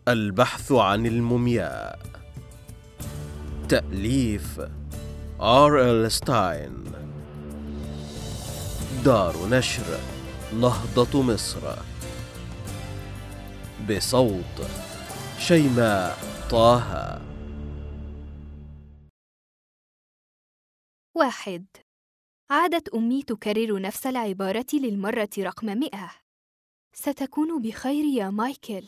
البحث عن المومياء. تأليف R.L. ستاين. دار نشر نهضة مصر. بصوت شيماء طه. 1. عادت أمي تكرر نفس العبارة للمرة رقم 100. ستكون بخير يا مايكل.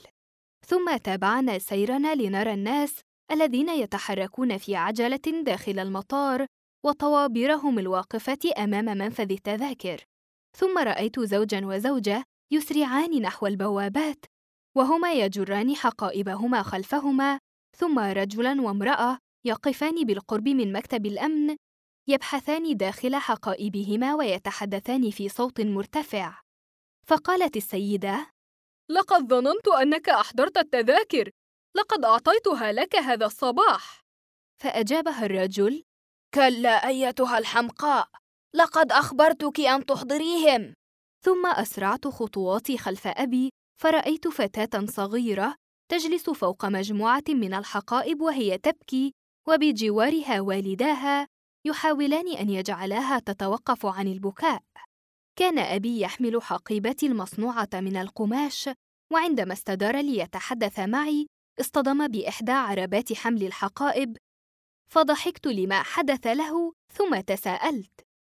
ثم تابعنا سيرنا لنرى الناس الذين يتحركون في عجلة داخل المطار وطوابيرهم الواقفة أمام منفذ التذاكر. ثم رأيت زوجاً وزوجة يسرعان نحو البوابات وهما يجران حقائبهما خلفهما، ثم رجلاً وامرأة يقفان بالقرب من مكتب الأمن يبحثان داخل حقائبهما ويتحدثان في صوت مرتفع. فقالت السيدة: لقد ظننت أنك أحضرت التذاكر، لقد أعطيتها لك هذا الصباح. فأجابها الرجل: كلا أيتها الحمقاء، لقد أخبرتك أن تحضريهم. ثم أسرعت خطواتي خلف أبي فرأيت فتاة صغيرة تجلس فوق مجموعة من الحقائب وهي تبكي، وبجوارها والداها يحاولان أن يجعلاها تتوقف عن البكاء. كان أبي يحمل حقيبتي المصنوعة من القماش، وعندما استدار ليتحدث معي اصطدم بإحدى عربات حمل الحقائب، فضحكت لما حدث له ثم تساءلت: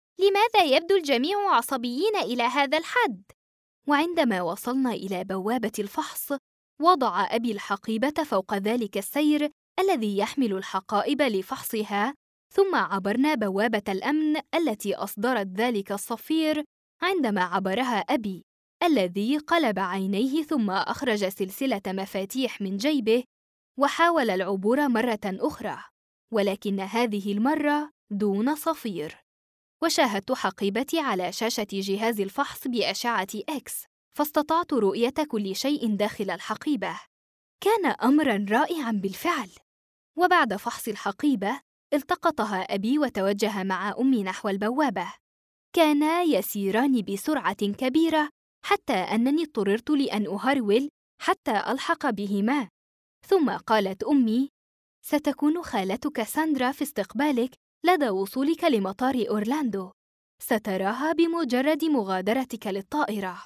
لماذا يبدو الجميع عصبيين إلى هذا الحد؟ وعندما وصلنا إلى بوابة الفحص وضع أبي الحقيبة فوق ذلك السير الذي يحمل الحقائب لفحصها، ثم عبرنا بوابة الأمن التي أصدرت ذلك الصفير عندما عبرها أبي، الذي قلب عينيه ثم أخرج سلسلة مفاتيح من جيبه وحاول العبور مرة أخرى، ولكن هذه المرة دون صفير. وشاهدت حقيبتي على شاشة جهاز الفحص بأشعة إكس، فاستطعت رؤية كل شيء داخل الحقيبة. كان أمراً رائعاً بالفعل. وبعد فحص الحقيبة التقطها أبي وتوجه مع أمي نحو البوابة. كانا يسيران بسرعة كبيرة حتى أنني اضطررت لأن أهرول حتى ألحق بهما. ثم قالت أمي: ستكون خالتك ساندرا في استقبالك لدى وصولك لمطار أورلاندو، ستراها بمجرد مغادرتك للطائرة.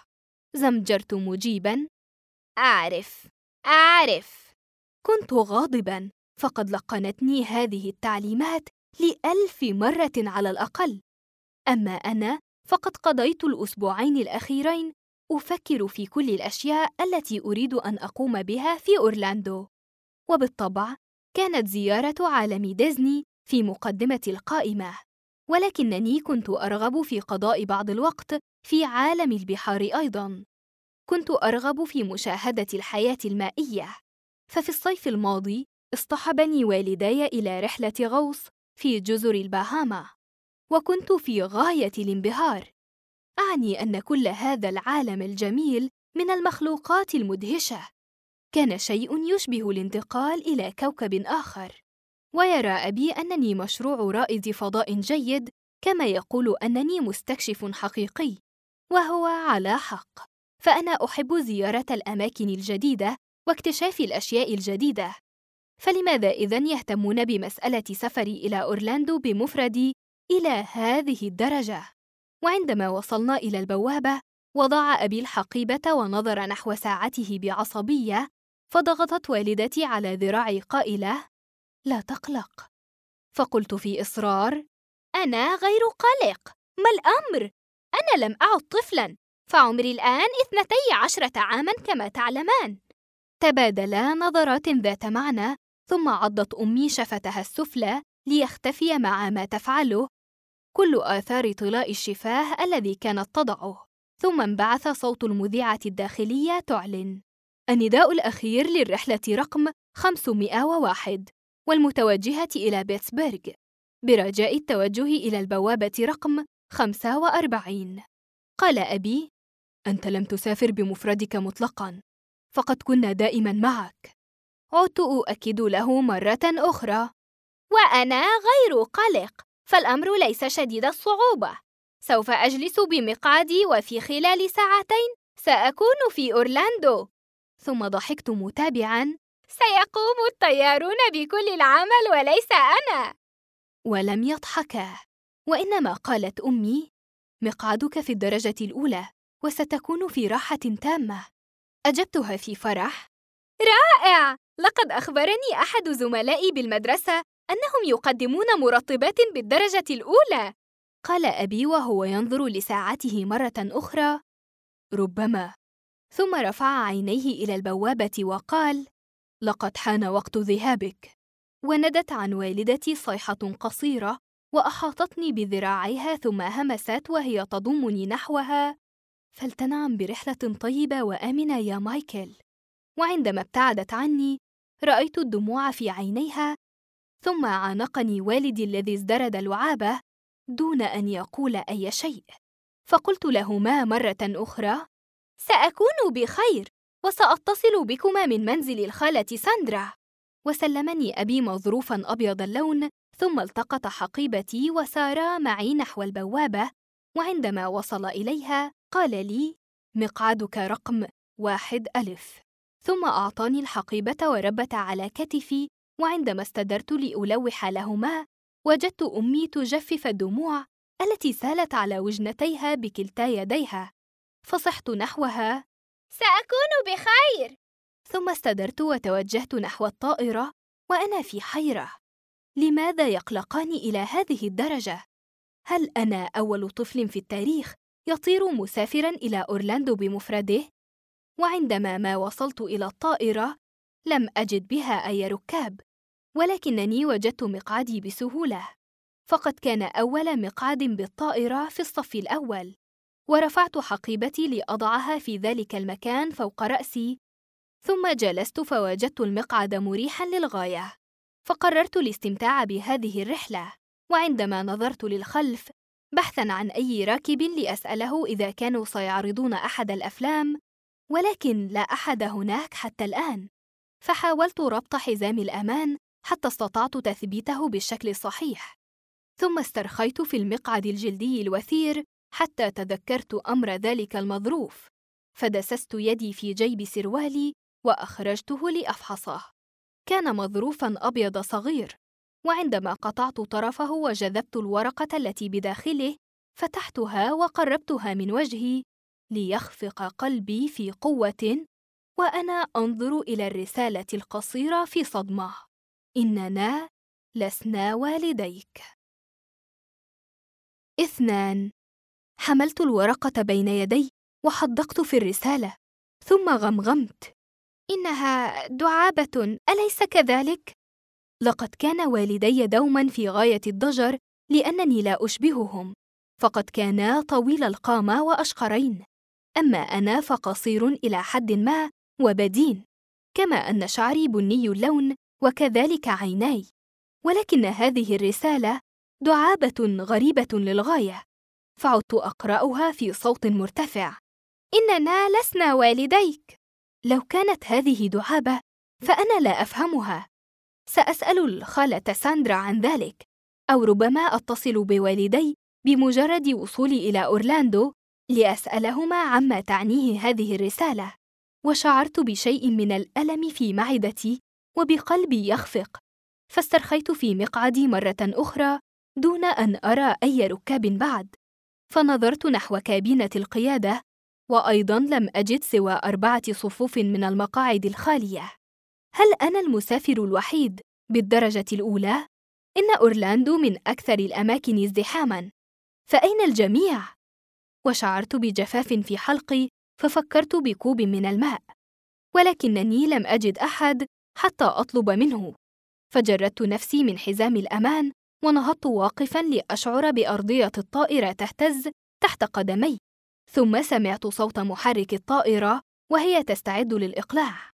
زمجرت مجيباً: أعرف. كنت غاضباً، فقد لقنتني هذه التعليمات ل1000 مرة على الأقل. أما أنا فقد قضيت الأسبوعين الأخيرين أفكر في كل الأشياء التي أريد أن أقوم بها في أورلاندو، وبالطبع كانت زيارة عالم ديزني في مقدمة القائمة، ولكنني كنت أرغب في قضاء بعض الوقت في عالم البحار أيضاً. كنت أرغب في مشاهدة الحياة المائية، ففي الصيف الماضي اصطحبني والداي إلى رحلة غوص في جزر الباهاما، وكنت في غاية الانبهار. أعني أن كل هذا العالم الجميل من المخلوقات المدهشة كان شيء يشبه الانتقال إلى كوكب آخر. ويرى أبي أنني مشروع رائد فضاء جيد، كما يقول أنني مستكشف حقيقي، وهو على حق. فأنا أحب زيارة الأماكن الجديدة واكتشاف الأشياء الجديدة، فلماذا إذن يهتمون بمسألة سفري إلى أورلاندو بمفردي إلى هذه الدرجة؟ وعندما وصلنا إلى البوابة وضع أبي الحقيبة ونظر نحو ساعته بعصبية، فضغطت والدتي على ذراعي قائلة: لا تقلق. فقلت في إصرار: أنا غير قلق، ما الأمر؟ أنا لم أعد طفلاً، فعمري الآن 12 عاماً كما تعلمان. تبادلا نظرات ذات معنى، ثم عضت أمي شفتها السفلى ليختفي مع ما تفعله كل آثار طلاء الشفاه الذي كانت تضعه. ثم انبعث صوت المذيعة الداخلية تعلن: النداء الأخير للرحلة رقم 501 والمتوجهة إلى بيتسبرغ، برجاء التوجه إلى البوابة رقم 45. قال أبي: أنت لم تسافر بمفردك مطلقاً، فقد كنا دائماً معك. عدت أؤكد له مرة أخرى: وأنا غير قلق، فالأمر ليس شديد الصعوبة. سوف أجلس بمقعدي وفي خلال ساعتين سأكون في أورلاندو. ثم ضحكت متابعاً: سيقوم الطيارون بكل العمل وليس أنا. ولم يضحكا، وإنما قالت أمي: مقعدك في الدرجة الأولى وستكون في راحة تامة. أجبتها في فرح: رائع! لقد أخبرني أحد زملائي بالمدرسة أنهم يقدمون مرطبات بالدرجة الأولى. قال أبي وهو ينظر لساعته مرة أخرى: ربما. ثم رفع عينيه إلى البوابة وقال: لقد حان وقت ذهابك. وندت عن والدتي صيحة قصيرة وأحاطتني بذراعيها ثم همست وهي تضمني نحوها: فلتنعم برحلة طيبة وآمنة يا مايكل. وعندما ابتعدت عني رأيت الدموع في عينيها، ثم عانقني والدي الذي ازدرد لعابه دون أن يقول أي شيء. فقلت لهما مرة أخرى: سأكون بخير وسأتصل بكما من منزل الخالة ساندرا. وسلمني أبي مظروفاً أبيض اللون، ثم التقط حقيبتي وسارا معي نحو البوابة. وعندما وصل إليها قال لي: مقعدك رقم 1 أ. ثم أعطاني الحقيبة وربت على كتفي. وعندما استدرت لألوح لهما وجدت أمي تجفف الدموع التي سالت على وجنتيها بكلتا يديها. فصحت نحوها: سأكون بخير. ثم استدرت وتوجهت نحو الطائرة وأنا في حيرة. لماذا يقلقاني إلى هذه الدرجة؟ هل أنا أول طفل في التاريخ يطير مسافراً إلى أورلاندو بمفرده؟ وعندما ما وصلت إلى الطائرة لم أجد بها أي ركاب، ولكنني وجدت مقعدي بسهولة، فقد كان أول مقعد بالطائرة في الصف الأول. ورفعت حقيبتي لأضعها في ذلك المكان فوق رأسي، ثم جلست فوجدت المقعد مريحاً للغاية، فقررت الاستمتاع بهذه الرحلة. وعندما نظرت للخلف بحثاً عن أي راكب لأسأله إذا كانوا سيعرضون أحد الأفلام، ولكن لا أحد هناك حتى الآن. فحاولت ربط حزام الأمان حتى استطعت تثبيته بالشكل الصحيح، ثم استرخيت في المقعد الجلدي الوثير حتى تذكرت أمر ذلك المظروف، فدسست يدي في جيب سروالي وأخرجته لأفحصه. كان مظروفاً أبيض صغير، وعندما قطعت طرفه وجذبت الورقة التي بداخله فتحتها وقربتها من وجهي ليخفق قلبي في قوة وأنا أنظر إلى الرسالة القصيرة في صدمة: إننا لسنا والديك. 2. حملت الورقة بين يدي وحدقت في الرسالة، ثم غمغمت: إنها دعابة، أليس كذلك؟ لقد كان والدي دوماً في غاية الضجر لأنني لا أشبههم، فقد كانا طويل القامة وأشقرين، أما أنا فقصير إلى حد ما وبدين، كما أن شعري بني اللون وكذلك عيناي. ولكن هذه الرسالة دعابة غريبة للغاية، فعدت أقرأها في صوت مرتفع: إننا لسنا والديك. لو كانت هذه دعابة فأنا لا أفهمها. سأسأل الخالة ساندرا عن ذلك، أو ربما أتصل بوالدي بمجرد وصولي إلى أورلاندو لأسألهما عما تعنيه هذه الرسالة. وشعرت بشيء من الألم في معدتي وبقلبي يخفق، فاسترخيت في مقعدي مرة أخرى دون أن أرى أي ركاب بعد. فنظرت نحو كابينة القيادة، وأيضاً لم أجد سوى 4 صفوف من المقاعد الخالية. هل أنا المسافر الوحيد بالدرجة الأولى؟ إن أورلاندو من أكثر الأماكن ازدحاماً، فأين الجميع؟ وشعرت بجفاف في حلقي، ففكرت بكوب من الماء، ولكنني لم أجد أحد حتى أطلب منه. فجردت نفسي من حزام الأمان ونهضت واقفاً لأشعر بأرضية الطائرة تهتز تحت قدمي. ثم سمعت صوت محرك الطائرة وهي تستعد للإقلاع،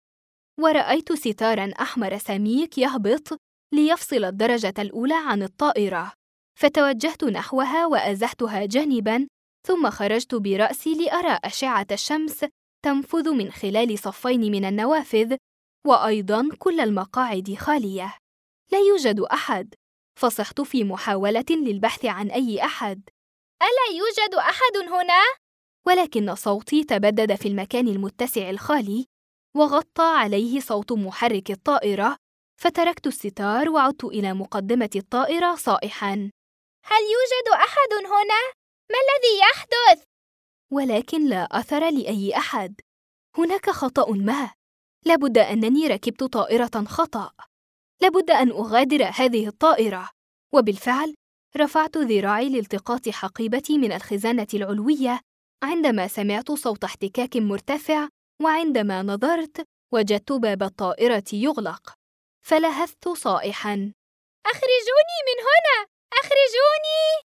ورأيت ستاراً أحمر سميك يهبط ليفصل الدرجة الأولى عن الطائرة، فتوجهت نحوها وأزحتها جانباً، ثم خرجت برأسي لأرى أشعة الشمس تنفذ من خلال صفين من النوافذ، وأيضاً كل المقاعد خالية، لا يوجد أحد. فصحت في محاولة للبحث عن أي أحد: ألا يوجد أحد هنا؟ ولكن صوتي تبدد في المكان المتسع الخالي، وغطى عليه صوت محرك الطائرة، فتركت الستار وعدت إلى مقدمة الطائرة صائحاً: هل يوجد أحد هنا؟ ما الذي يحدث؟ ولكن لا أثر لأي أحد. هناك خطأ ما. لابد أنني ركبت طائرة خطأ. لابد أن أغادر هذه الطائرة. وبالفعل رفعت ذراعي لالتقاط حقيبتي من الخزانة العلوية عندما سمعت صوت احتكاك مرتفع، وعندما نظرت وجدت باب الطائرة يغلق، فلهثت صائحاً: أخرجوني من هنا! أخرجوني!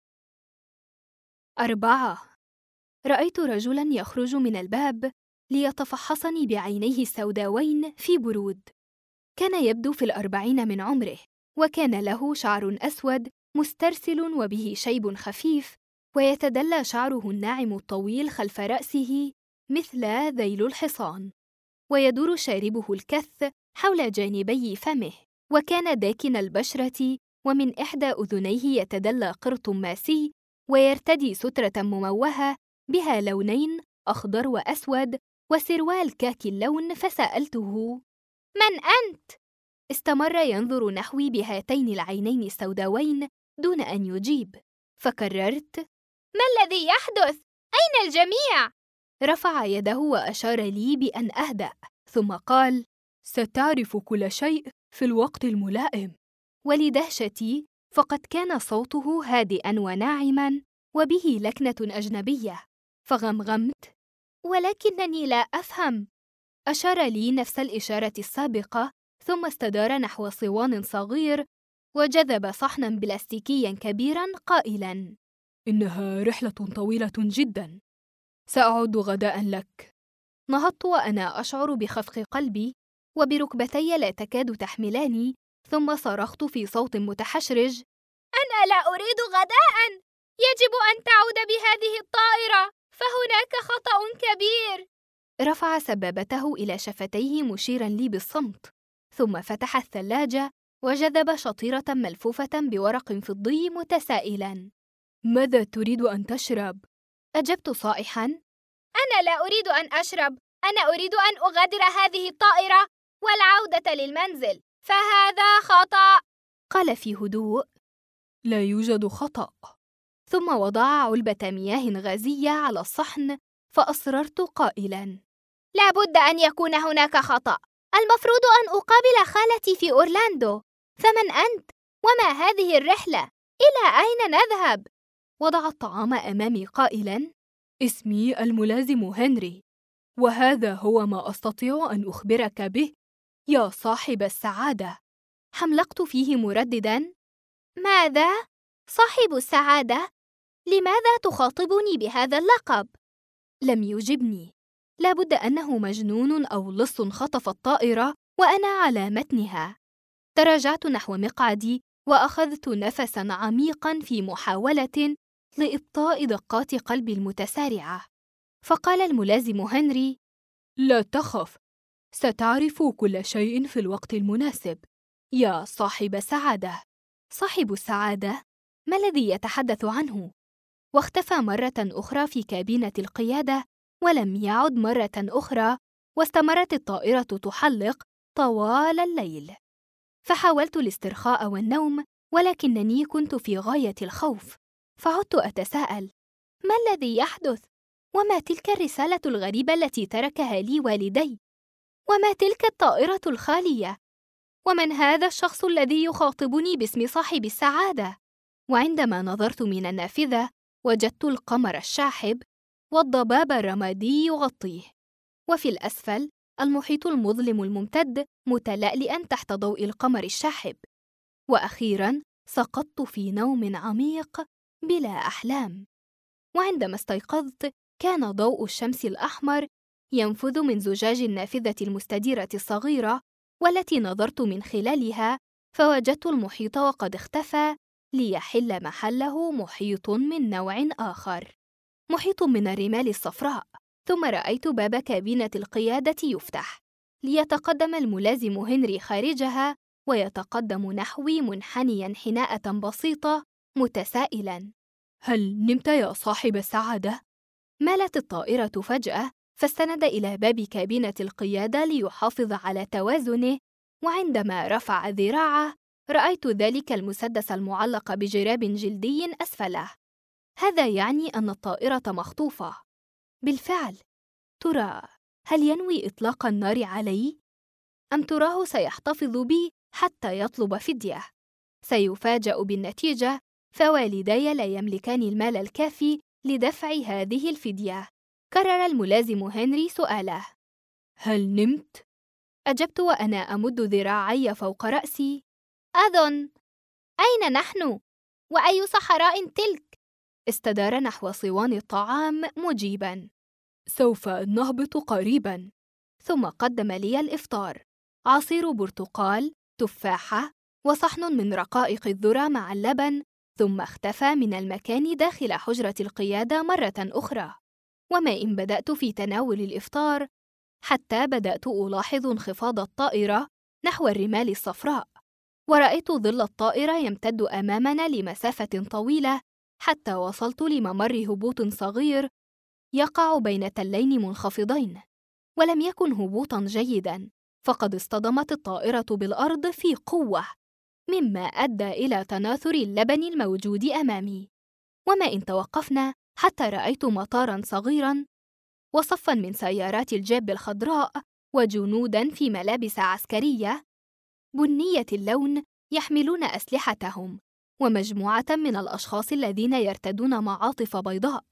4. رأيت رجلاً يخرج من الباب ليتفحصني بعينيه السوداوين في برود. كان يبدو في 40 من عمره، وكان له شعر أسود مسترسل وبه شيب خفيف، ويتدلى شعره الناعم الطويل خلف رأسه مثل ذيل الحصان، ويدور شاربه الكث حول جانبي فمه، وكان داكن البشرة، ومن إحدى أذنيه يتدلى قرط ماسي، ويرتدي سترة مموهة بها لونين أخضر وأسود وسروال كاكي اللون. فسألته: من أنت؟ استمر ينظر نحوي بهاتين العينين السوداوين دون أن يجيب، فكررت: ما الذي يحدث؟ أين الجميع؟ رفع يده وأشار لي بأن أهدأ، ثم قال: ستعرف كل شيء في الوقت الملائم. ولدهشتي فقد كان صوته هادئاً وناعماً وبه لكنة أجنبية، فغمغمت: ولكنني لا أفهم. أشار لي نفس الإشارة السابقة، ثم استدار نحو صوان صغير وجذب صحناً بلاستيكياً كبيراً قائلاً: إنها رحلة طويلة جداً، سأعد غداءً لك. نهضت وأنا أشعر بخفق قلبي وبركبتي لا تكاد تحملاني، ثم صرخت في صوت متحشرج: أنا لا أريد غداءً! يجب أن تعود بهذه الطائرة، فهناك خطأ كبير. رفع سبابته إلى شفتيه مشيراً لي بالصمت، ثم فتح الثلاجة وجذب شطيرة ملفوفة بورق فضي متسائلاً: ماذا تريد أن تشرب؟ أجبت صائحاً: أنا لا أريد أن أشرب، أنا أريد أن أغادر هذه الطائرة والعودة للمنزل، فهذا خطأ. قال في هدوء: لا يوجد خطأ. ثم وضع علبة مياه غازية على الصحن، فأصررت قائلاً: لا بد أن يكون هناك خطأ. المفروض أن أقابل خالتي في أورلاندو، فمن أنت؟ وما هذه الرحلة؟ إلى أين نذهب؟ وضع الطعام أمامي قائلاً: اسمي الملازم هنري، وهذا هو ما أستطيع أن أخبرك به يا صاحب السعادة. حملقت فيه مردداً: ماذا؟ صاحب السعادة؟ لماذا تخاطبني بهذا اللقب؟ لم يجبني. لابد أنه مجنون أو لص خطف الطائرة وأنا على متنها. تراجعت نحو مقعدي وأخذت نفساً عميقاً في محاولة لإبطاء دقات قلبي المتسارعة. فقال الملازم هنري: لا تخف، ستعرف كل شيء في الوقت المناسب يا صاحب سعادة. صاحب السعادة؟ ما الذي يتحدث عنه؟ واختفى مرة أخرى في كابينة القيادة، ولم يعد مرة أخرى، واستمرت الطائرة تحلق طوال الليل. فحاولت الاسترخاء والنوم، ولكنني كنت في غاية الخوف. فعدت أتساءل: ما الذي يحدث؟ وما تلك الرسالة الغريبة التي تركها لي والدي؟ وما تلك الطائرة الخالية؟ ومن هذا الشخص الذي يخاطبني باسم صاحب السعادة؟ وعندما نظرت من النافذة وجدت القمر الشاحب والضباب الرمادي يغطيه، وفي الأسفل المحيط المظلم الممتد متلألئاً تحت ضوء القمر الشاحب. وأخيراً سقطت في نوم عميق بلا أحلام. وعندما استيقظت كان ضوء الشمس الأحمر ينفذ من زجاج النافذة المستديرة الصغيرة، والتي نظرت من خلالها فوجدت المحيط وقد اختفى، ليحل محله محيط من نوع آخر، محيط من الرمال الصفراء. ثم رأيت باب كابينة القيادة يفتح، ليتقدم الملازم هنري خارجها ويتقدم نحوي منحنياً حناءة بسيطة متسائلاً: هل نمت يا صاحب السعادة؟ مالت الطائرة فجأة فاستند إلى باب كابينة القيادة ليحافظ على توازنه، وعندما رفع ذراعه رأيت ذلك المسدس المعلق بجراب جلدي أسفله. هذا يعني أن الطائرة مخطوفة. بالفعل، ترى هل ينوي إطلاق النار علي؟ أم تراه سيحتفظ بي حتى يطلب فدية؟ سيفاجأ بالنتيجة، فوالداي لا يملكان المال الكافي لدفع هذه الفدية. كرر الملازم هنري سؤاله. هل نمت؟ أجبت وأنا أمد ذراعي فوق رأسي. أظن. أين نحن؟ وأي صحراء تلك؟ استدار نحو صوان الطعام مجيباً. سوف نهبط قريباً. ثم قدم لي الإفطار: عصير برتقال، تفاحة، وصحن من رقائق الذرة مع اللبن، ثم اختفى من المكان داخل حجرة القيادة مرة أخرى. وما إن بدأت في تناول الإفطار حتى بدأت ألاحظ انخفاض الطائرة نحو الرمال الصفراء، ورأيت ظل الطائرة يمتد أمامنا لمسافة طويلة حتى وصلت لممر هبوط صغير يقع بين تلين منخفضين. ولم يكن هبوطاً جيداً، فقد اصطدمت الطائرة بالأرض في قوة، مما أدى إلى تناثر اللبن الموجود أمامي. وما إن توقفنا حتى رأيت مطاراً صغيراً وصفاً من سيارات الجيب الخضراء وجنوداً في ملابس عسكرية بنية اللون يحملون أسلحتهم، ومجموعة من الأشخاص الذين يرتدون معاطف بيضاء.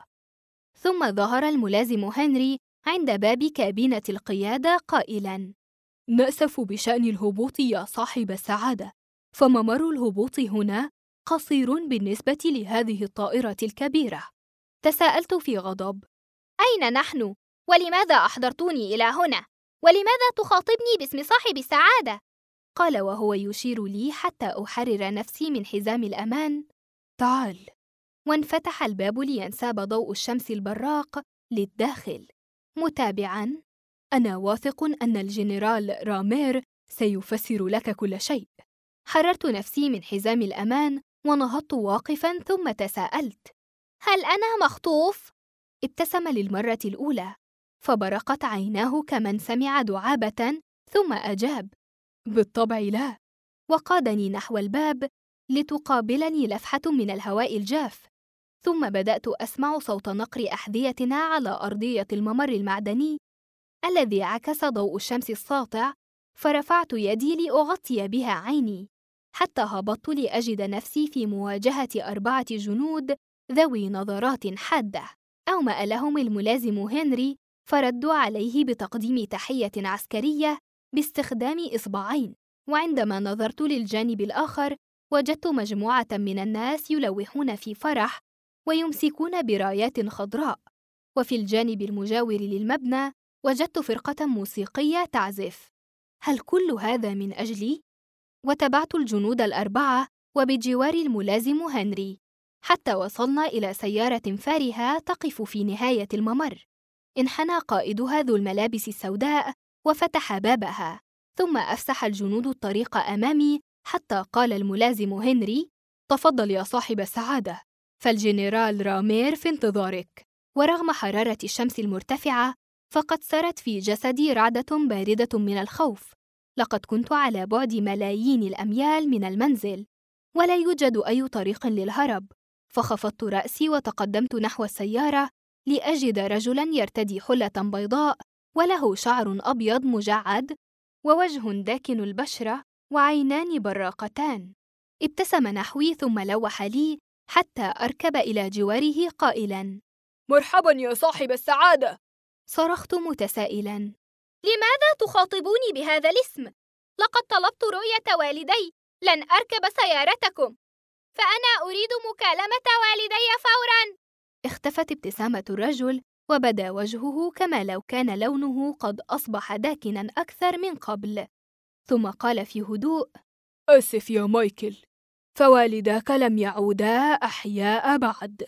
ثم ظهر الملازم هنري عند باب كابينة القيادة قائلاً: نأسف بشأن الهبوط يا صاحب السعادة، فممر الهبوط هنا قصير بالنسبة لهذه الطائرة الكبيرة. تساءلت في غضب: أين نحن؟ ولماذا أحضرتوني إلى هنا؟ ولماذا تخاطبني باسم صاحب السعادة؟ قال وهو يشير لي حتى أحرر نفسي من حزام الأمان: تعال. وانفتح الباب لينساب ضوء الشمس البراق للداخل، متابعاً: أنا واثق أن الجنرال رامير سيفسر لك كل شيء. حررت نفسي من حزام الأمان ونهضت واقفاً، ثم تساءلت: هل أنا مخطوف؟ ابتسم للمرة الأولى، فبرقت عيناه كمن سمع دعابة، ثم أجاب: بالطبع لا. وقادني نحو الباب لتقابلني لفحة من الهواء الجاف، ثم بدأت أسمع صوت نقر أحذيتنا على أرضية الممر المعدني الذي عكس ضوء الشمس الساطع، فرفعت يدي لأغطي بها عيني حتى هبطت لأجد نفسي في مواجهة 4 جنود ذوي نظرات حادة. أومأ لهم الملازم هنري، فردوا عليه بتقديم تحية عسكرية باستخدام إصبعين. وعندما نظرت للجانب الآخر وجدت مجموعة من الناس يلوحون في فرح ويمسكون برايات خضراء، وفي الجانب المجاور للمبنى وجدت فرقة موسيقية تعزف. هل كل هذا من أجلي؟ وتبعت الجنود 4 وبجوار الملازم هنري حتى وصلنا إلى سيارة فارهة تقف في نهاية الممر. انحنى قائدها ذو الملابس السوداء وفتح بابها، ثم أفسح الجنود الطريق أمامي حتى قال الملازم هنري: تفضل يا صاحب السعادة، فالجنرال رامير في انتظارك. ورغم حرارة الشمس المرتفعة فقد سرت في جسدي رعدة باردة من الخوف. لقد كنت على بعد ملايين الأميال من المنزل، ولا يوجد أي طريق للهرب. فخفضت رأسي وتقدمت نحو السيارة لأجد رجلاً يرتدي حلة بيضاء وله شعر أبيض مجعد ووجه داكن البشرة وعينان براقتان. ابتسم نحوي ثم لوح لي حتى أركب إلى جواره قائلاً: مرحباً يا صاحب السعادة. صرخت متسائلاً: لماذا تخاطبوني بهذا الاسم؟ لقد طلبت رؤية والدي، لن أركب سيارتكم، فأنا أريد مكالمة والدي فوراً. اختفت ابتسامة الرجل وبدا وجهه كما لو كان لونه قد أصبح داكناً أكثر من قبل، ثم قال في هدوء: آسف يا مايكل، فوالداك لم يعودا أحياء بعد.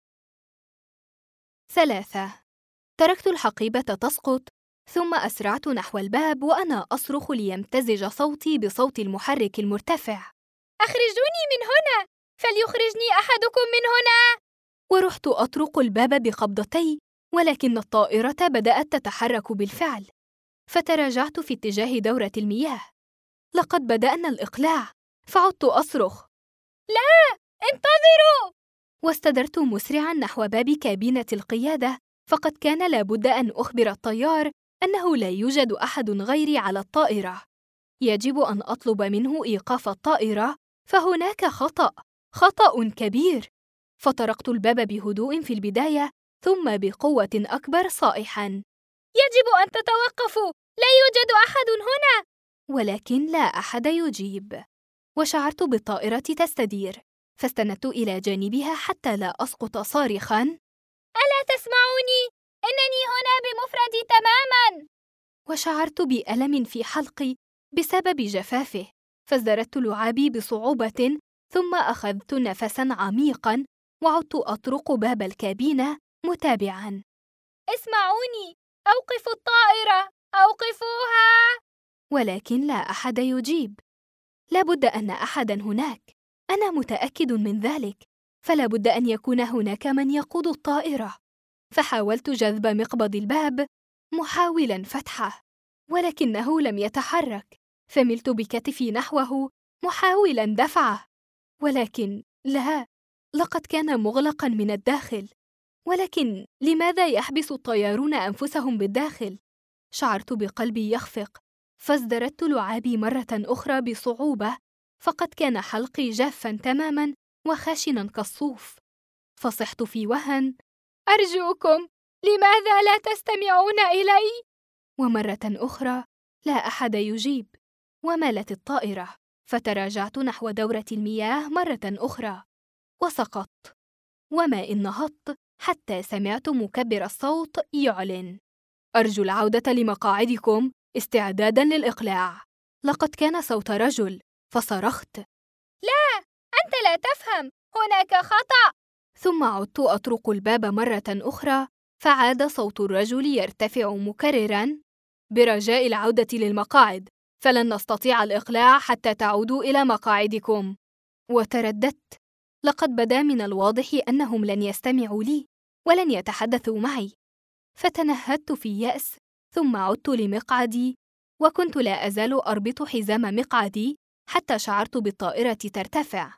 3. تركت الحقيبة تسقط، ثم أسرعت نحو الباب وأنا أصرخ ليمتزج صوتي بصوت المحرك المرتفع: أخرجوني من هنا! فليخرجني أحدكم من هنا! ورحت أطرق الباب بقبضتي ولكن الطائرة بدأت تتحرك بالفعل، فتراجعت في اتجاه دورة المياه. لقد بدأنا الإقلاع، فعدت أصرخ: لا، انتظروا! واستدرت مسرعاً نحو باب كابينة القيادة، فقد كان لابد أن أخبر الطيار أنه لا يوجد أحد غيري على الطائرة. يجب أن أطلب منه إيقاف الطائرة، فهناك خطأ كبير. فطرقت الباب بهدوء في البداية، ثم بقوة أكبر صائحاً: يجب أن تتوقفوا! لا يوجد أحد هنا! ولكن لا أحد يجيب، وشعرت بالطائرة تستدير، فاستندت إلى جانبها حتى لا أسقط صارخاً: ألا تسمعوني؟ إنني هنا بمفردي تماماً! وشعرت بألم في حلقي بسبب جفافه، فازدردت لعابي بصعوبة، ثم أخذت نفساً عميقاً وعدت أطرق باب الكابينة متابعاً: اسمعوني! أوقفوا الطائرة! أوقفوها! ولكن لا أحد يجيب. لابد أن أحداً هناك، أنا متأكد من ذلك، فلا بد أن يكون هناك من يقود الطائرة. فحاولت جذب مقبض الباب محاولاً فتحه، ولكنه لم يتحرك، فملت بكتفي نحوه محاولاً دفعه، ولكن لا، لقد كان مغلقاً من الداخل. ولكن لماذا يحبس الطيارون أنفسهم بالداخل؟ شعرت بقلبي يخفق، فازدردت لعابي مرة أخرى بصعوبة، فقد كان حلقي جافاً تماماً وخاشناً كالصوف. فصحت في وهن: أرجوكم، لماذا لا تستمعون إلي؟ ومرة أخرى لا أحد يجيب، ومالت الطائرة، فتراجعت نحو دورة المياه مرة أخرى، وسقطت. وما إن نهضت حتى سمعت مكبر الصوت يعلن: أرجو العودة لمقاعدكم استعداداً للإقلاع. لقد كان صوت رجل، فصرخت: لا، أنت لا تفهم، هناك خطأ! ثم عدت أطرق الباب مرة أخرى، فعاد صوت الرجل يرتفع مكرراً: برجاء العودة للمقاعد، فلن نستطيع الإقلاع حتى تعودوا إلى مقاعدكم. وترددت، لقد بدا من الواضح أنهم لن يستمعوا لي ولن يتحدثوا معي. فتنهدت في يأس، ثم عدت لمقعدي، وكنت لا أزال أربط حزام مقعدي حتى شعرت بالطائرة ترتفع،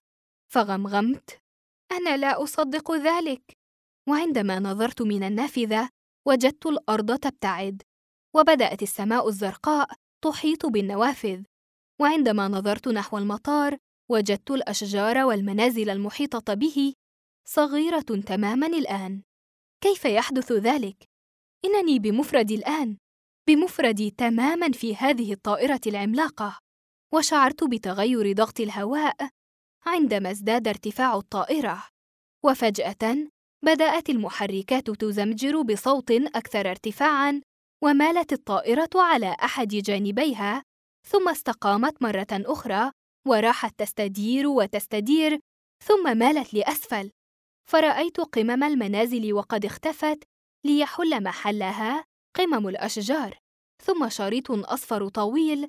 فغمغمت: أنا لا أصدق ذلك. وعندما نظرت من النافذة وجدت الأرض تبتعد، وبدأت السماء الزرقاء تحيط بالنوافذ. وعندما نظرت نحو المطار وجدت الأشجار والمنازل المحيطة به صغيرة تماماً الآن. كيف يحدث ذلك؟ إنني بمفردي الآن، بمفردي تماماً في هذه الطائرة العملاقة. وشعرت بتغير ضغط الهواء عندما ازداد ارتفاع الطائرة، وفجأة بدأت المحركات تزمجر بصوت أكثر ارتفاعاً، ومالت الطائرة على أحد جانبيها، ثم استقامت مرة أخرى وراحت تستدير وتستدير، ثم مالت لأسفل، فرأيت قمم المنازل وقد اختفت، ليحل محلها قمم الأشجار، ثم شريط أصفر طويل،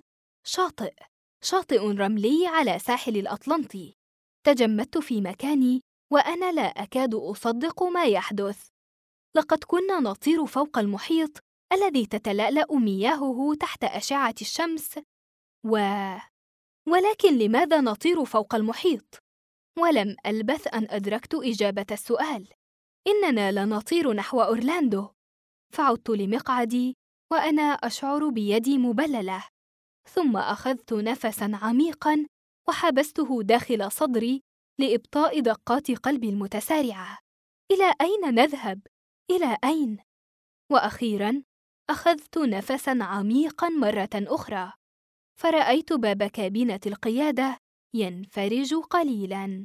شاطئ رملي على ساحل الأطلنطي. تجمدت في مكاني وأنا لا أكاد أصدق ما يحدث. لقد كنا نطير فوق المحيط الذي تتلألأ مياهه تحت أشعة الشمس، ولكن لماذا نطير فوق المحيط؟ ولم ألبث أن أدركت إجابة السؤال: إننا لنطير نحو أورلاندو. فعدت لمقعدي وأنا أشعر بيدي مبللة، ثم أخذت نفساً عميقاً وحبسته داخل صدري لإبطاء دقات قلبي المتسارعة. إلى أين نذهب؟ إلى أين؟ وأخيراً أخذت نفساً عميقاً مرة أخرى، فرأيت باب كابينة القيادة ينفرج قليلاً.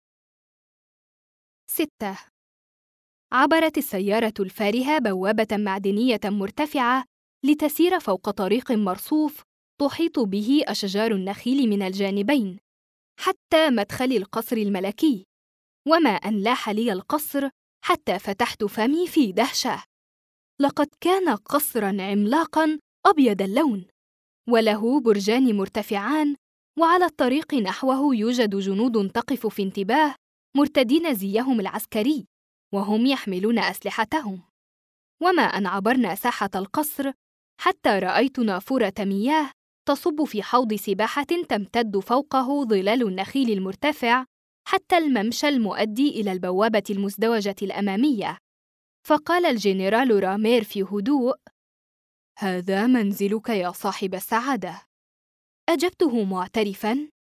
6. عبرت السيارة الفارهة بوابة معدنية مرتفعة لتسير فوق طريق مرصوف تحيط به أشجار النخيل من الجانبين حتى مدخل القصر الملكي. وما أن لاح لي القصر حتى فتحت فمي في دهشة. لقد كان قصراً عملاقاً أبيض اللون، وله برجان مرتفعان، وعلى الطريق نحوه يوجد جنود تقف في انتباه مرتدين زيهم العسكري، وهم يحملون أسلحتهم. وما أن عبرنا ساحة القصر حتى رأيت نافورة مياه تصب في حوض سباحة تمتد فوقه ظلال النخيل المرتفع حتى الممشى المؤدي إلى البوابة المزدوجة الأمامية. فقال الجنرال رامير في هدوء: هذا منزلك يا صاحب السعادة. أجبته معترفاً: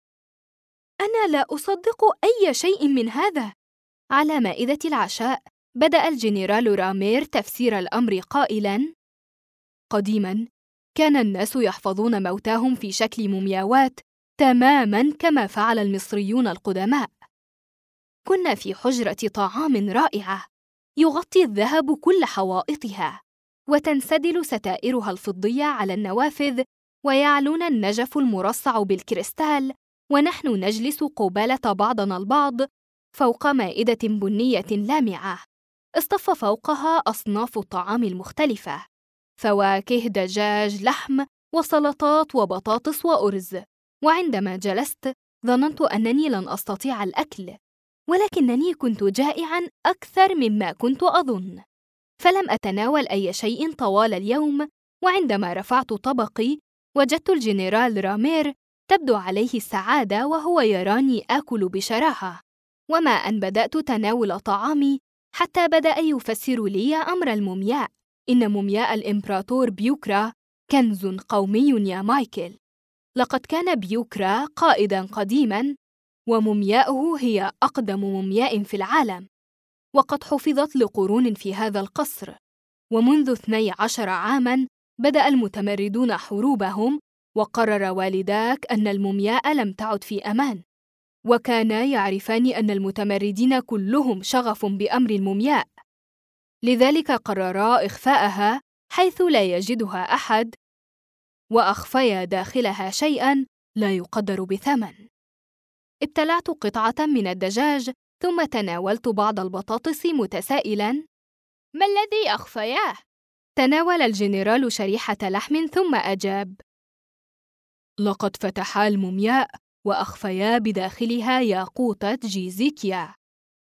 أنا لا أصدق أي شيء من هذا. على مائدة العشاء بدأ الجنرال رامير تفسير الأمر قائلاً: قديماً كان الناس يحفظون موتاهم في شكل مومياوات تماماً كما فعل المصريون القدماء. كنا في حجرة طعام رائعة يغطي الذهب كل حوائطها، وتنسدل ستائرها الفضية على النوافذ، ويعلونا النجف المرصع بالكريستال، ونحن نجلس قبالة بعضنا البعض فوق مائدة بنية لامعة اصطف فوقها أصناف الطعام المختلفة: فواكه، دجاج، لحم، وسلطات وبطاطس وأرز. وعندما جلست ظننت أنني لن أستطيع الأكل، ولكنني كنت جائعاً أكثر مما كنت أظن، فلم أتناول أي شيء طوال اليوم. وعندما رفعت طبقي وجدت الجنرال رامير تبدو عليه السعادة وهو يراني آكل بشراهة. وما أن بدأت تناول طعامي حتى بدأ يفسر لي أمر المومياء. إن مومياء الإمبراطور بيوكرا كنز قومي يا مايكل. لقد كان بيوكرا قائداً قديماً، ومومياؤه هي أقدم مومياء في العالم، وقد حفظت لقرون في هذا القصر. ومنذ 12 عاماً بدأ المتمردون حروبهم، وقرر والداك أن المومياء لم تعد في أمان، وكانا يعرفان أن المتمردين كلهم شغف بأمر المومياء، لذلك قررا إخفاءها حيث لا يجدها أحد، وأخفيا داخلها شيئاً لا يقدر بثمن. ابتلعت قطعة من الدجاج ثم تناولت بعض البطاطس متسائلاً: ما الذي أخفياه؟ تناول الجنرال شريحة لحم ثم أجاب: لقد فتحا المومياء وأخفيا بداخلها ياقوتة جيزيكيا.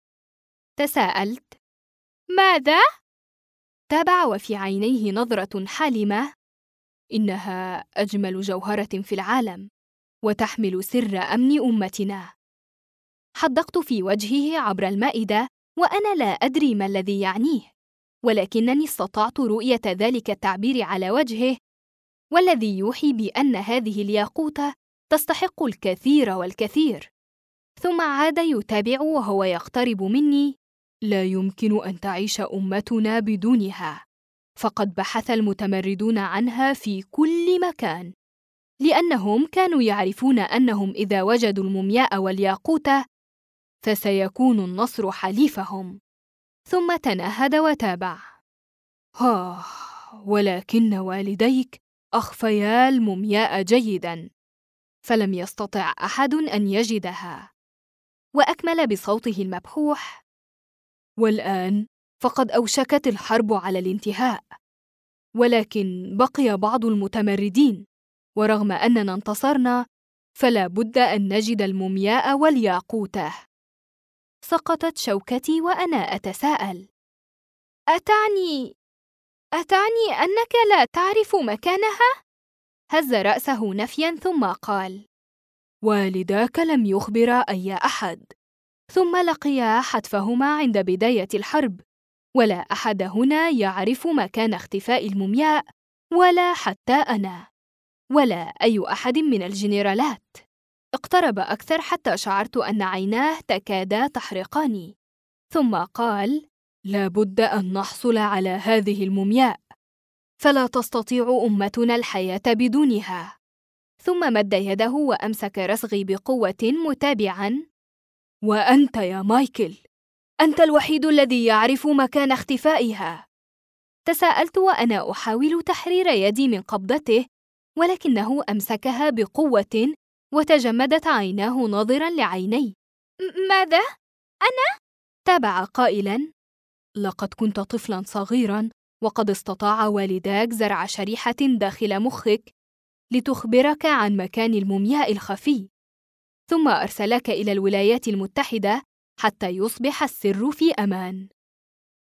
تساءلت: ماذا؟ تابع وفي عينيه نظرة حالمة: إنها أجمل جوهرة في العالم، وتحمل سر أمن أمتنا. حدقت في وجهه عبر المائدة وأنا لا أدري ما الذي يعنيه، ولكنني استطعت رؤية ذلك التعبير على وجهه، والذي يوحي بأن هذه الياقوتة تستحق الكثير والكثير. ثم عاد يتابع وهو يقترب مني: لا يمكن أن تعيش أمتنا بدونها، فقد بحث المتمردون عنها في كل مكان، لأنهم كانوا يعرفون أنهم إذا وجدوا المومياء والياقوتة فسيكون النصر حليفهم. ثم تنهد وتابع: ولكن والديك أخفيا المومياء جيداً، فلم يستطع أحد أن يجدها. وأكمل بصوته المبحوح: والآن فقد أوشكت الحرب على الانتهاء، ولكن بقي بعض المتمردين، ورغم أننا انتصرنا فلا بد أن نجد المومياء والياقوتة. سقطت شوكتي وأنا أتساءل: أتعني أنك لا تعرف مكانها؟ هز رأسه نفياً ثم قال: والداك لم يخبرا أي أحد، ثم لقيا حتفهما عند بداية الحرب، ولا أحد هنا يعرف مكان اختفاء المومياء، ولا حتى أنا، ولا أي أحد من الجنرالات. اقترب أكثر حتى شعرت أن عيناه تكادا تحرقاني، ثم قال: لا بد أن نحصل على هذه المومياء، فلا تستطيع أمتنا الحياة بدونها. ثم مد يده وأمسك رسغي بقوة متابعاً: وأنت يا مايكل، أنت الوحيد الذي يعرف مكان اختفائها. تساءلت وأنا أحاول تحرير يدي من قبضته، ولكنه أمسكها بقوة وتجمدت عيناه ناظراً لعيني. ماذا؟ أنا؟ تابع قائلاً: لقد كنت طفلاً صغيراً، وقد استطاع والداك زرع شريحة داخل مخك لتخبرك عن مكان المومياء الخفي، ثم أرسلك إلى الولايات المتحدة حتى يصبح السر في أمان.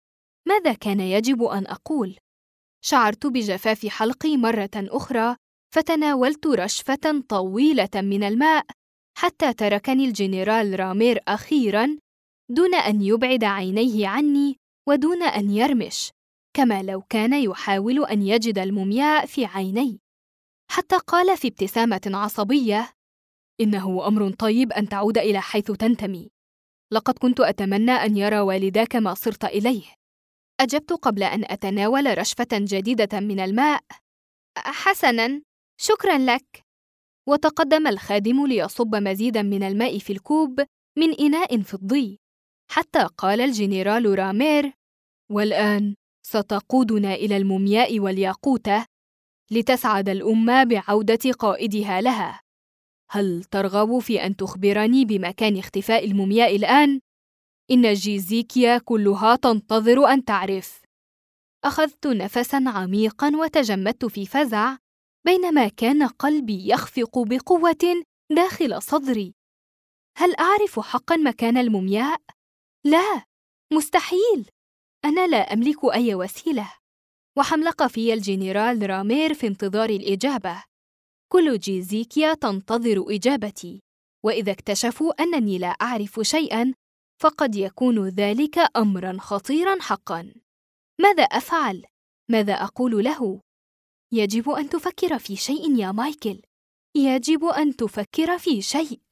ماذا كان يجب أن أقول؟ شعرت بجفاف حلقي مرة أخرى، فتناولت رشفة طويلة من الماء حتى تركني الجنرال رامير أخيراً دون أن يبعد عينيه عني ودون أن يرمش، كما لو كان يحاول أن يجد المومياء في عيني. حتى قال في ابتسامة عصبية: إنه أمر طيب أن تعود إلى حيث تنتمي. لقد كنت أتمنى أن يرى والداك ما صرت إليه. أجبت قبل أن أتناول رشفة جديدة من الماء: حسناً، شكراً لك. وتقدم الخادم ليصب مزيداً من الماء في الكوب من إناء فضي، حتى قال الجنرال رامير: والآن ستقودنا إلى المومياء والياقوتة لتسعد الأمة بعودة قائدها لها. هل ترغب في أن تخبرني بمكان اختفاء المومياء الآن؟ إن جيزيكيا كلها تنتظر أن تعرف. أخذت نفساً عميقاً وتجمدت في فزع، بينما كان قلبي يخفق بقوة داخل صدري. هل أعرف حقاً مكان المومياء؟ لا، مستحيل. أنا لا أملك أي وسيلة. وحملق في الجنرال رامير في انتظار الإجابة. كل جيزيكيا تنتظر إجابتي، وإذا اكتشفوا أنني لا أعرف شيئاً فقد يكون ذلك أمراً خطيراً حقاً. ماذا أفعل؟ ماذا أقول له؟ يجب أن تفكر في شيء يا مايكل، يجب أن تفكر في شيء.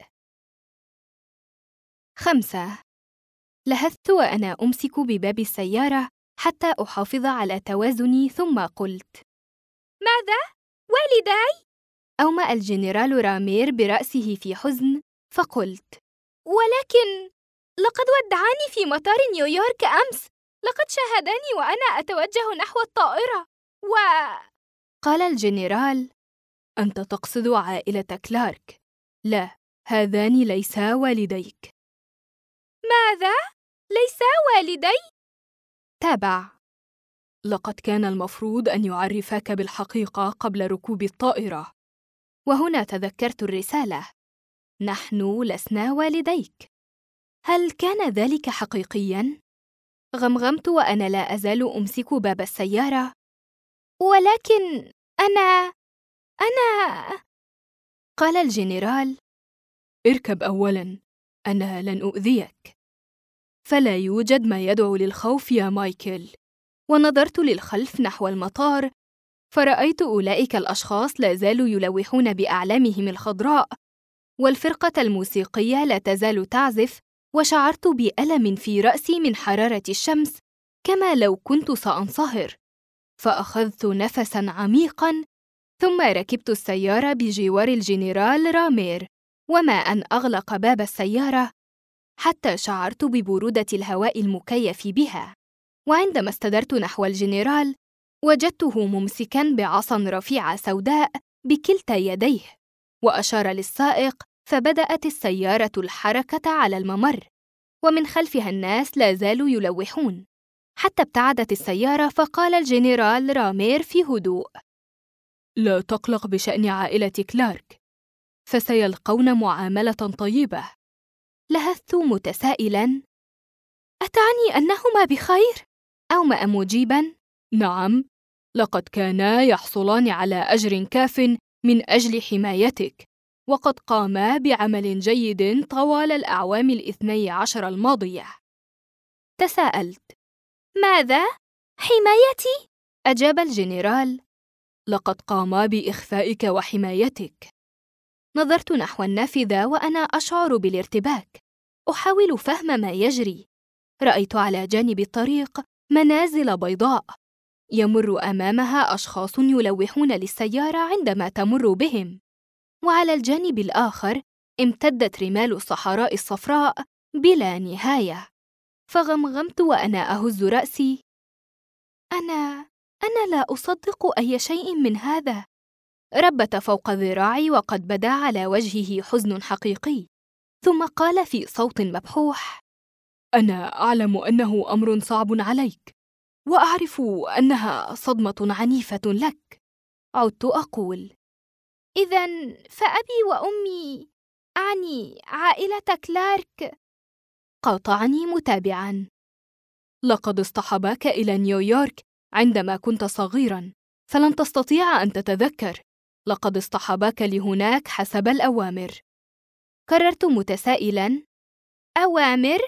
5. لهثت وأنا أمسك بباب السيارة حتى أحافظ على توازني، ثم قلت: ماذا؟ والداي؟ أومأ الجنرال رامير برأسه في حزن، فقلت: ولكن لقد ودعاني في مطار نيويورك أمس. لقد شاهداني وأنا أتوجه نحو الطائرة قال الجنرال: أنت تقصد عائلة كلارك. لا، هذان ليسا والديك. ماذا؟ ليسا والدي؟ تابع: لقد كان المفروض أن يعرفاك بالحقيقة قبل ركوب الطائرة. وهنا تذكرت الرسالة: نحن لسنا والديك. هل كان ذلك حقيقياً؟ غمغمت وأنا لا أزال أمسك باب السيارة. ولكن أنا قال الجنرال: اركب أولاً، أنا لن أؤذيك. فلا يوجد ما يدعو للخوف يا مايكل. ونظرت للخلف نحو المطار، فرأيت أولئك الأشخاص لا زالوا يلوحون بأعلامهم الخضراء، والفرقة الموسيقية لا تزال تعزف، وشعرت بألم في رأسي من حرارة الشمس، كما لو كنت سأنصهر. فأخذت نفساً عميقاً، ثم ركبت السيارة بجوار الجنرال رامير، وما أن أغلق باب السيارة حتى شعرت ببرودة الهواء المكيف بها. وعندما استدرت نحو الجنرال وجدته ممسكاً بعصاً رفيعة سوداء بكلتا يديه، وأشار للسائق، فبدأت السيارة الحركة على الممر، ومن خلفها الناس لا زالوا يلوحون، حتى ابتعدت السيارة. فقال الجنرال رامير في هدوء: لا تقلق بشأن عائلة كلارك، فسيلقون معاملة طيبة. لهثت متسائلاً: أتعني أنهما بخير؟ أومأ مجيباً: نعم، لقد كانا يحصلان على أجر كاف من أجل حمايتك، وقد قاما بعمل جيد طوال الأعوام 12 الماضية. تساءلت: ماذا؟ حمايتي؟ أجاب الجنرال: لقد قاما بإخفائك وحمايتك. نظرت نحو النافذة وأنا أشعر بالارتباك، أحاول فهم ما يجري. رأيت على جانب الطريق منازل بيضاء، يمر أمامها أشخاص يلوحون للسيارة عندما تمر بهم، وعلى الجانب الآخر امتدت رمال الصحراء الصفراء بلا نهاية. فغمغمت وأنا أهز رأسي: أنا لا أصدق أي شيء من هذا. ربت فوق ذراعي وقد بدا على وجهه حزن حقيقي، ثم قال في صوت مبحوح: أنا أعلم أنه أمر صعب عليك، وأعرف أنها صدمة عنيفة لك. عدت أقول: إذن فأبي وأمي، أعني عائلة كلارك. قاطعني متابعاً: لقد اصطحباك إلى نيويورك عندما كنت صغيراً، فلن تستطيع أن تتذكر. لقد اصطحباك لهناك حسب الأوامر. كررت متسائلاً: أوامر؟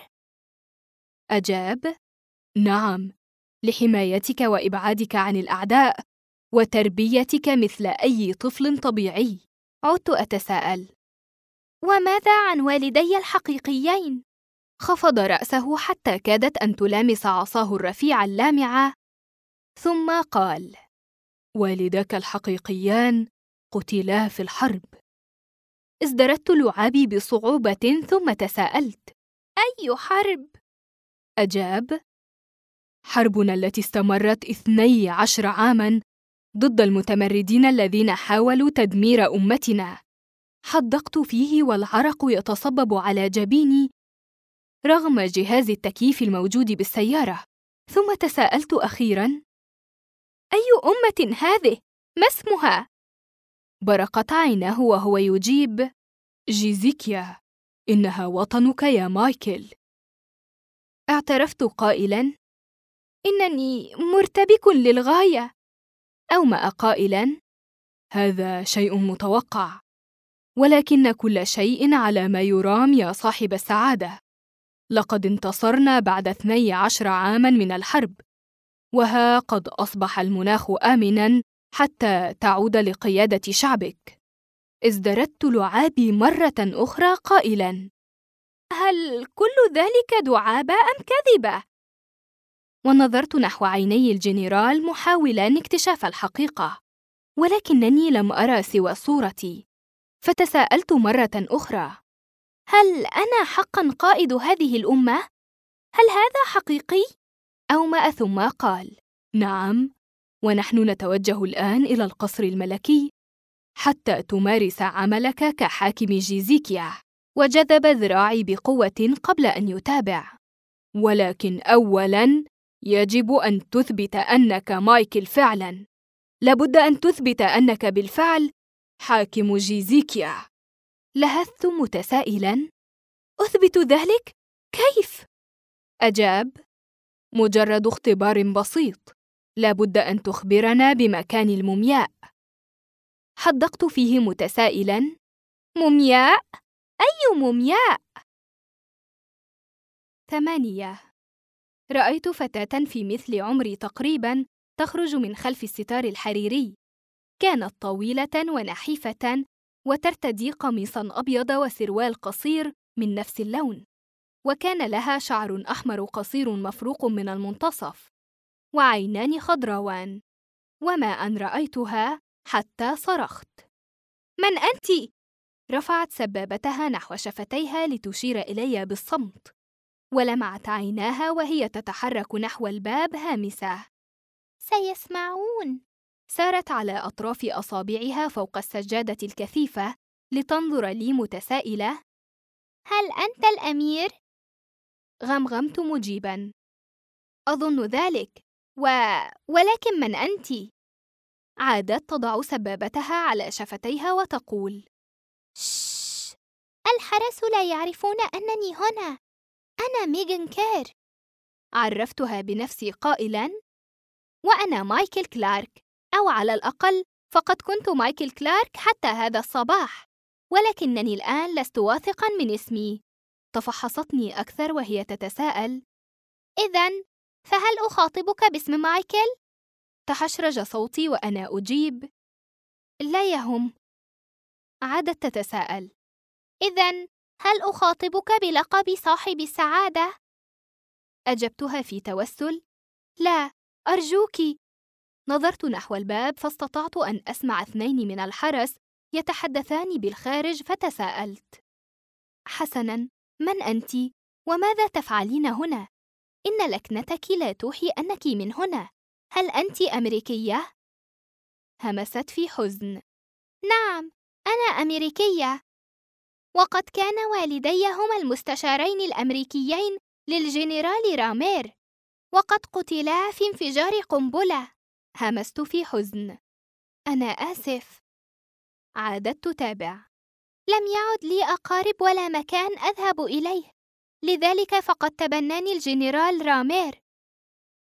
أجاب: نعم، لحمايتك وإبعادك عن الأعداء وتربيتك مثل أي طفل طبيعي. عدت أتساءل: وماذا عن والدي الحقيقيين؟ خفض رأسه حتى كادت أن تلامس عصاه الرفيعة اللامعة، ثم قال: والداك الحقيقيان قتلا في الحرب. ازدردت لعابي بصعوبة ثم تساءلت: أي حرب؟ أجاب: حربنا التي استمرت 12 عاماً ضد المتمردين الذين حاولوا تدمير أمتنا. حدقت فيه والعرق يتصبب على جبيني رغم جهاز التكييف الموجود بالسيارة. ثم تساءلت أخيراً: أي أمة هذه؟ ما اسمها؟ برقت عيناه وهو يجيب: جيزيكيا، إنها وطنك يا مايكل. اعترفت قائلاً: إنني مرتبك للغاية. أومأ قائلاً: هذا شيء متوقع، ولكن كل شيء على ما يرام يا صاحب السعادة. لقد انتصرنا بعد 12 عاماً من الحرب، وها قد أصبح المناخ آمناً حتى تعود لقيادة شعبك. ازدردت لعابي مرة أخرى قائلاً: هل كل ذلك دعابة أم كذبة؟ ونظرت نحو عيني الجنرال محاولاً اكتشاف الحقيقة، ولكنني لم أرى سوى صورتي. فتساءلت مرة أخرى: هل أنا حقاً قائد هذه الأمة؟ هل هذا حقيقي؟ أومأ ثم قال: نعم، ونحن نتوجه الآن إلى القصر الملكي حتى تمارس عملك كحاكم جيزيكيا. وجذب ذراعي بقوة قبل أن يتابع: ولكن أولاً يجب أن تثبت أنك مايكل فعلاً. لابد أن تثبت أنك بالفعل حاكم جيزيكيا. لهثت متسائلاً: أثبت ذلك؟ كيف؟ أجاب: مجرد اختبار بسيط. لابد أن تخبرنا بمكان المومياء. حدقت فيه متسائلاً: مومياء؟ أي مومياء؟ 8. رأيت فتاة في مثل عمري تقريباً تخرج من خلف الستار الحريري. كانت طويلة ونحيفة وترتدي قميصاً أبيض وسروال قصير من نفس اللون، وكان لها شعر أحمر قصير مفروق من المنتصف وعينان خضراوان. وما أن رأيتها حتى صرخت: من أنتِ؟ رفعت سبابتها نحو شفتيها لتشير إلي بالصمت، ولمعت عيناها وهي تتحرك نحو الباب هامسة. سيسمعون. سارت على أطراف أصابعها فوق السجادة الكثيفة لتنظر لي متسائلة: هل أنت الأمير؟ غمغمت مجيباً: أظن ذلك، ولكن من أنتِ؟ عادت تضع سبابتها على شفتيها وتقول: شش، الحرس لا يعرفون أنني هنا. أنا ميغان كير. عرفتها بنفسي قائلاً: وأنا مايكل كلارك، أو على الأقل فقد كنت مايكل كلارك حتى هذا الصباح، ولكنني الآن لست واثقاً من اسمي. تفحصتني أكثر وهي تتساءل: إذن فهل أخاطبك باسم مايكل؟ تحشرج صوتي وأنا أجيب: لا يهم. عادت تتساءل: إذن هل أخاطبك بلقب صاحب السعادة؟ أجبتها في توسل: لا، أرجوك. نظرت نحو الباب فاستطعت أن أسمع 2 من الحرس يتحدثان بالخارج، فتساءلت: حسناً، من أنتِ؟ وماذا تفعلين هنا؟ إن لكنتك لا توحي أنك من هنا. هل أنتِ أمريكية؟ همست في حزن: نعم، أنا أمريكية، وقد كان والدي هما المستشارين الأمريكيين للجنرال رامير، وقد قتلا في انفجار قنبلة. همست في حزن: أنا آسف. عادت تتابع: لم يعد لي أقارب ولا مكان أذهب إليه، لذلك فقد تبناني الجنرال رامير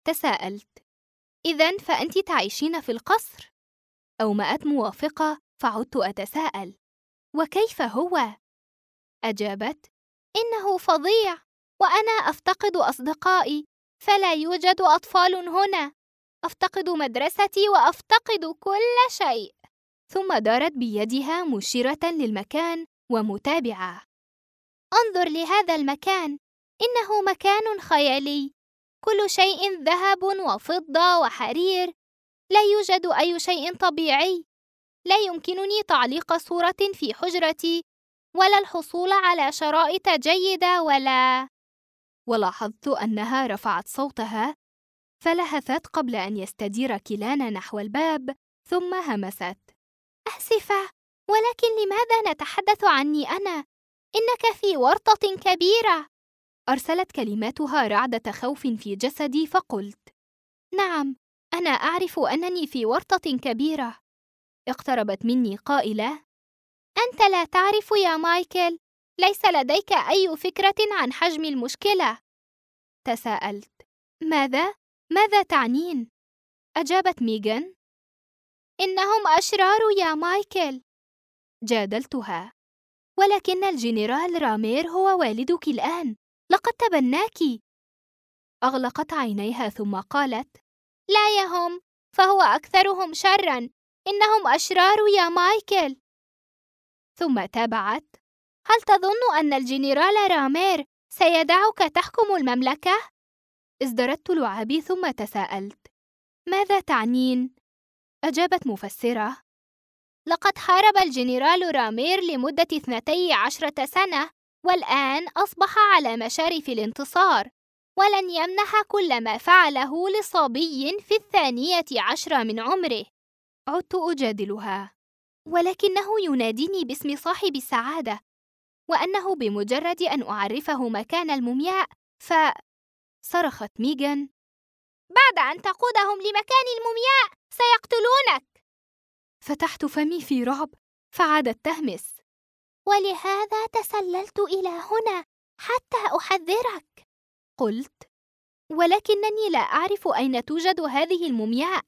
تساءلت: إذن فأنت تعيشين في القصر؟ أومأت موافقة، فعدت أتساءل: وكيف هو؟ أجابت: إنه فظيع، وأنا أفتقد أصدقائي، فلا يوجد أطفال هنا، أفتقد مدرستي وأفتقد كل شيء. ثم دارت بيدها مشيرة للمكان ومتابعة: انظر لهذا المكان، إنه مكان خيالي، كل شيء ذهب وفضة وحرير، لا يوجد أي شيء طبيعي، لا يمكنني تعليق صورة في حجرتي ولا الحصول على شرائط جيدة ولاحظت أنها رفعت صوتها، فلهثت قبل أن يستدير كلانا نحو الباب، ثم همست: آسفة، ولكن لماذا نتحدث عني أنا؟ إنك في ورطة كبيرة. أرسلت كلماتها رعدة خوف في جسدي، فقلت: نعم، أنا أعرف أنني في ورطة كبيرة. اقتربت مني قائلة: أنت لا تعرف يا مايكل، ليس لديك أي فكرة عن حجم المشكلة. تساءلت: ماذا تعنين؟ أجابت ميغان: إنهم أشرار يا مايكل. جادلتها: ولكن الجنرال رامير هو والدك الآن، لقد تبناك. أغلقت عينيها ثم قالت: لا يهم، فهو أكثرهم شراً، إنهم أشرار يا مايكل. ثم تابعت: هل تظن أن الجنرال رامير سيدعك تحكم المملكة؟ ازدردت لعابي ثم تساءلت: ماذا تعنين؟ أجابت مفسرة: لقد حارب الجنرال رامير لمدة 12 سنة، والآن أصبح على مشارف الانتصار، ولن يمنح كل ما فعله لصبي في 12 من عمره. عدت أجادلها: ولكنه يناديني باسم صاحب السعادة، وأنه بمجرد أن أعرفه مكان المومياء صرخت ميغان: بعد أن تقودهم لمكان المومياء سيقتلونك. فتحت فمي في رعب، فعادت تهمس: ولهذا تسللت إلى هنا حتى أحذرك. قلت: ولكنني لا أعرف أين توجد هذه المومياء.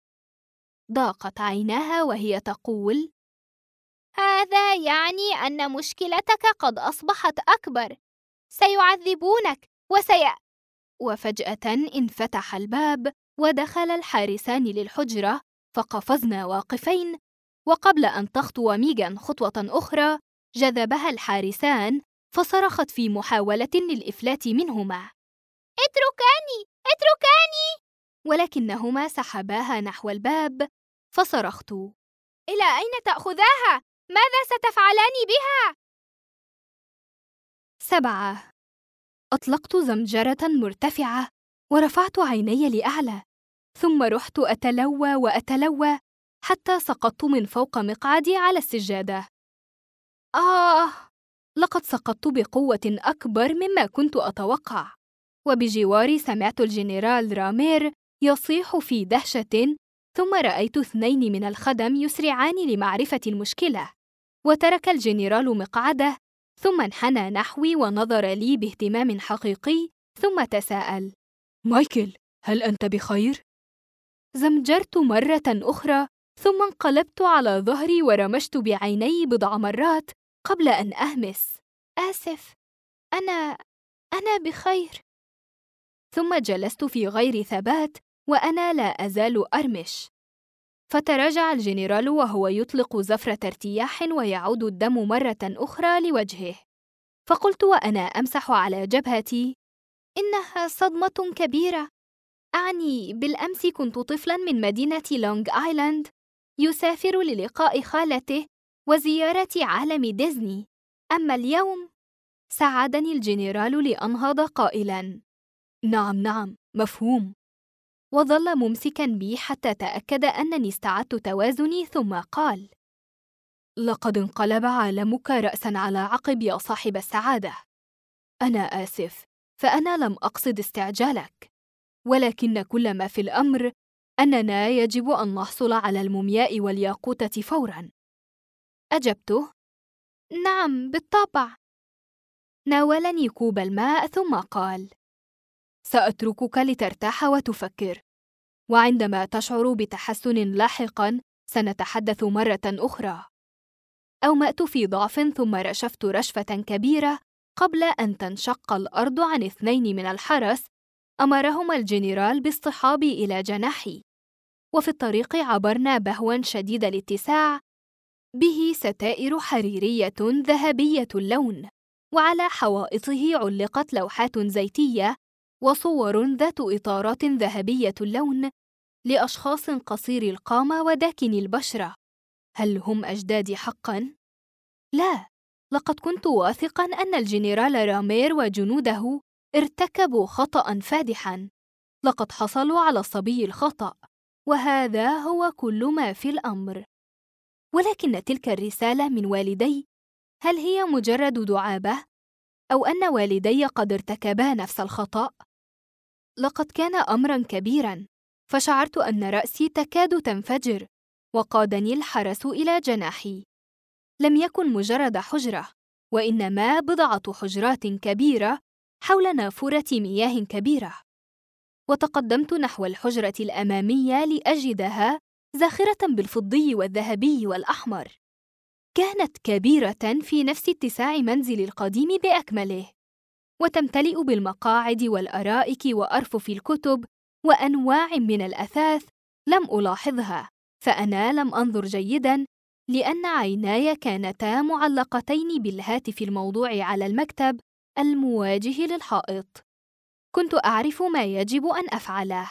ضاقت عيناها وهي تقول: هذا يعني أن مشكلتك قد أصبحت أكبر، سيعذبونك وفجأة انفتح الباب ودخل الحارسان للحجرة، فقفزنا واقفين، وقبل أن تخطو ميغان خطوة أخرى جذبها الحارسان، فصرخت في محاولة للإفلات منهما: اتركاني! اتركاني! ولكنهما سحباها نحو الباب، فصرخت: إلى أين تأخذاها؟ ماذا ستفعلان بها؟ 7. أطلقت زمجرة مرتفعة ورفعت عيني لأعلى، ثم رحت أتلوى وأتلوى حتى سقطت من فوق مقعدي على السجادة. لقد سقطت بقوة أكبر مما كنت أتوقع، وبجواري سمعت الجنرال رامير يصيح في دهشة، ثم رأيت 2 من الخدم يسرعان لمعرفة المشكلة، وترك الجنرال مقعده، ثم انحنى نحوي ونظر لي باهتمام حقيقي، ثم تساءل: مايكل، هل أنت بخير؟ زمجرت مرة أخرى، ثم انقلبت على ظهري ورمشت بعيني بضع مرات قبل أن أهمس: آسف، أنا بخير. ثم جلست في غير ثبات وأنا لا أزال أرمش. فتراجع الجنرال وهو يطلق زفرة ارتياح ويعود الدم مرة أخرى لوجهه، فقلت وأنا أمسح على جبهتي: إنها صدمة كبيرة، أعني بالأمس كنت طفلاً من مدينة لونغ آيلاند يسافر للقاء خالته وزيارة عالم ديزني، أما اليوم. ساعدني الجنرال لأنهض قائلاً: نعم، مفهوم. وظل ممسكاً بي حتى تأكد أنني استعدت توازني، ثم قال: لقد انقلب عالمك رأساً على عقب يا صاحب السعادة. أنا آسف، فأنا لم أقصد استعجالك، ولكن كل ما في الأمر أننا يجب أن نحصل على المومياء والياقوتة فوراً. أجبته: نعم بالطبع. ناولني كوب الماء ثم قال: سأتركك لترتاح وتفكر، وعندما تشعر بتحسن لاحقاً سنتحدث مرة أخرى. أومأت في ضعف ثم رشفت رشفة كبيرة قبل أن تنشق الأرض عن 2 من الحرس. أمرهما الجنرال باصطحابي إلى جناحي، وفي الطريق عبرنا بهواً شديد الاتساع به ستائر حريرية ذهبية اللون، وعلى حوائطه علقت لوحات زيتية وصور ذات إطارات ذهبية اللون لأشخاص قصير القامة وداكن البشرة. هل هم أجدادي حقاً؟ لا، لقد كنت واثقاً أن الجنرال رامير وجنوده ارتكبوا خطأ فادحاً. لقد حصلوا على الصبي الخطأ، وهذا هو كل ما في الأمر. ولكن تلك الرسالة من والدي، هل هي مجرد دعابة؟ أو أن والدي قد ارتكبا نفس الخطأ؟ لقد كان أمراً كبيراً، فشعرت أن رأسي تكاد تنفجر، وقادني الحرس إلى جناحي. لم يكن مجرد حجرة، وإنما بضعة حجرات كبيرة حول نافورة مياه كبيرة. وتقدمت نحو الحجرة الأمامية لأجدها زاخرة بالفضي والذهبي والأحمر. كانت كبيرة في نفس اتساع منزلي القديم بأكمله، وتمتلئ بالمقاعد والأرائك وأرفف الكتب وأنواع من الأثاث لم ألاحظها، فأنا لم أنظر جيداً لأن عيناي كانتا معلقتين بالهاتف الموضوع على المكتب المواجه للحائط. كنت أعرف ما يجب أن أفعله.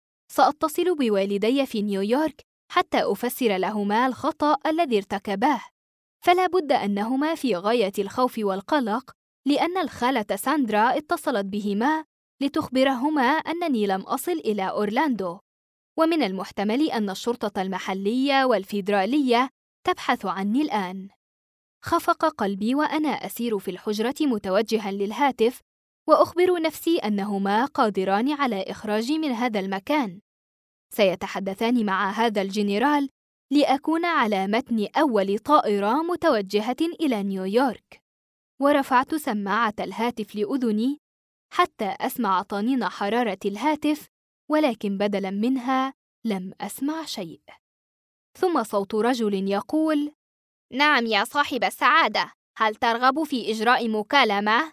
سأتصل بوالدي في نيويورك حتى أفسر لهما الخطأ الذي ارتكباه، فلا بد أنهما في غاية الخوف والقلق لأن الخالة ساندرا اتصلت بهما لتخبرهما أنني لم أصل إلى أورلاندو، ومن المحتمل أن الشرطة المحلية والفيدرالية تبحث عني الآن. خفق قلبي وأنا أسير في الحجرة متوجهاً للهاتف وأخبر نفسي أنهما قادران على إخراجي من هذا المكان. سيتحدثان مع هذا الجنرال لأكون على متن أول طائرة متوجهة إلى نيويورك. ورفعت سماعة الهاتف لأذني حتى أسمع طنين حرارة الهاتف، ولكن بدلاً منها لم أسمع شيء. ثم صوت رجل يقول: نعم يا صاحب السعادة، هل ترغب في إجراء مكالمة؟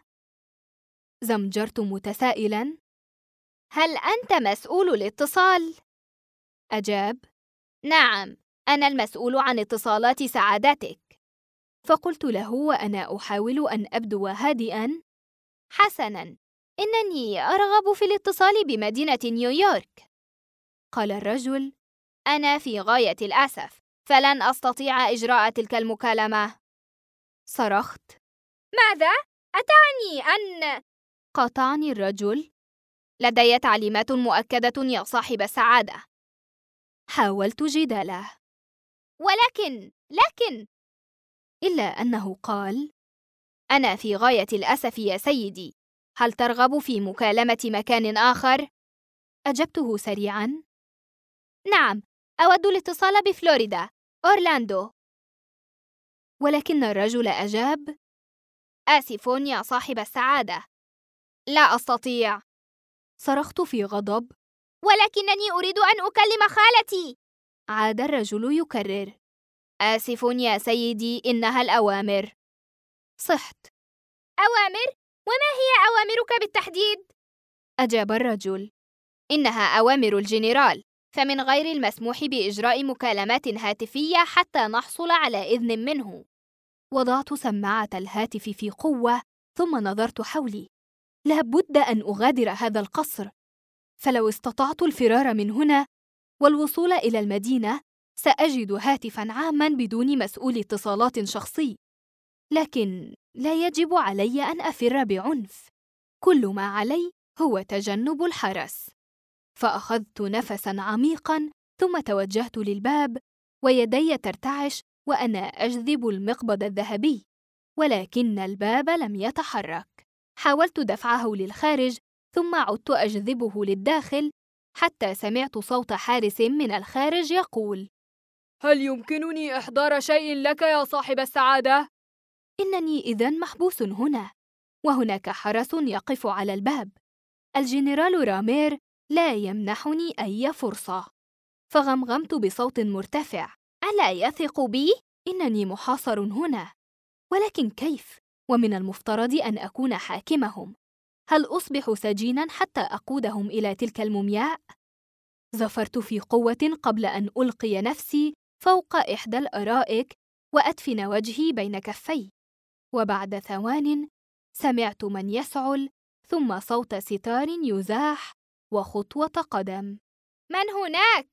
زمجرت متسائلاً: هل أنت مسؤول الاتصال؟ أجاب: نعم، أنا المسؤول عن اتصالات سعادتك. فقلت له وأنا أحاول أن أبدو هادئاً: حسناً، إنني أرغب في الاتصال بمدينة نيويورك. قال الرجل: أنا في غاية الأسف، فلن أستطيع إجراء تلك المكالمة. صرخت: ماذا؟ أتعني أن… قاطعني الرجل: لدي تعليمات مؤكدة يا صاحب السعادة. حاولت جداله، لكن إلا أنه قال: أنا في غاية الأسف يا سيدي، هل ترغب في مكالمة مكان آخر؟ أجبته سريعاً: نعم، أود الاتصال بفلوريدا، أورلاندو. ولكن الرجل أجاب: آسف يا صاحب السعادة، لا أستطيع. صرخت في غضب: ولكنني أريد أن أكلم خالتي. عاد الرجل يكرر: آسف يا سيدي، إنها الأوامر. صحت: أوامر؟ وما هي أوامرك بالتحديد؟ أجاب الرجل: إنها أوامر الجنرال، فمن غير المسموح بإجراء مكالمات هاتفية حتى نحصل على إذن منه. وضعت سماعة الهاتف في قوة ثم نظرت حولي. لا بد أن أغادر هذا القصر، فلو استطعت الفرار من هنا والوصول إلى المدينة سأجد هاتفاً عاماً بدون مسؤول اتصالات شخصي. لكن لا يجب علي أن أفر بعنف، كل ما علي هو تجنب الحرس. فأخذت نفساً عميقاً ثم توجهت للباب ويدي ترتعش وأنا أجذب المقبض الذهبي، ولكن الباب لم يتحرك. حاولت دفعه للخارج ثم عدت أجذبه للداخل حتى سمعت صوت حارس من الخارج يقول: هل يمكنني إحضار شيء لك يا صاحب السعادة؟ إنني إذن محبوس هنا، وهناك حرس يقف على الباب. الجنرال رامير لا يمنحني أي فرصة. فغمغمت بصوت مرتفع: ألا يثق بي؟ إنني محاصر هنا، ولكن كيف؟ ومن المفترض أن أكون حاكمهم. هل أصبح سجيناً حتى أقودهم إلى تلك المومياء؟ زفرت في قوة قبل أن ألقي نفسي فوق إحدى الأرائك وأدفن وجهي بين كفي، وبعد ثوان سمعت من يسعل، ثم صوت ستار يزاح، وخطوة قدم. من هناك؟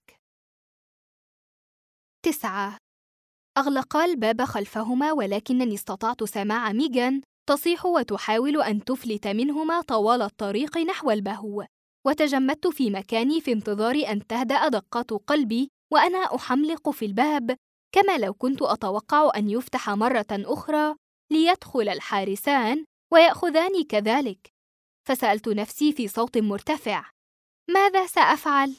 9. أغلقا الباب خلفهما، ولكنني استطعت سماع ميغان تصيح وتحاول أن تفلت منهما طوال الطريق نحو البهو، وتجمدت في مكاني في انتظار أن تهدأ دقات قلبي وأنا أحملق في الباب، كما لو كنت أتوقع أن يفتح مرة أخرى ليدخل الحارسان ويأخذاني كذلك. فسألت نفسي في صوت مرتفع: ماذا سأفعل؟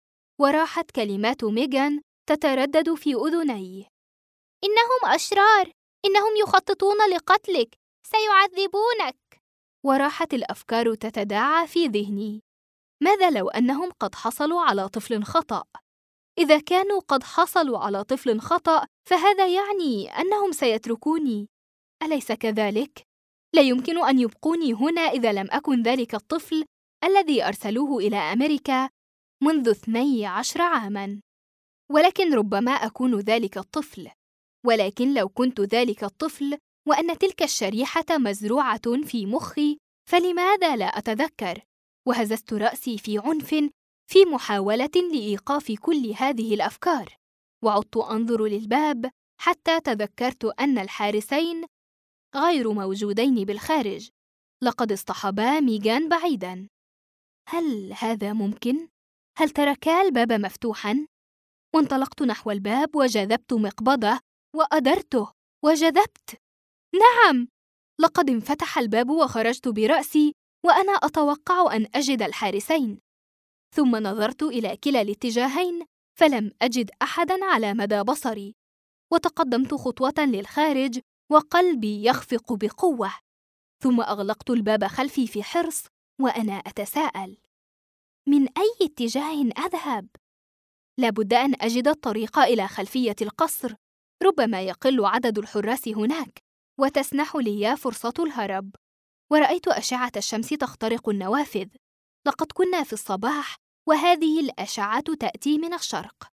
وراحت كلمات ميغان تتردد في أذني: إنهم أشرار، إنهم يخططون لقتلك، سيعذبونك. وراحت الأفكار تتداعى في ذهني: ماذا لو أنهم قد حصلوا على طفل خطأ؟ إذا كانوا قد حصلوا على طفل خطأ فهذا يعني أنهم سيتركوني، أليس كذلك؟ لا يمكن أن يبقوني هنا إذا لم أكن ذلك الطفل الذي أرسلوه إلى أمريكا منذ 12 عاماً. ولكن ربما أكون ذلك الطفل. ولكن لو كنت ذلك الطفل وأن تلك الشريحة مزروعة في مخي، فلماذا لا أتذكر؟ وهززت رأسي في عنف في محاولة لإيقاف كل هذه الأفكار، وعدت أنظر للباب حتى تذكرت أن الحارسين غير موجودين بالخارج، لقد اصطحبا ميغان بعيداً. هل هذا ممكن؟ هل تركا الباب مفتوحاً؟ وانطلقت نحو الباب وجذبت مقبضة وأدرته وجذبت. نعم، لقد انفتح الباب وخرجت برأسي وأنا أتوقع أن أجد الحارسين. ثم نظرت إلى كلا الاتجاهين فلم أجد أحداً على مدى بصري، وتقدمت خطوة للخارج وقلبي يخفق بقوة. ثم أغلقت الباب خلفي في حرص وأنا أتساءل: من أي اتجاه أذهب؟ لابد أن أجد الطريق إلى خلفية القصر، ربما يقل عدد الحراس هناك وتسنح لي فرصة الهرب. ورأيت أشعة الشمس تخترق النوافذ. لقد كنا في الصباح وهذه الأشعة تأتي من الشرق،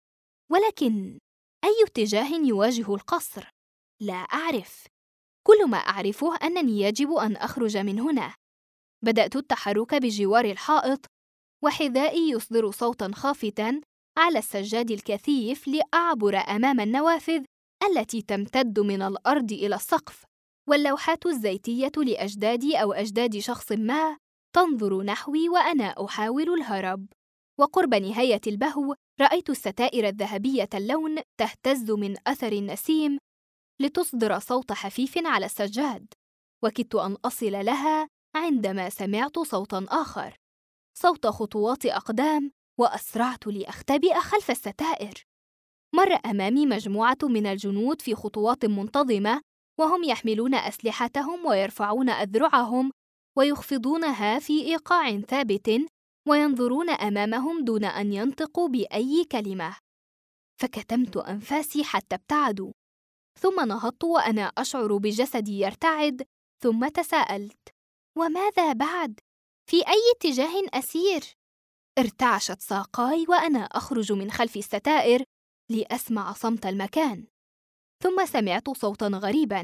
ولكن أي اتجاه يواجه القصر؟ لا أعرف. كل ما أعرفه أنني يجب أن أخرج من هنا. بدأت التحرك بجوار الحائط، وحذائي يصدر صوتاً خافتاً على السجاد الكثيف لأعبر أمام النوافذ التي تمتد من الأرض إلى السقف، واللوحات الزيتية لأجدادي أو أجداد شخص ما تنظر نحوي وأنا أحاول الهرب. وقرب نهاية البهو رأيت الستائر الذهبية اللون تهتز من أثر النسيم لتصدر صوت حفيف على السجاد، وكدت أن أصل لها عندما سمعت صوتاً آخر، صوت خطوات أقدام، وأسرعت لأختبئ خلف الستائر. مر أمامي مجموعة من الجنود في خطوات منتظمة، وهم يحملون أسلحتهم ويرفعون أذرعهم ويخفضونها في إيقاع ثابت، وينظرون أمامهم دون أن ينطقوا بأي كلمة. فكتمت أنفاسي حتى ابتعدوا، ثم نهضت وأنا أشعر بجسدي يرتعد، ثم تساءلت: وماذا بعد؟ في أي اتجاه أسير؟ ارتعشت ساقاي وأنا أخرج من خلف الستائر لأسمع صمت المكان، ثم سمعت صوتاً غريباً: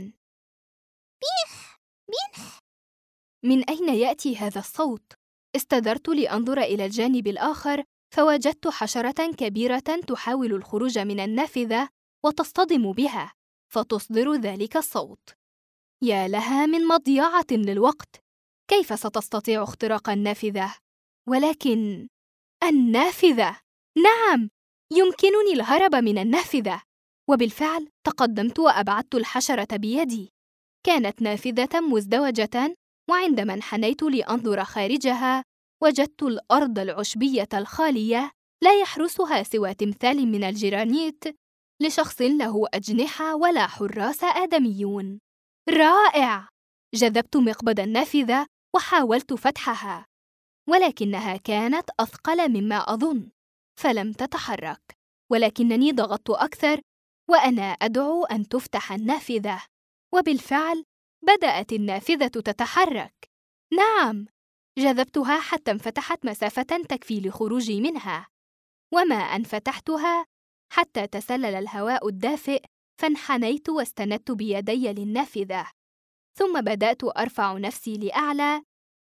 بيح بيح. من أين يأتي هذا الصوت؟ استدرت لأنظر إلى الجانب الآخر، فوجدت حشرة كبيرة تحاول الخروج من النافذة وتصطدم بها فتصدر ذلك الصوت. يا لها من مضيعة للوقت! كيف ستستطيع اختراق النافذة؟ ولكن النافذة! نعم، يمكنني الهرب من النافذة. وبالفعل تقدمت وأبعدت الحشرة بيدي. كانت نافذة مزدوجة، وعندما انحنيت لأنظر خارجها وجدت الأرض العشبية الخالية لا يحرسها سوى تمثال من الجرانيت لشخص له أجنحة ولا حراس آدميون. رائع! جذبت مقبض النافذة وحاولت فتحها، ولكنها كانت أثقل مما أظن، فلم تتحرك، ولكنني ضغطت أكثر وأنا أدعو أن تفتح النافذة، وبالفعل بدأت النافذة تتحرك. نعم، جذبتها حتى انفتحت مسافة تكفي لخروجي منها، وما أن فتحتها حتى تسلل الهواء الدافئ، فانحنيت واستندت بيدي للنافذة، ثم بدأت أرفع نفسي لأعلى،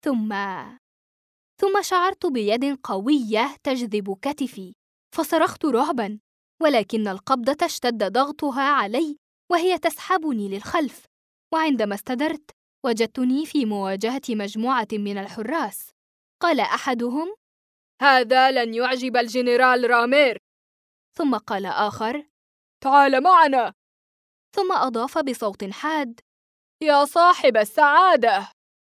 ثم شعرت بيد قوية تجذب كتفي، فصرخت رعباً، ولكن القبضة اشتد ضغطها علي وهي تسحبني للخلف، وعندما استدرت وجدتني في مواجهة مجموعة من الحراس. قال أحدهم: هذا لن يعجب الجنرال رامير. ثم قال آخر: تعال معنا. ثم أضاف بصوت حاد: يا صاحب السعادة.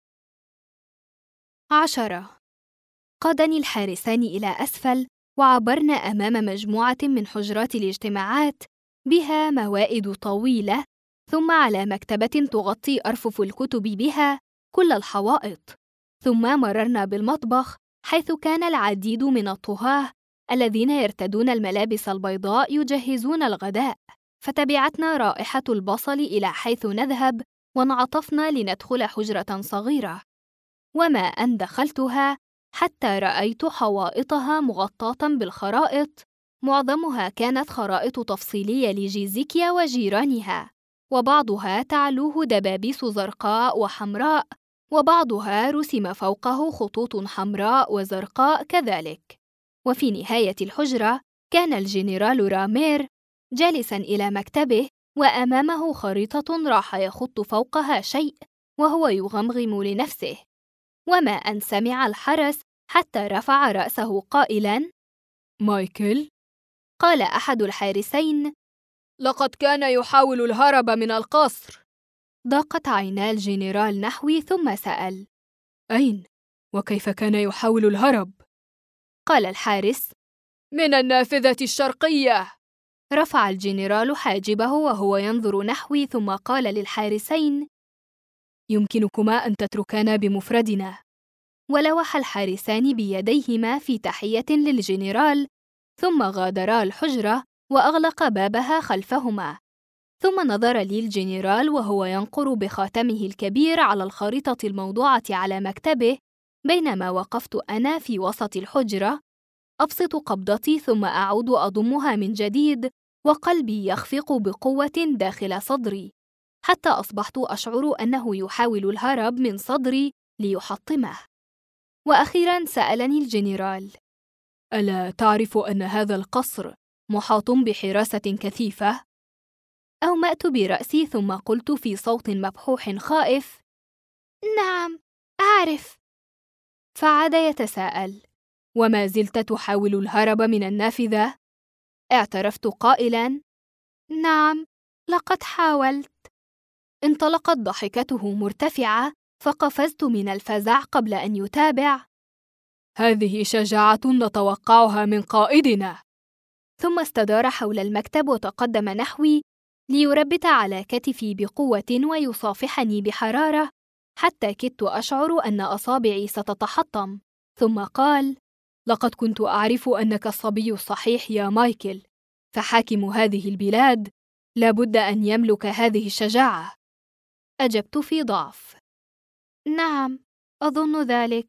10. قادني الحارسان إلى أسفل، وعبرنا أمام مجموعة من حجرات الاجتماعات بها موائد طويلة، ثم على مكتبة تغطي أرفف الكتب بها كل الحوائط، ثم مررنا بالمطبخ حيث كان العديد من الطهاة الذين يرتدون الملابس البيضاء يجهزون الغداء، فتبعتنا رائحة البصل إلى حيث نذهب، وانعطفنا لندخل حجرة صغيرة، وما أن دخلتها حتى رأيت حوائطها مغطاة بالخرائط، معظمها كانت خرائط تفصيلية لجيزيكيا وجيرانها، وبعضها تعلوه دبابيس زرقاء وحمراء، وبعضها رسم فوقه خطوط حمراء وزرقاء كذلك. وفي نهاية الحجرة كان الجنرال رامير جالساً إلى مكتبه، وأمامه خريطة راح يخط فوقها شيء وهو يغمغم لنفسه، وما أن سمع الحرس حتى رفع رأسه قائلاً: مايكل؟ قال أحد الحارسين: لقد كان يحاول الهرب من القصر. ضاقت عينا الجنرال نحوي ثم سأل: أين؟ وكيف كان يحاول الهرب؟ قال الحارس: من النافذة الشرقية. رفع الجنرال حاجبه وهو ينظر نحوي، ثم قال للحارسين: يمكنكما أن تتركانا بمفردنا. ولوح الحارسان بيديهما في تحية للجنرال، ثم غادرا الحجرة وأغلق بابها خلفهما. ثم نظر لي الجنرال وهو ينقر بخاتمه الكبير على الخريطة الموضوعة على مكتبه، بينما وقفت أنا في وسط الحجرة أبسط قبضتي ثم أعود أضمها من جديد، وقلبي يخفق بقوة داخل صدري، حتى أصبحت أشعر أنه يحاول الهرب من صدري ليحطمه. وأخيراً سألني الجنرال: ألا تعرف أن هذا القصر محاط بحراسة كثيفة؟ أومأت برأسي ثم قلت في صوت مبحوح خائف: نعم، أعرف. فعاد يتساءل: وما زلت تحاول الهرب من النافذة؟ اعترفت قائلاً: نعم، لقد حاولت. انطلقت ضحكته مرتفعة، فقفزت من الفزع قبل أن يتابع: هذه شجاعة نتوقعها من قائدنا. ثم استدار حول المكتب وتقدم نحوي ليربت على كتفي بقوة ويصافحني بحرارة، حتى كدت أشعر أن أصابعي ستتحطم، ثم قال: لقد كنت أعرف أنك الصبي الصحيح يا مايكل، فحاكم هذه البلاد لابد أن يملك هذه الشجاعة. أجبت في ضعف: نعم، أظن ذلك.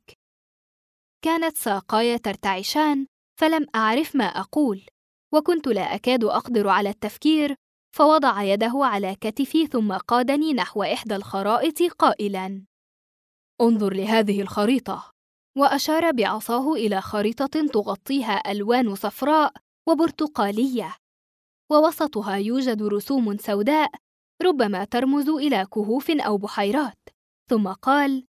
كانت ساقاي ترتعشان، فلم أعرف ما أقول، وكنت لا أكاد أقدر على التفكير، فوضع يده على كتفي ثم قادني نحو إحدى الخرائط قائلاً: انظر لهذه الخريطة. وأشار بعصاه إلى خريطة تغطيها ألوان صفراء وبرتقالية، ووسطها يوجد رسوم سوداء ربما ترمز إلى كهوف أو بحيرات، ثم قال: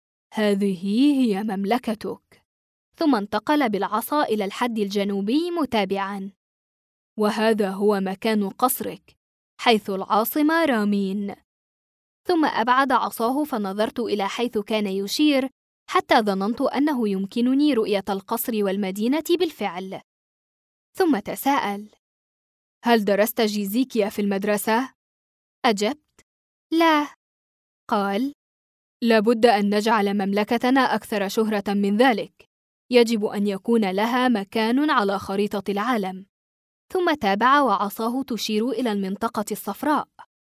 هذه هي مملكتك. ثم انتقل بالعصا إلى الحد الجنوبي متابعاً: وهذا هو مكان قصرك، حيث العاصمة رامين. ثم أبعد عصاه فنظرت إلى حيث كان يشير، حتى ظننت أنه يمكنني رؤية القصر والمدينة بالفعل. ثم تساءل: هل درست جيزيكيا في المدرسة؟ أجبت: لا. قال: لابد أن نجعل مملكتنا أكثر شهرة من ذلك. يجب أن يكون لها مكان على خريطة العالم. ثم تابع وعصاه تشير إلى المنطقة الصفراء.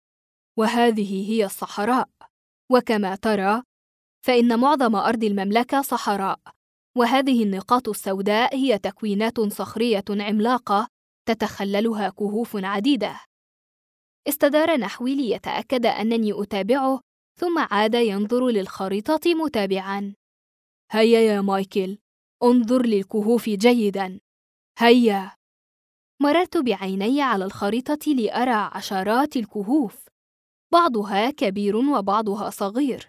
وهذه هي الصحراء. وكما ترى فإن معظم أرض المملكة صحراء، وهذه النقاط السوداء هي تكوينات صخرية عملاقة تتخللها كهوف عديدة. استدار نحوي ليتأكد أنني أتابعه، ثم عاد ينظر للخريطة متابعاً. هيا يا مايكل، انظر للكهوف جيداً. هيا. مررت بعيني على الخريطة لأرى عشرات الكهوف، بعضها كبير وبعضها صغير.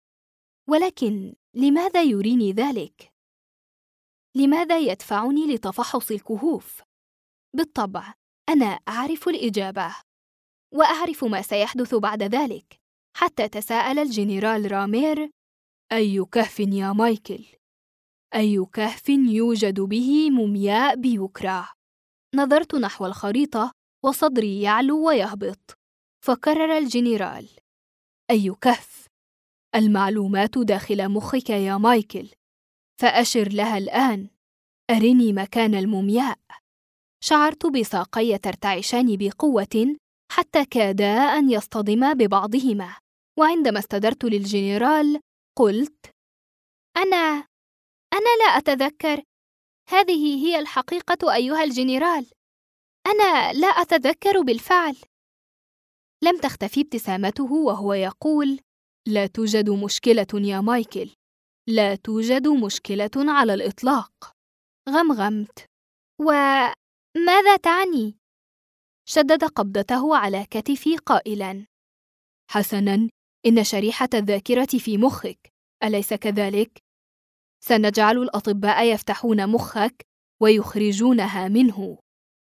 ولكن لماذا يريني ذلك؟ لماذا يدفعني لتفحص الكهوف؟ بالطبع أنا أعرف الإجابة، وأعرف ما سيحدث بعد ذلك. حتى تساءل الجنرال رامير: أي كهف يا مايكل؟ أي كهف يوجد به مومياء بيوكرا؟ نظرت نحو الخريطة وصدري يعلو ويهبط. فكرر الجنرال: أي كهف؟ المعلومات داخل مخك يا مايكل، فأشر لها الآن. أرني مكان المومياء. شعرت بساقي ترتعشان بقوة حتى كادا أن يصطدما ببعضهما، وعندما استدرت للجنرال قلت: أنا لا أتذكر. هذه هي الحقيقة أيها الجنرال، أنا لا أتذكر بالفعل. لم تختفي ابتسامته وهو يقول: لا توجد مشكلة يا مايكل، لا توجد مشكلة على الإطلاق. غمغمت: وماذا تعني؟ شدد قبضته على كتفي قائلاً: حسناً، إن شريحة الذاكرة في مخك، أليس كذلك؟ سنجعل الأطباء يفتحون مخك ويخرجونها منه.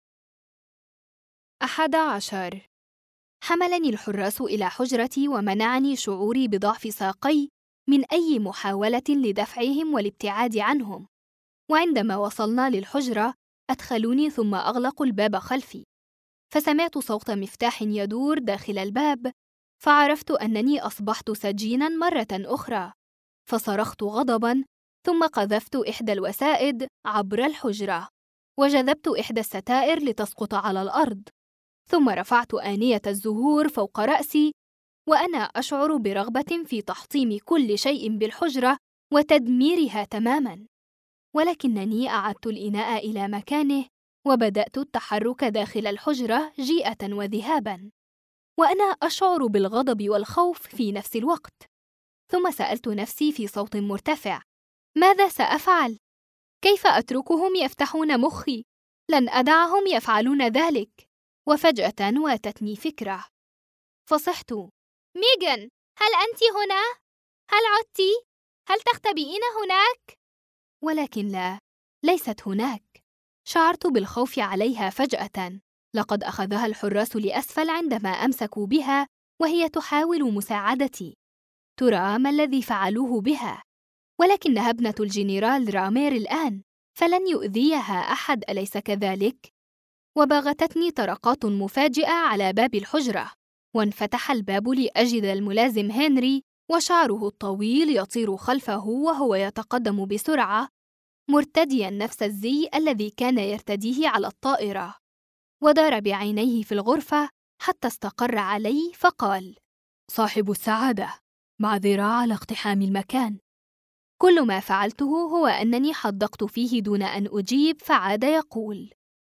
11. حملني الحراس إلى حجرتي ومنعني شعوري بضعف ساقي من أي محاولة لدفعهم والابتعاد عنهم. وعندما وصلنا للحجرة أدخلوني ثم أغلقوا الباب خلفي، فسمعت صوت مفتاح يدور داخل الباب، فعرفت أنني أصبحت سجيناً مرة أخرى، فصرخت غضباً، ثم قذفت إحدى الوسائد عبر الحجرة، وجذبت إحدى الستائر لتسقط على الأرض، ثم رفعت آنية الزهور فوق رأسي، وأنا أشعر برغبة في تحطيم كل شيء بالحجرة وتدميرها تماماً. ولكنني أعدت الإناء إلى مكانه، وبدأت التحرك داخل الحجرة جيئة وذهاباً، وأنا أشعر بالغضب والخوف في نفس الوقت. ثم سألت نفسي في صوت مرتفع: ماذا سأفعل؟ كيف أتركهم يفتحون مخي؟ لن أدعهم يفعلون ذلك. وفجأة واتتني فكرة، فصحت: ميغان، هل أنت هنا؟ هل عدت؟ هل تختبئين هناك؟ ولكن لا، ليست هناك. شعرت بالخوف عليها فجأة. لقد أخذها الحراس لأسفل عندما أمسكوا بها وهي تحاول مساعدتي. ترى ما الذي فعلوه بها؟ ولكنها ابنة الجنرال رامير الآن، فلن يؤذيها أحد، أليس كذلك؟ وباغتتني طرقات مفاجئة على باب الحجرة، وانفتح الباب لأجد الملازم هنري وشعره الطويل يطير خلفه وهو يتقدم بسرعة، مرتدياً نفس الزي الذي كان يرتديه على الطائرة. ودار بعينيه في الغرفة حتى استقر علي فقال: صاحب السعادة، معذرة على اقتحام المكان. كل ما فعلته هو أنني حدقت فيه دون أن أجيب، فعاد يقول: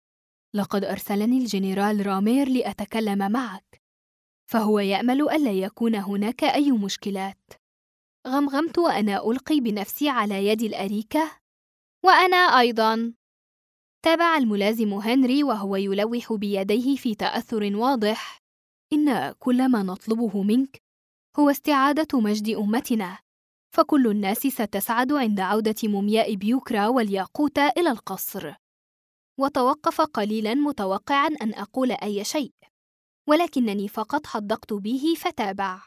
لقد أرسلني الجنرال رامير لأتكلم معك، فهو يأمل ألا يكون هناك أي مشكلات. غمغمت وأنا ألقي بنفسي على يد الأريكة. وأنا أيضاً. تابع الملازم هنري وهو يلوح بيديه في تأثر واضح: إن كل ما نطلبه منك هو استعادة مجد أمتنا، فكل الناس ستسعد عند عودة مومياء بيوكرا والياقوت إلى القصر. وتوقف قليلاً متوقعاً أن أقول أي شيء، ولكنني فقط حدقت به فتابع: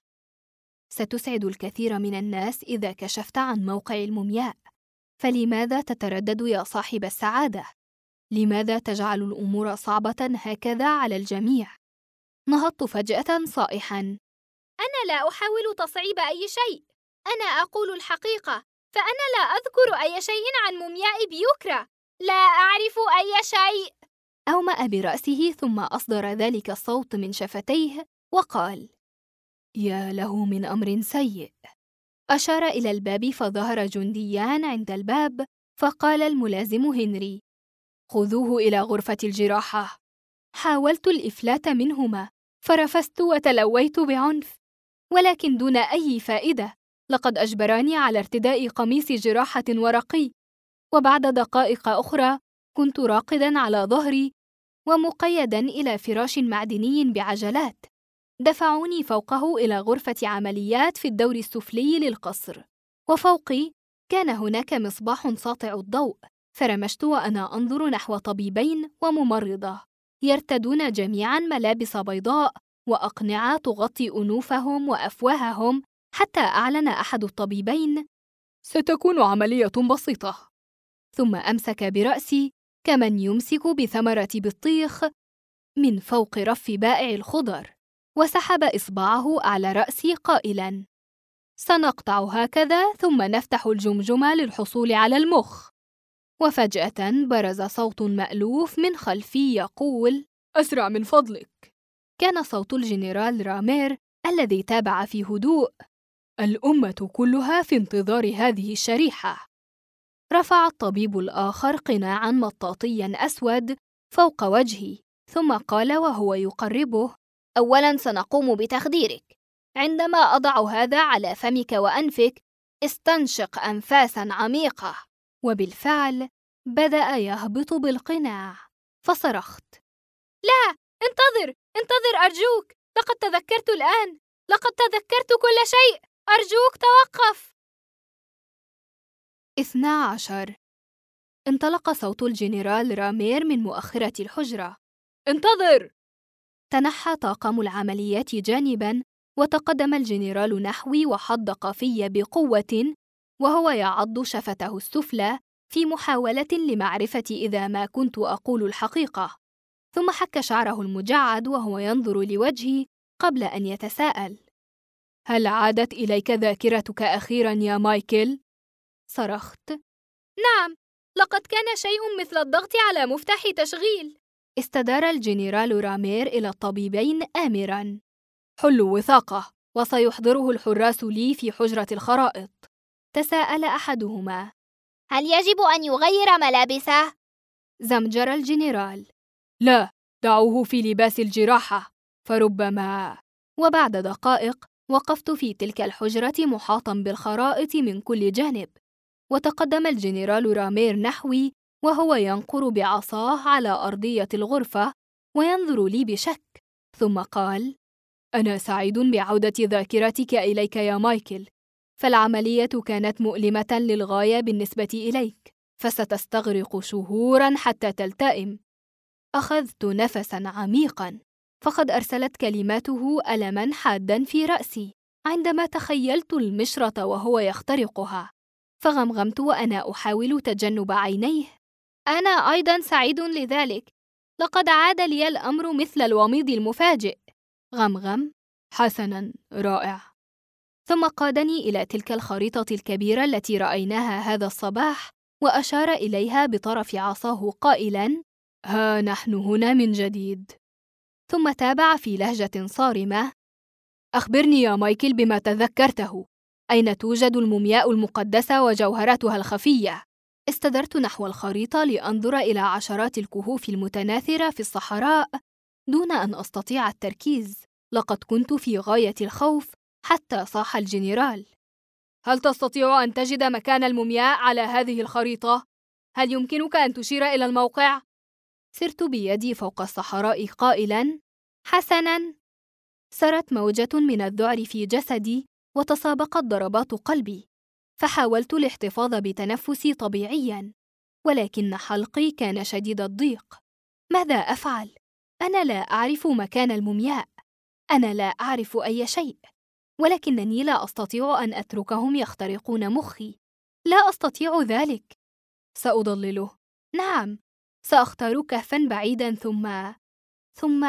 ستسعد الكثير من الناس إذا كشفت عن موقع المومياء، فلماذا تتردد يا صاحب السعادة؟ لماذا تجعل الأمور صعبة هكذا على الجميع؟ نهضت فجأة صائحاً: أنا لا أحاول تصعيب أي شيء، أنا أقول الحقيقة، فأنا لا أذكر أي شيء عن مومياء بيوكرا. لا أعرف أي شيء. أومأ برأسه ثم أصدر ذلك الصوت من شفتيه وقال: يا له من أمر سيء. أشار إلى الباب فظهر جنديان عند الباب، فقال الملازم هنري: خذوه إلى غرفة الجراحة. حاولت الإفلات منهما، فرفست وتلويت بعنف، ولكن دون أي فائدة. لقد أجبراني على ارتداء قميص جراحة ورقي، وبعد دقائق أخرى كنت راقداً على ظهري ومقيداً إلى فراش معدني بعجلات. دفعوني فوقه إلى غرفة عمليات في الدور السفلي للقصر، وفوقي كان هناك مصباح ساطع الضوء، فرمشت وأنا أنظر نحو طبيبين وممرضة يرتدون جميعاً ملابس بيضاء وأقنعة تغطي أنوفهم وأفواههم، حتى أعلن أحد الطبيبين: ستكون عملية بسيطة. ثم أمسك برأسي كمن يمسك بثمرة بطيخ من فوق رف بائع الخضر، وسحب إصبعه على رأسي قائلاً: سنقطع هكذا ثم نفتح الجمجمة للحصول على المخ. وفجأة برز صوت مألوف من خلفي يقول: أسرع من فضلك. كان صوت الجنرال رامير الذي تابع في هدوء: الأمة كلها في انتظار هذه الشريحة. رفع الطبيب الآخر قناعاً مطاطياً أسود فوق وجهي، ثم قال وهو يقربه: أولاً سنقوم بتخديرك. عندما أضع هذا على فمك وأنفك، استنشق أنفاساً عميقة. وبالفعل بدأ يهبط بالقناع، فصرخت: لا، انتظر أرجوك. لقد تذكرت الآن. لقد تذكرت كل شيء. أرجوك توقف. 12. انطلق صوت الجنرال رامير من مؤخرة الحجرة: انتظر! تنحى طاقم العمليات جانباً، وتقدم الجنرال نحوي وحدق في بقوة وهو يعض شفته السفلى في محاولة لمعرفة إذا ما كنت أقول الحقيقة. ثم حك شعره المجعد وهو ينظر لوجهي قبل أن يتساءل: هل عادت إليك ذاكرتك أخيراً يا مايكل؟ صرخت: نعم، لقد كان شيء مثل الضغط على مفتاح تشغيل. استدار الجنرال رامير إلى الطبيبين آمراً: حلوا وثاقة، وسيحضره الحراس لي في حجرة الخرائط. تساءل أحدهما: هل يجب أن يغير ملابسه؟ زمجر الجنرال: لا، دعوه في لباس الجراحة، فربما. وبعد دقائق وقفت في تلك الحجرة محاطاً بالخرائط من كل جانب، وتقدم الجنرال رامير نحوي وهو ينقر بعصاه على أرضية الغرفة وينظر لي بشك، ثم قال: أنا سعيد بعودة ذاكرتك إليك يا مايكل، فالعملية كانت مؤلمة للغاية بالنسبة إليك، فستستغرق شهوراً حتى تلتئم. أخذت نفساً عميقاً، فقد أرسلت كلماته ألماً حاداً في رأسي عندما تخيلت المشرط وهو يخترقها، فغمغمت وأنا أحاول تجنب عينيه: أنا أيضاً سعيد لذلك. لقد عاد لي الأمر مثل الوميض المفاجئ. غمغم: حسناً، رائع. ثم قادني إلى تلك الخريطة الكبيرة التي رأيناها هذا الصباح، وأشار إليها بطرف عصاه قائلاً: ها نحن هنا من جديد. ثم تابع في لهجة صارمة: أخبرني يا مايكل بما تذكرته. أين توجد المومياء المقدسة وجوهراتها الخفية؟ استدرت نحو الخريطة لأنظر إلى عشرات الكهوف المتناثرة في الصحراء دون أن أستطيع التركيز. لقد كنت في غاية الخوف حتى صاح الجنرال: هل تستطيع أن تجد مكان المومياء على هذه الخريطة؟ هل يمكنك أن تشير إلى الموقع؟ سرت بيدي فوق الصحراء قائلاً: حسناً. سرت موجة من الذعر في جسدي وتسابقت ضربات قلبي، فحاولت الاحتفاظ بتنفسي طبيعياً، ولكن حلقي كان شديد الضيق. ماذا أفعل؟ أنا لا أعرف مكان المومياء، أنا لا أعرف أي شيء، ولكنني لا أستطيع أن أتركهم يخترقون مخي. لا أستطيع ذلك. سأضلله، نعم، سأختار كهفاً بعيداً، ثم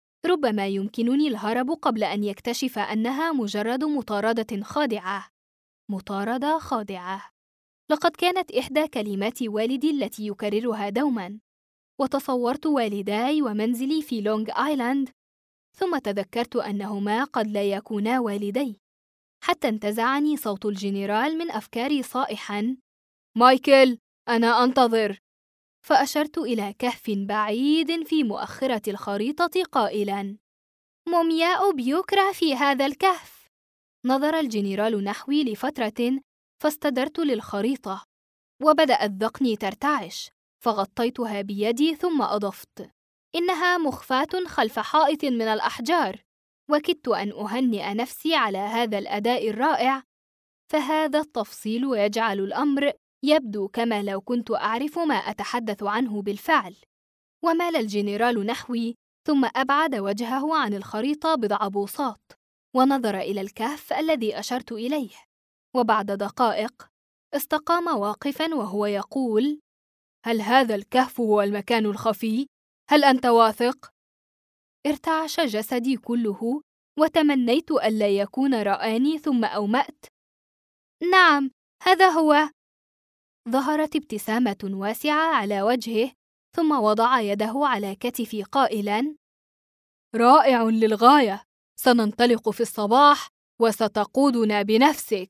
ربما يمكنني الهرب قبل أن يكتشف أنها مجرد مطاردة خادعة. مطاردة خادعة. لقد كانت إحدى كلمات والدي التي يكررها دوماً، وتصورت والداي ومنزلي في لونغ آيلاند، ثم تذكرت أنهما قد لا يكونا والدي، حتى انتزعني صوت الجنرال من أفكاري صائحاً: مايكل، أنا أنتظر. فأشرت إلى كهف بعيد في مؤخرة الخريطة قائلاً: مومياء بيوكرا في هذا الكهف. نظر الجنرال نحوي لفترة، فاستدرت للخريطة، وبدأت ذقني ترتعش، فغطيتها بيدي ثم أضفت: إنها مخفاة خلف حائط من الأحجار. وكدت أن أهنئ نفسي على هذا الأداء الرائع، فهذا التفصيل يجعل الأمر يبدو كما لو كنت أعرف ما أتحدث عنه بالفعل. ومال الجنرال نحوي، ثم أبعد وجهه عن الخريطة بضع بوصات، ونظر إلى الكهف الذي أشرت إليه، وبعد دقائق استقام واقفاً وهو يقول: هل هذا الكهف هو المكان الخفي؟ هل أنت واثق؟ ارتعش جسدي كله، وتمنيت ألا يكون رآني، ثم أومأت: نعم، هذا هو. ظهرت ابتسامة واسعة على وجهه، ثم وضع يده على كتفي قائلاً: رائع للغاية، سننطلق في الصباح وستقودنا بنفسك.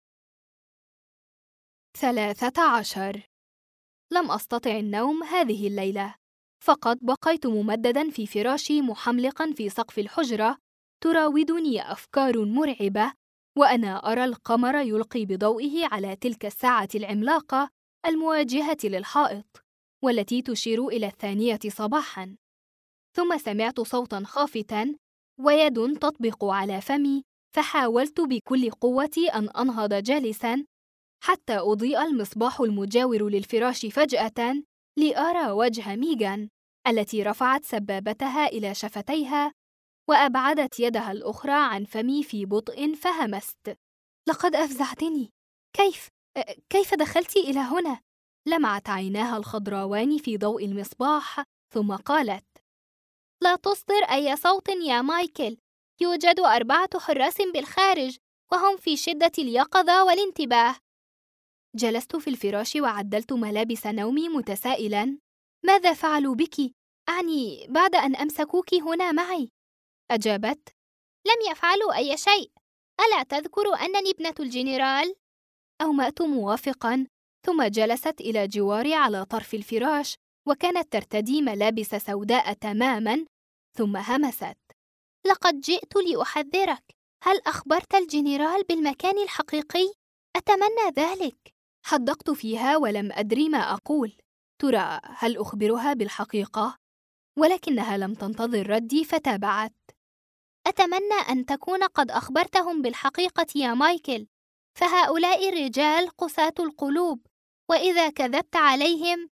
13. لم أستطع النوم هذه الليلة، فقد بقيت ممدداً في فراشي محملقاً في سقف الحجرة، تراودني أفكار مرعبة، وأنا أرى القمر يلقي بضوئه على تلك الساعة العملاقة المواجهة للحائط، والتي تشير إلى 2 صباحاً. ثم سمعت صوتاً خافتاً، ويد تطبق على فمي، فحاولت بكل قوتي أن أنهض جالساً، حتى أضيء المصباح المجاور للفراش فجأة لأرى وجه ميغان التي رفعت سبابتها إلى شفتيها، وأبعدت يدها الأخرى عن فمي في بطء، فهمست: لقد أفزعتني. كيف دخلت إلى هنا؟ لمعت عيناها الخضراوان في ضوء المصباح، ثم قالت: لا تصدر أي صوت يا مايكل، يوجد 4 حراس بالخارج، وهم في شدة اليقظة والانتباه. جلست في الفراش وعدلت ملابس نومي متسائلاً: ماذا فعلوا بك؟ أعني بعد أن أمسكوك هنا معي. أجابت: لم يفعلوا أي شيء، ألا تذكر أنني ابنة الجنرال؟ أومأت موافقاً، ثم جلست إلى جواري على طرف الفراش، وكانت ترتدي ملابس سوداء تماماً، ثم همست: لقد جئت لأحذرك، هل أخبرت الجنرال بالمكان الحقيقي؟ أتمنى ذلك. حدقت فيها ولم أدري ما أقول. ترى هل أخبرها بالحقيقة؟ ولكنها لم تنتظر ردي، فتابعت: أتمنى أن تكون قد أخبرتهم بالحقيقة يا مايكل، فهؤلاء الرجال قساة القلوب، وإذا كذبت عليهم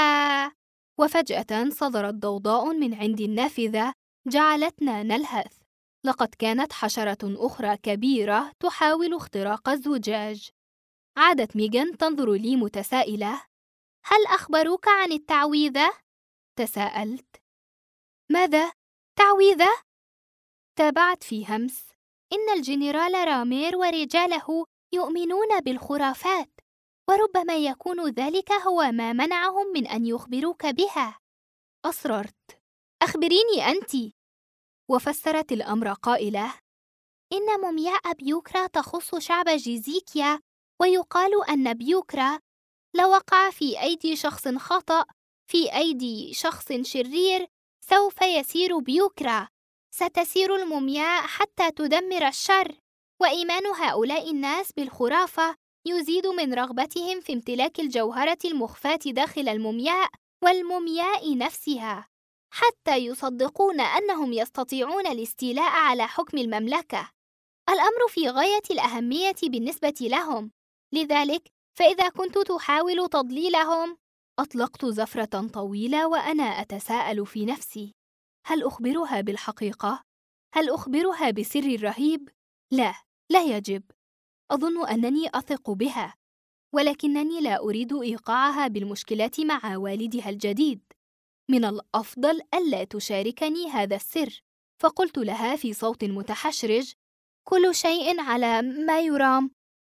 وفجأة صدرت ضوضاء من عند النافذة جعلتنا نلهث. لقد كانت حشرة أخرى كبيرة تحاول اختراق الزجاج. عادت ميغان تنظر لي متسائلة: هل أخبروك عن التعويذة؟ تساءلت: ماذا؟ تعويذة؟ تابعت في همس: إن الجنرال رامير ورجاله يؤمنون بالخرافات، وربما يكون ذلك هو ما منعهم من أن يخبروك بها. أصررت: أخبريني أنت. وفسرت الأمر قائلة: إن مومياء بيوكرا تخص شعب جيزيكيا، ويقال أن بيوكرا لو وقع في أيدي شخص خطأ، في أيدي شخص شرير، سوف يسير بيوكرا، ستسير المومياء حتى تدمر الشر. وإيمان هؤلاء الناس بالخرافة يزيد من رغبتهم في امتلاك الجوهرة المخفاة داخل المومياء والمومياء نفسها، حتى يصدقون أنهم يستطيعون الاستيلاء على حكم المملكة. الأمر في غاية الأهمية بالنسبة لهم، لذلك فإذا كنت تحاول تضليلهم. أطلقت زفرة طويلة وأنا أتساءل في نفسي: هل أخبرها بالحقيقة؟ هل أخبرها بسري الرهيب؟ لا يجب. أظن أنني أثق بها، ولكنني لا أريد إيقاعها بالمشكلات مع والدها الجديد. من الأفضل ألا تشاركني هذا السر. فقلت لها في صوت متحشرج: كل شيء على ما يرام.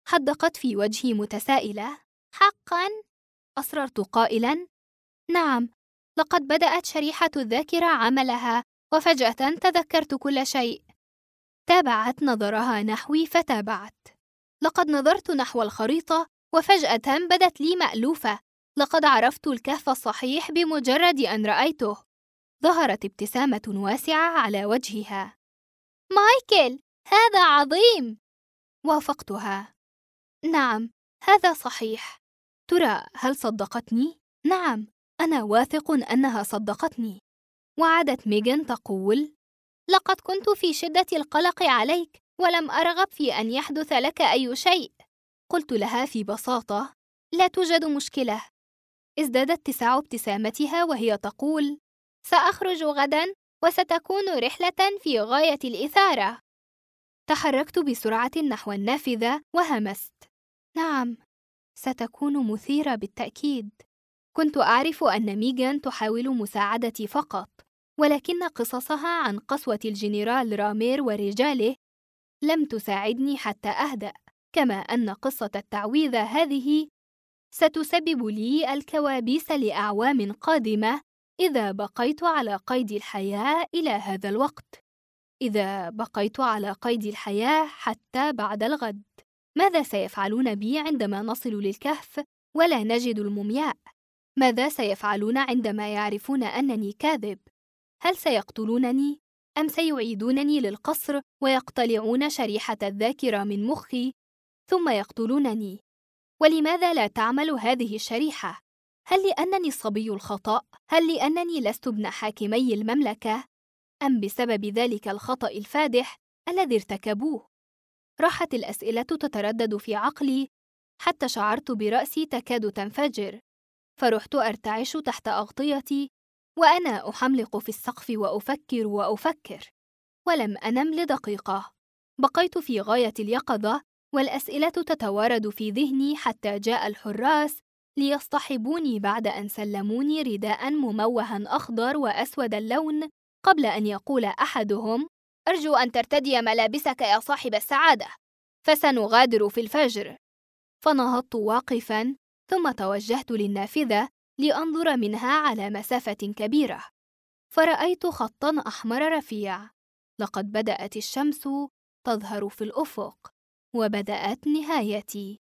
حدقت في وجهي متسائلة. حقاً؟ أصررت قائلاً: نعم، لقد بدأت شريحة الذاكرة عملها، وفجأة تذكرت كل شيء. تابعت نظرها نحوي فتابعت. لقد نظرت نحو الخريطة وفجأة بدت لي مألوفة. لقد عرفت الكهف الصحيح بمجرد أن رأيته. ظهرت ابتسامة واسعة على وجهها. مايكل، هذا عظيم! وافقتها. نعم، هذا صحيح. ترى هل صدقتني؟ نعم، أنا واثق أنها صدقتني. وعادت ميغان تقول: لقد كنت في شدة القلق عليك، ولم أرغب في أن يحدث لك أي شيء. قلت لها في بساطة: لا توجد مشكلة. ازداد اتساع ابتسامتها وهي تقول: سأخرج غداً، وستكون رحلة في غاية الإثارة. تحركت بسرعة نحو النافذة وهمست: نعم، ستكون مثيرة بالتأكيد. كنت أعرف أن ميغان تحاول مساعدتي فقط، ولكن قصصها عن قسوة الجنرال رامير ورجاله لم تساعدني حتى أهدأ، كما أن قصة التعويذة هذه ستسبب لي الكوابيس لأعوام قادمة إذا بقيت على قيد الحياة إلى هذا الوقت. إذا بقيت على قيد الحياة حتى بعد الغد، ماذا سيفعلون بي عندما نصل للكهف ولا نجد المومياء؟ ماذا سيفعلون عندما يعرفون أنني كاذب؟ هل سيقتلونني؟ أم سيعيدونني للقصر ويقتلعون شريحة الذاكرة من مخي ثم يقتلونني؟ ولماذا لا تعمل هذه الشريحة؟ هل لأنني الصبي الخطأ؟ هل لأنني لست ابن حاكمي المملكة؟ أم بسبب ذلك الخطأ الفادح الذي ارتكبوه؟ راحت الأسئلة تتردد في عقلي حتى شعرت برأسي تكاد تنفجر، فرحت أرتعش تحت أغطيتي وأنا أحملق في السقف وأفكر، ولم أنم لدقيقة. بقيت في غاية اليقظة والأسئلة تتوارد في ذهني حتى جاء الحراس ليصطحبوني بعد أن سلموني رداء مموها أخضر وأسود اللون، قبل أن يقول أحدهم: أرجو أن ترتدي ملابسك يا صاحب السعادة، فسنغادر في الفجر. فنهضت واقفاً، ثم توجهت للنافذة لأنظر منها على مسافة كبيرة، فرأيت خطاً أحمر رفيع. لقد بدأت الشمس تظهر في الأفق، وبدأت نهايتي.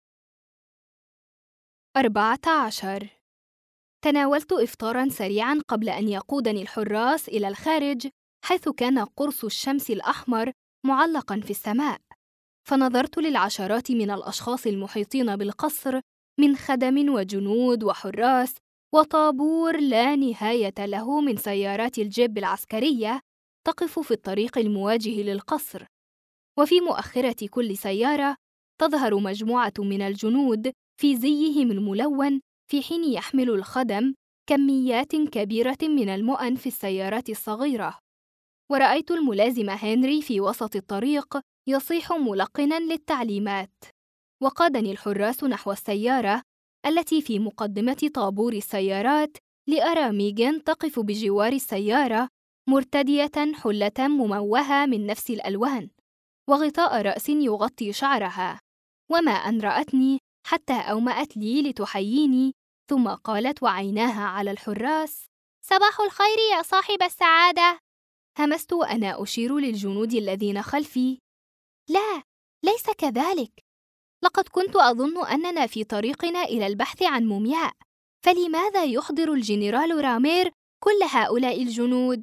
14. تناولت إفطاراً سريعاً قبل أن يقودني الحراس إلى الخارج، حيث كان قرص الشمس الأحمر معلقاً في السماء. فنظرت للعشرات من الأشخاص المحيطين بالقصر، من خدم وجنود وحراس، وطابور لا نهاية له من سيارات الجيب العسكرية تقف في الطريق المواجه للقصر. وفي مؤخرة كل سيارة تظهر مجموعة من الجنود في زيهم الملون، في حين يحمل الخدم كميات كبيرة من المؤن في السيارات الصغيرة. ورأيت الملازم هنري في وسط الطريق يصيح ملقناً للتعليمات. وقادني الحراس نحو السيارة التي في مقدمة طابور السيارات، لأرى ميغان تقف بجوار السيارة مرتدية حلة مموهة من نفس الألوان، وغطاء رأس يغطي شعرها. وما أن رأتني حتى أومأت لي لتحييني، ثم قالت وعيناها على الحراس: صباح الخير يا صاحب السعادة. همست وأنا أشير للجنود الذين خلفي: لا، ليس كذلك. لقد كنت أظن أننا في طريقنا إلى البحث عن مومياء، فلماذا يحضر الجنرال رامير كل هؤلاء الجنود؟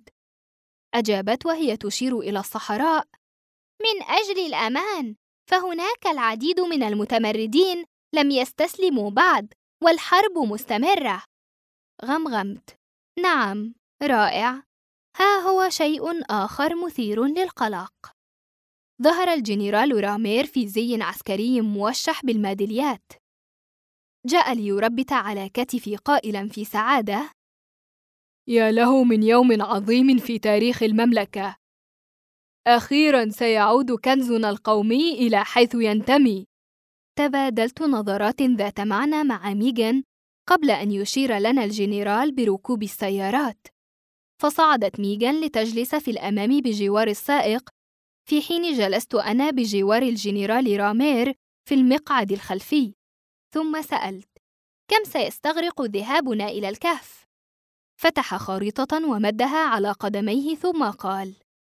أجابت وهي تشير إلى الصحراء: من أجل الأمان، فهناك العديد من المتمردين لم يستسلموا بعد، والحرب مستمرة. غمغمت: نعم، رائع. ها هو شيء آخر مثير للقلق. ظهر الجنرال رامير في زي عسكري موشح بالميداليات. جاء ليربت على كتفي قائلاً في سعادة: يا له من يوم عظيم في تاريخ المملكة! أخيراً سيعود كنزنا القومي إلى حيث ينتمي. تبادلت نظرات ذات معنى مع ميغان قبل أن يشير لنا الجنرال بركوب السيارات. فصعدت ميغان لتجلس في الأمام بجوار السائق، في حين جلست أنا بجوار الجنرال رامير في المقعد الخلفي، ثم سألت: كم سيستغرق ذهابنا إلى الكهف؟ فتح خريطة ومدها على قدميه ثم قال: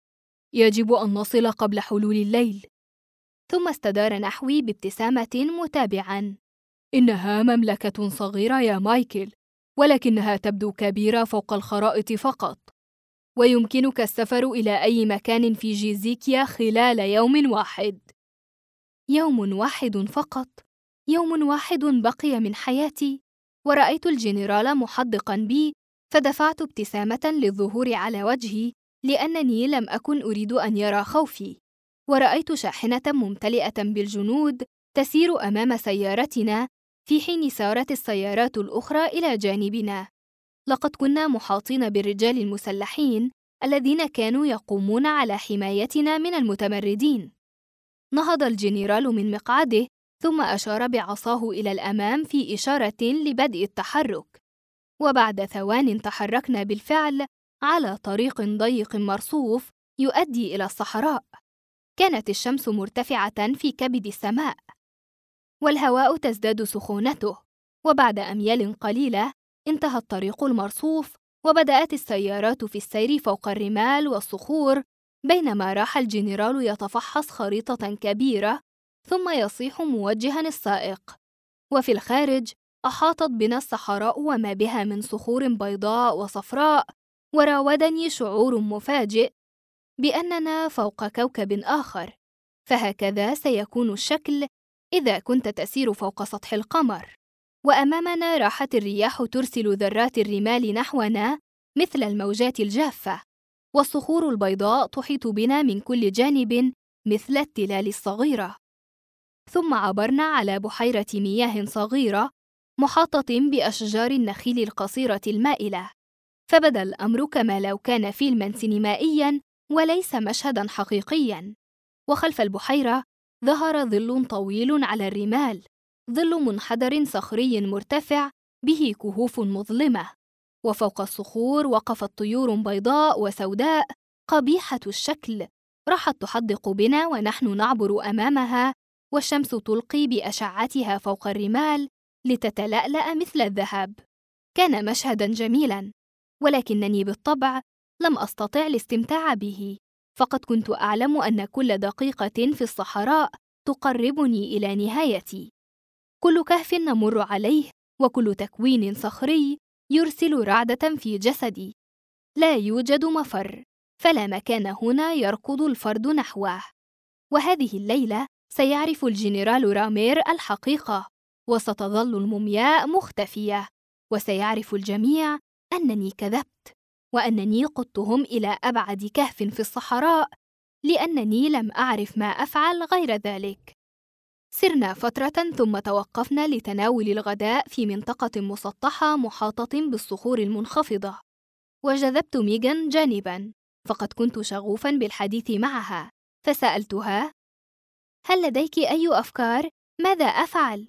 يجب أن نصل قبل حلول الليل. ثم استدار نحوي بابتسامة متابعاً: إنها مملكة صغيرة يا مايكل، ولكنها تبدو كبيرة فوق الخرائط فقط، ويمكنك السفر إلى أي مكان في جيزيكيا خلال يوم واحد. يوم واحد فقط؟ يوم واحد بقي من حياتي؟ ورأيت الجنرال محدقاً بي، فدفعت ابتسامة للظهور على وجهي لأنني لم أكن أريد أن يرى خوفي. ورأيت شاحنة ممتلئة بالجنود تسير أمام سيارتنا في حين سارت السيارات الأخرى إلى جانبنا. لقد كنا محاطين بالرجال المسلحين الذين كانوا يقومون على حمايتنا من المتمردين. نهض الجنرال من مقعده ثم أشار بعصاه إلى الأمام في إشارة لبدء التحرك، وبعد ثوان تحركنا بالفعل على طريق ضيق مرصوف يؤدي إلى الصحراء. كانت الشمس مرتفعة في كبد السماء، والهواء تزداد سخونته، وبعد أميال قليلة انتهى الطريق المرصوف، وبدأت السيارات في السير فوق الرمال والصخور، بينما راح الجنرال يتفحص خريطة كبيرة ثم يصيح موجهاً السائق. وفي الخارج أحاطت بنا الصحراء وما بها من صخور بيضاء وصفراء، وراودني شعور مفاجئ بأننا فوق كوكب آخر، فهكذا سيكون الشكل إذا كنت تسير فوق سطح القمر. وأمامنا راحت الرياح ترسل ذرات الرمال نحونا مثل الموجات الجافة، والصخور البيضاء تحيط بنا من كل جانب مثل التلال الصغيرة. ثم عبرنا على بحيرة مياه صغيرة محاطة بأشجار النخيل القصيرة المائلة، فبدا الأمر كما لو كان فيلماً سينمائياً وليس مشهداً حقيقياً. وخلف البحيرة ظهر ظل طويل على الرمال، ظل منحدر صخري مرتفع به كهوف مظلمة، وفوق الصخور وقفت طيور بيضاء وسوداء قبيحة الشكل، راحت تحدق بنا ونحن نعبر أمامها، والشمس تلقي بأشعتها فوق الرمال لتتلألأ مثل الذهب. كان مشهداً جميلاً، ولكنني بالطبع لم أستطع الاستمتاع به، فقد كنت أعلم أن كل دقيقة في الصحراء تقربني إلى نهايتي. كل كهف نمر عليه وكل تكوين صخري يرسل رعدة في جسدي. لا يوجد مفر، فلا مكان هنا يركض الفرد نحوه. وهذه الليلة سيعرف الجنرال رامير الحقيقة، وستظل المومياء مختفية، وسيعرف الجميع أنني كذبت، وأنني قدتهم إلى أبعد كهف في الصحراء، لأنني لم أعرف ما أفعل غير ذلك. سرنا فترة ثم توقفنا لتناول الغداء في منطقة مسطحة محاطة بالصخور المنخفضة، وجذبت ميغان جانباً، فقد كنت شغوفاً بالحديث معها، فسألتها: هل لديك أي أفكار؟ ماذا أفعل؟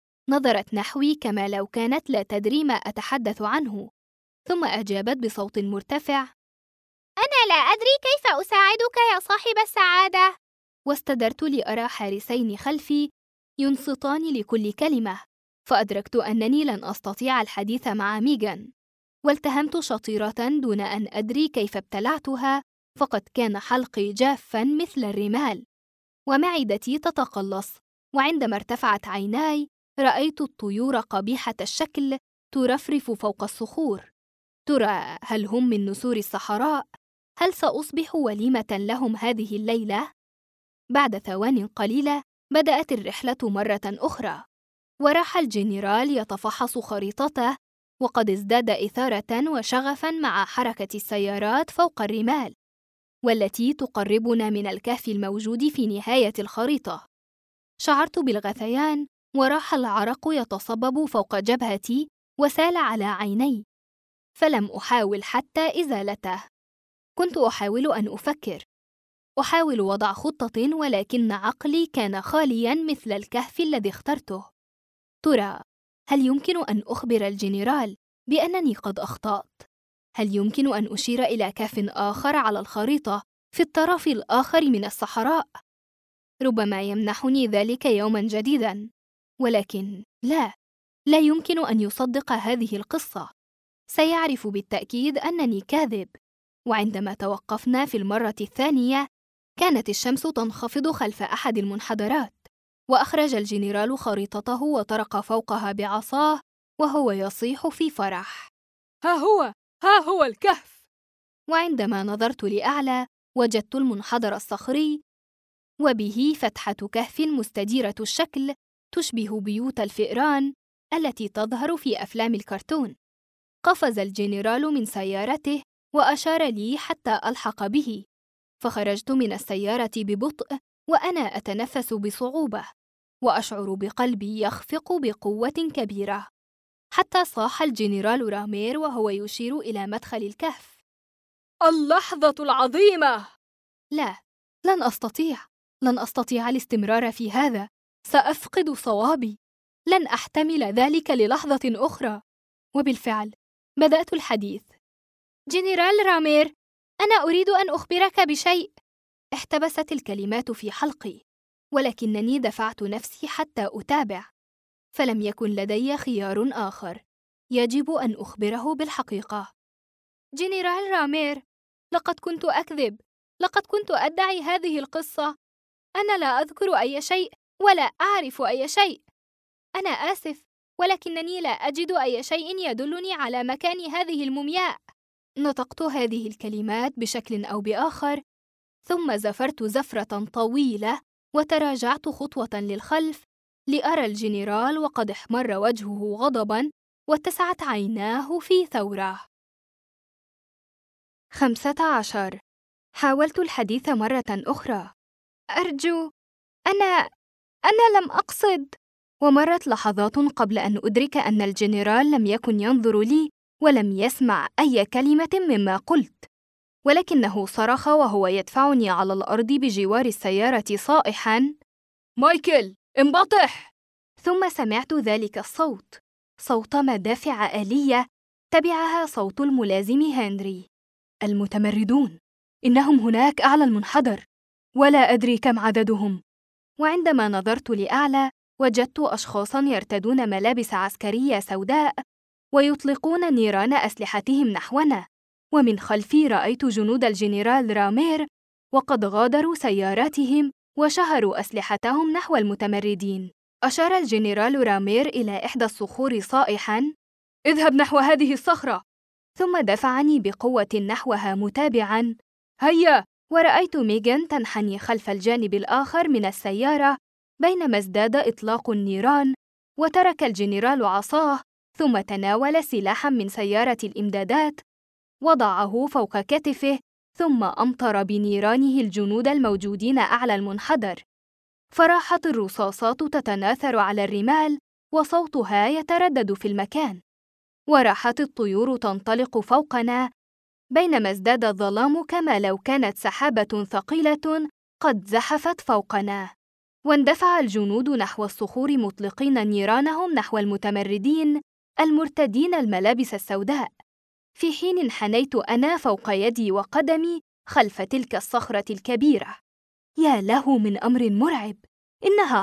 نظرت نحوي كما لو كانت لا تدري ما أتحدث عنه، ثم أجابت بصوت مرتفع: أنا لا أدري كيف أساعدك يا صاحب السعادة. واستدرت لأرى حارسين خلفي ينصتان لكل كلمة، فأدركت أنني لن أستطيع الحديث مع ميغان، والتهمت شطيرة دون أن أدري كيف ابتلعتها، فقد كان حلقي جافاً مثل الرمال، ومعدتي تتقلص. وعندما ارتفعت عيناي رأيت الطيور قبيحة الشكل ترفرف فوق الصخور. ترى هل هم من نسور الصحراء؟ هل سأصبح وليمة لهم هذه الليلة؟ بعد ثوان قليلة بدأت الرحلة مرة أخرى، وراح الجنرال يتفحص خريطته، وقد ازداد إثارة وشغفاً مع حركة السيارات فوق الرمال، والتي تقربنا من الكهف الموجود في نهاية الخريطة. شعرت بالغثيان، وراح العرق يتصبب فوق جبهتي وسال على عيني، فلم أحاول حتى إزالته. كنت أحاول أن أفكر، أحاول وضع خطة، ولكن عقلي كان خالياً مثل الكهف الذي اخترته. ترى هل يمكن أن أخبر الجنرال بأنني قد أخطأت؟ هل يمكن أن أشير إلى كهف آخر على الخريطة في الطرف الآخر من الصحراء؟ ربما يمنحني ذلك يوماً جديداً، ولكن لا يمكن أن يصدق هذه القصة. سيعرف بالتأكيد أنني كاذب. وعندما توقفنا في المرة الثانية، كانت الشمس تنخفض خلف أحد المنحدرات، وأخرج الجنرال خريطته وطرق فوقها بعصاه وهو يصيح في فرح: ها هو الكهف! وعندما نظرت لأعلى، وجدت المنحدر الصخري، وبه فتحة كهف مستديرة الشكل تشبه بيوت الفئران التي تظهر في أفلام الكرتون. قفز الجنرال من سيارته وأشار لي حتى ألحق به، فخرجت من السيارة ببطء وأنا أتنفس بصعوبة، وأشعر بقلبي يخفق بقوة كبيرة، حتى صاح الجنرال رامير وهو يشير إلى مدخل الكهف: اللحظة العظيمة! لا، لن أستطيع الاستمرار في هذا. سأفقد صوابي. لن أحتمل ذلك للحظة أخرى. وبالفعل بدأت الحديث: جنرال رامير، أنا أريد أن أخبرك بشيء. احتبست الكلمات في حلقي، ولكنني دفعت نفسي حتى أتابع، فلم يكن لدي خيار آخر. يجب أن أخبره بالحقيقة. جنرال رامير، لقد كنت أكذب. لقد كنت أدعي هذه القصة. أنا لا أذكر أي شيء ولا أعرف أي شيء. أنا آسف، ولكنني لا أجد أي شيء يدلني على مكان هذه المومياء. نطقت هذه الكلمات بشكل أو بآخر، ثم زفرت زفرة طويلة وتراجعت خطوة للخلف لأرى الجنرال وقد احمر وجهه غضباً واتسعت عيناه في ثورة. 15. حاولت الحديث مرة أخرى. أرجو، أنا لم أقصد. ومرت لحظات قبل أن أدرك أن الجنرال لم يكن ينظر لي ولم يسمع أي كلمة مما قلت، ولكنه صرخ وهو يدفعني على الأرض بجوار السيارة صائحاً: مايكل، انبطح! ثم سمعت ذلك الصوت، صوت مدافع آلية تبعها صوت الملازم هنري: المتمردون، إنهم هناك أعلى المنحدر، ولا أدري كم عددهم. وعندما نظرت لأعلى، وجدت أشخاصاً يرتدون ملابس عسكرية سوداء ويطلقون نيران أسلحتهم نحونا، ومن خلفي رأيت جنود الجنرال رامير وقد غادروا سياراتهم وشهروا أسلحتهم نحو المتمردين. أشار الجنرال رامير إلى إحدى الصخور صائحاً: اذهب نحو هذه الصخرة. ثم دفعني بقوة نحوها متابعاً: هيا! ورأيت ميغان تنحني خلف الجانب الآخر من السيارة بينما ازداد إطلاق النيران، وترك الجنرال عصاه ثم تناول سلاحاً من سيارة الإمدادات، وضعه فوق كتفه، ثم أمطر بنيرانه الجنود الموجودين أعلى المنحدر. فراحت الرصاصات تتناثر على الرمال وصوتها يتردد في المكان، وراحت الطيور تنطلق فوقنا، بينما ازداد الظلام كما لو كانت سحابة ثقيلة قد زحفت فوقنا. واندفع الجنود نحو الصخور مطلقين نيرانهم نحو المتمردين المرتدين الملابس السوداء، في حين انحنيت أنا فوق يدي وقدمي خلف تلك الصخرة الكبيرة. يا له من أمر مرعب! إنها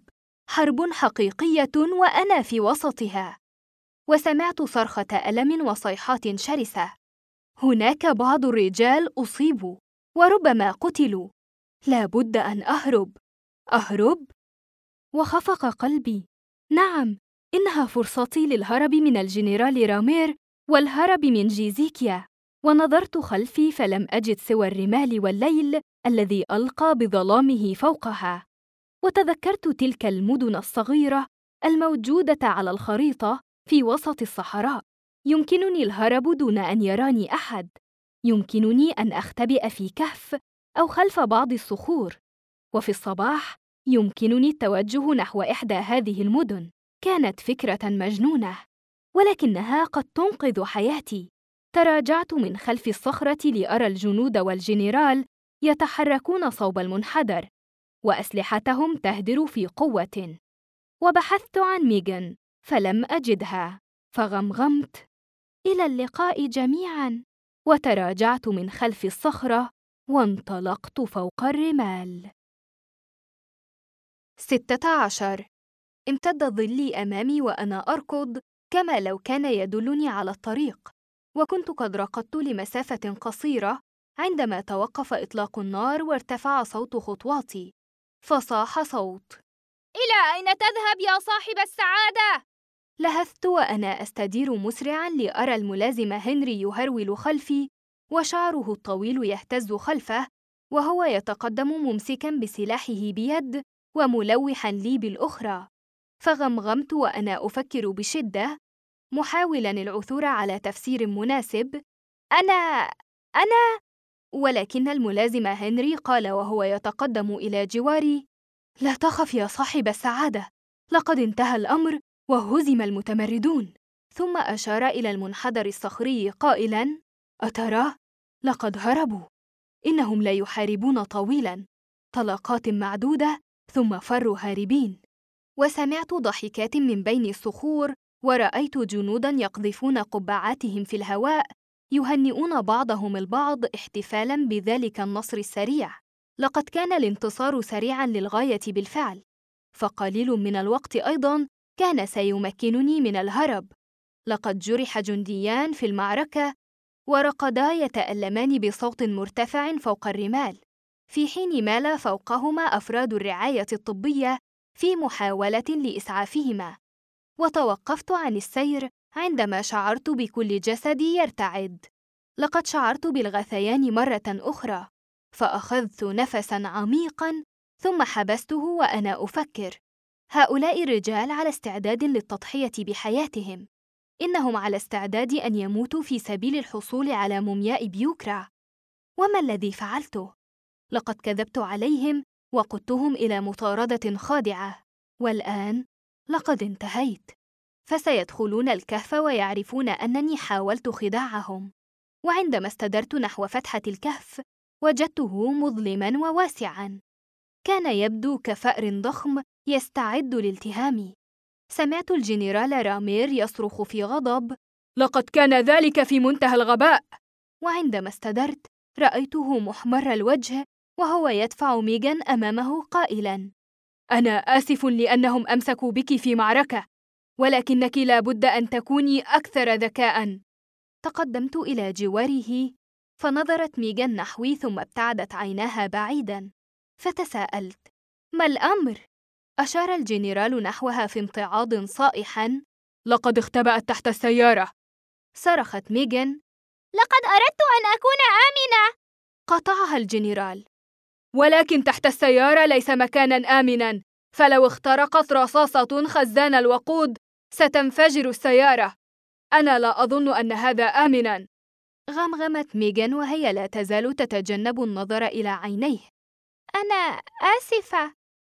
حرب حقيقية وأنا في وسطها. وسمعت صرخة ألم وصيحات شرسة. هناك بعض الرجال أصيبوا وربما قتلوا. لا بد أن أهرب؟ وخفق قلبي. نعم، إنها فرصتي للهرب من الجنرال رامير والهرب من جيزيكيا. ونظرت خلفي فلم أجد سوى الرمال والليل الذي ألقى بظلامه فوقها. وتذكرت تلك المدن الصغيرة الموجودة على الخريطة في وسط الصحراء. يمكنني الهرب دون أن يراني أحد. يمكنني أن أختبئ في كهف أو خلف بعض الصخور. وفي الصباح يمكنني التوجه نحو إحدى هذه المدن. كانت فكرة مجنونة، ولكنها قد تنقذ حياتي. تراجعت من خلف الصخرة لأرى الجنود والجنرال يتحركون صوب المنحدر، وأسلحتهم تهدر في قوة. وبحثت عن ميغان فلم أجدها، فغمغمت: إلى اللقاء جميعاً. وتراجعت من خلف الصخرة وانطلقت فوق الرمال. 16. امتد ظلي أمامي وأنا أركض كما لو كان يدلني على الطريق، وكنت قد ركضت لمسافة قصيرة عندما توقف إطلاق النار وارتفع صوت خطواتي، فصاح صوت: إلى أين تذهب يا صاحب السعادة؟ لهثت وأنا أستدير مسرعاً لأرى الملازم هنري يهرول خلفي وشعره الطويل يهتز خلفه وهو يتقدم ممسكاً بسلاحه بيد وملوحاً لي بالأخرى، فغمغمت وأنا أفكر بشدة محاولاً العثور على تفسير مناسب: أنا ولكن الملازم هنري قال وهو يتقدم إلى جواري: لا تخف يا صاحب السعادة، لقد انتهى الأمر وهزم المتمردون. ثم أشار إلى المنحدر الصخري قائلاً: أترى؟ لقد هربوا، إنهم لا يحاربون طويلاً، طلقات معدودة ثم فروا هاربين. وسمعت ضحكات من بين الصخور، ورأيت جنوداً يقذفون قبعاتهم في الهواء يهنئون بعضهم البعض احتفالاً بذلك النصر السريع. لقد كان الانتصار سريعاً للغاية بالفعل، فقليل من الوقت أيضاً كان سيمكنني من الهرب. لقد جرح جنديان في المعركة ورقدا يتألمان بصوت مرتفع فوق الرمال، في حين مال فوقهما أفراد الرعاية الطبية في محاولة لإسعافهما. وتوقفت عن السير عندما شعرت بكل جسدي يرتعد. لقد شعرت بالغثيان مرة أخرى، فأخذت نفساً عميقاً ثم حبسته وأنا أفكر: هؤلاء الرجال على استعداد للتضحية بحياتهم، إنهم على استعداد أن يموتوا في سبيل الحصول على مومياء بيوكرا. وما الذي فعلته؟ لقد كذبت عليهم وقدتهم إلى مطاردة خادعة، والآن لقد انتهيت، فسيدخلون الكهف ويعرفون أنني حاولت خداعهم. وعندما استدرت نحو فتحة الكهف وجدته مظلماً وواسعاً، كان يبدو كفأر ضخم يستعد لالتهامي. سمعت الجنرال رامير يصرخ في غضب: لقد كان ذلك في منتهى الغباء. وعندما استدرت رأيته محمر الوجه وهو يدفع ميغان أمامه قائلاً: أنا آسف لأنهم أمسكوا بك في معركة، ولكنك لا بد أن تكوني أكثر ذكاءً. تقدمت إلى جواره، فنظرت ميغان نحوي ثم ابتعدت عيناها بعيداً، فتساءلت: ما الأمر؟ أشار الجنرال نحوها في امتعاض صائحاً: لقد اختبأت تحت السيارة. صرخت ميغان: لقد أردت أن أكون آمنة. قاطعها الجنرال: ولكن تحت السيارة ليس مكاناً آمناً، فلو اخترقت رصاصة خزان الوقود ستنفجر السيارة. أنا لا أظن أن هذا آمناً. غمغمت ميغان وهي لا تزال تتجنب النظر إلى عينيه. أنا آسفة.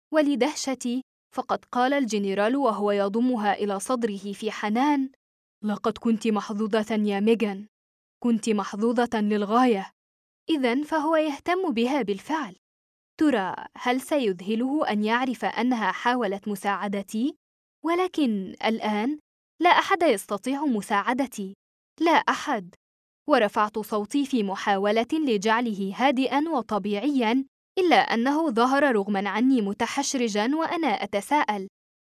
ولدهشتي فقد قال الجنرال وهو يضمها إلى صدره في حنان: لقد كنت محظوظة يا ميغان، كنت محظوظة للغاية. إذن فهو يهتم بها بالفعل. ترى هل سيذهله أن يعرف أنها حاولت مساعدتي؟ ولكن الآن لا أحد يستطيع مساعدتي، لا أحد. ورفعت صوتي في محاولة لجعله هادئاً وطبيعياً، إلا أنه ظهر رغماً عني متحشرجاً وأنا أتساءل: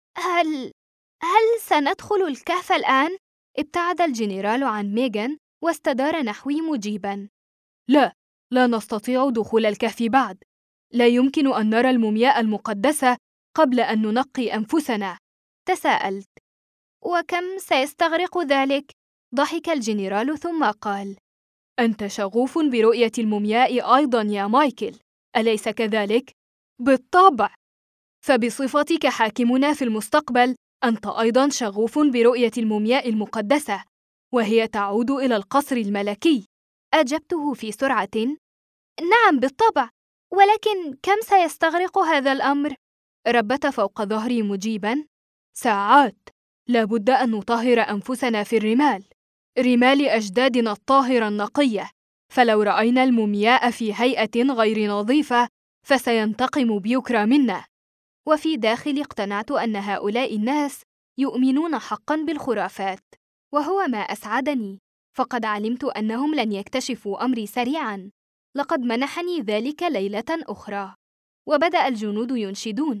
هل سندخل الكهف الآن؟ ابتعد الجنرال عن ميغان واستدار نحوي مجيباً: لا نستطيع دخول الكهف بعد. لا يمكن أن نرى المومياء المقدسة قبل أن ننقي أنفسنا. تساءلت: وكم سيستغرق ذلك؟ ضحك الجنرال ثم قال: أنت شغوف برؤية المومياء أيضاً يا مايكل، أليس كذلك؟ بالطبع. فبصفتك حاكمنا في المستقبل أنت أيضاً شغوف برؤية المومياء المقدسة، وهي تعود إلى القصر الملكي. أجبته في سرعة: نعم بالطبع، ولكن كم سيستغرق هذا الأمر؟ ربت فوق ظهري مجيباً: ساعات. لابد أن نطهر أنفسنا في رمال أجدادنا الطاهرة النقية، فلو رأينا المومياء في هيئة غير نظيفة فسينتقم بيوكرا منا. وفي داخلي اقتنعت أن هؤلاء الناس يؤمنون حقاً بالخرافات، وهو ما أسعدني، فقد علمت أنهم لن يكتشفوا أمري سريعاً. لقد منحني ذلك ليلة أخرى. وبدأ الجنود ينشدون: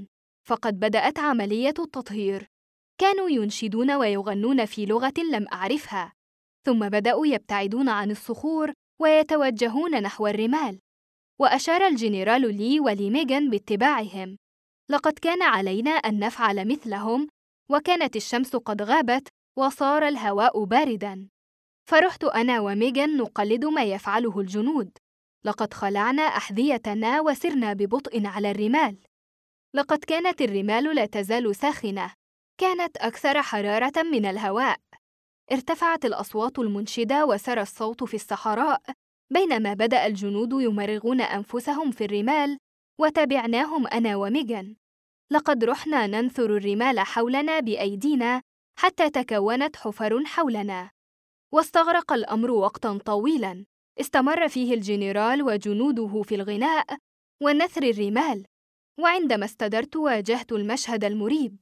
فقد بدأت عملية التطهير. كانوا ينشدون ويغنون في لغة لم أعرفها، ثم بدأوا يبتعدون عن الصخور ويتوجهون نحو الرمال. وأشار الجنرال لي ولميغان باتباعهم. لقد كان علينا أن نفعل مثلهم، وكانت الشمس قد غابت وصار الهواء بارداً. فرحت أنا وميغان نقلد ما يفعله الجنود. لقد خلعنا أحذيتنا وسرنا ببطء على الرمال. لقد كانت الرمال لا تزال ساخنة، كانت أكثر حرارة من الهواء. ارتفعت الأصوات المنشدة وسرى الصوت في الصحراء، بينما بدأ الجنود يمرغون أنفسهم في الرمال، وتبعناهم أنا وميغان. لقد رحنا ننثر الرمال حولنا بأيدينا حتى تكونت حفر حولنا. واستغرق الأمر وقتاً طويلاً، استمر فيه الجنرال وجنوده في الغناء ونثر الرمال. وعندما استدرت واجهت المشهد المريب،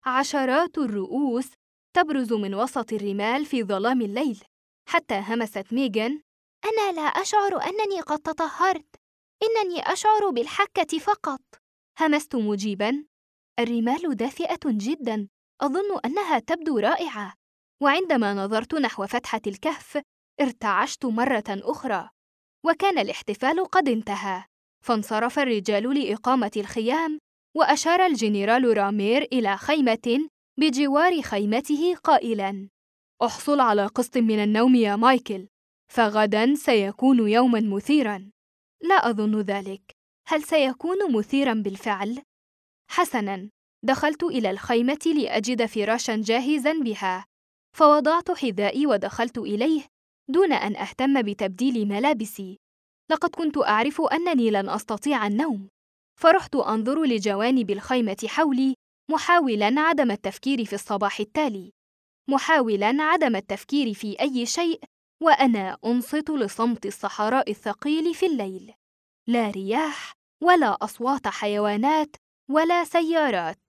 عشرات الرؤوس تبرز من وسط الرمال في ظلام الليل، حتى همست ميغان: أنا لا أشعر أنني قد تطهرت، إنني أشعر بالحكة فقط. همست مجيباً: الرمال دافئة جداً، أظن أنها تبدو رائعة. وعندما نظرت نحو فتحة الكهف ارتعشت مرة أخرى، وكان الاحتفال قد انتهى. فانصرف الرجال لإقامة الخيام، وأشار الجنرال رامير إلى خيمة بجوار خيمته قائلاً: احصل على قسط من النوم يا مايكل، فغداً سيكون يوماً مثيراً. لا أظن ذلك. هل سيكون مثيراً بالفعل؟ حسناً، دخلت إلى الخيمة لأجد فراشاً جاهزاً بها، فوضعت حذائي ودخلت إليه دون أن أهتم بتبديل ملابسي. لقد كنت أعرف أنني لن أستطيع النوم، فرحت أنظر لجوانب الخيمة حولي، محاولاً عدم التفكير في الصباح التالي، محاولاً عدم التفكير في أي شيء، وأنا أنصت لصمت الصحراء الثقيل في الليل. لا رياح ولا أصوات حيوانات ولا سيارات.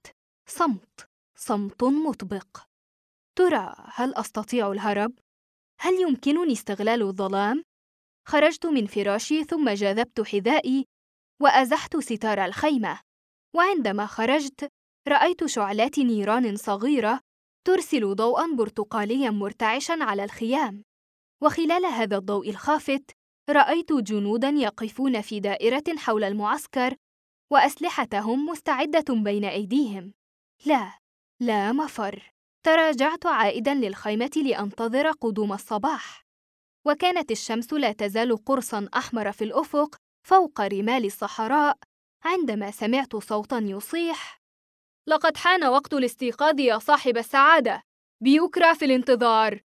صمت مطبق. ترى هل أستطيع الهرب؟ هل يمكنني استغلال الظلام؟ خرجت من فراشي ثم جذبت حذائي وأزحت ستار الخيمة. وعندما خرجت رأيت شعلات نيران صغيرة ترسل ضوءاً برتقالياً مرتعشاً على الخيام. وخلال هذا الضوء الخافت رأيت جنوداً يقفون في دائرة حول المعسكر، وأسلحتهم مستعدة بين أيديهم. لا مفر. تراجعت عائداً للخيمة لأنتظر قدوم الصباح، وكانت الشمس لا تزال قرصاً أحمر في الأفق فوق رمال الصحراء، عندما سمعت صوتاً يصيح: لقد حان وقت الاستيقاظ يا صاحب السعادة، بيوكرا في الانتظار.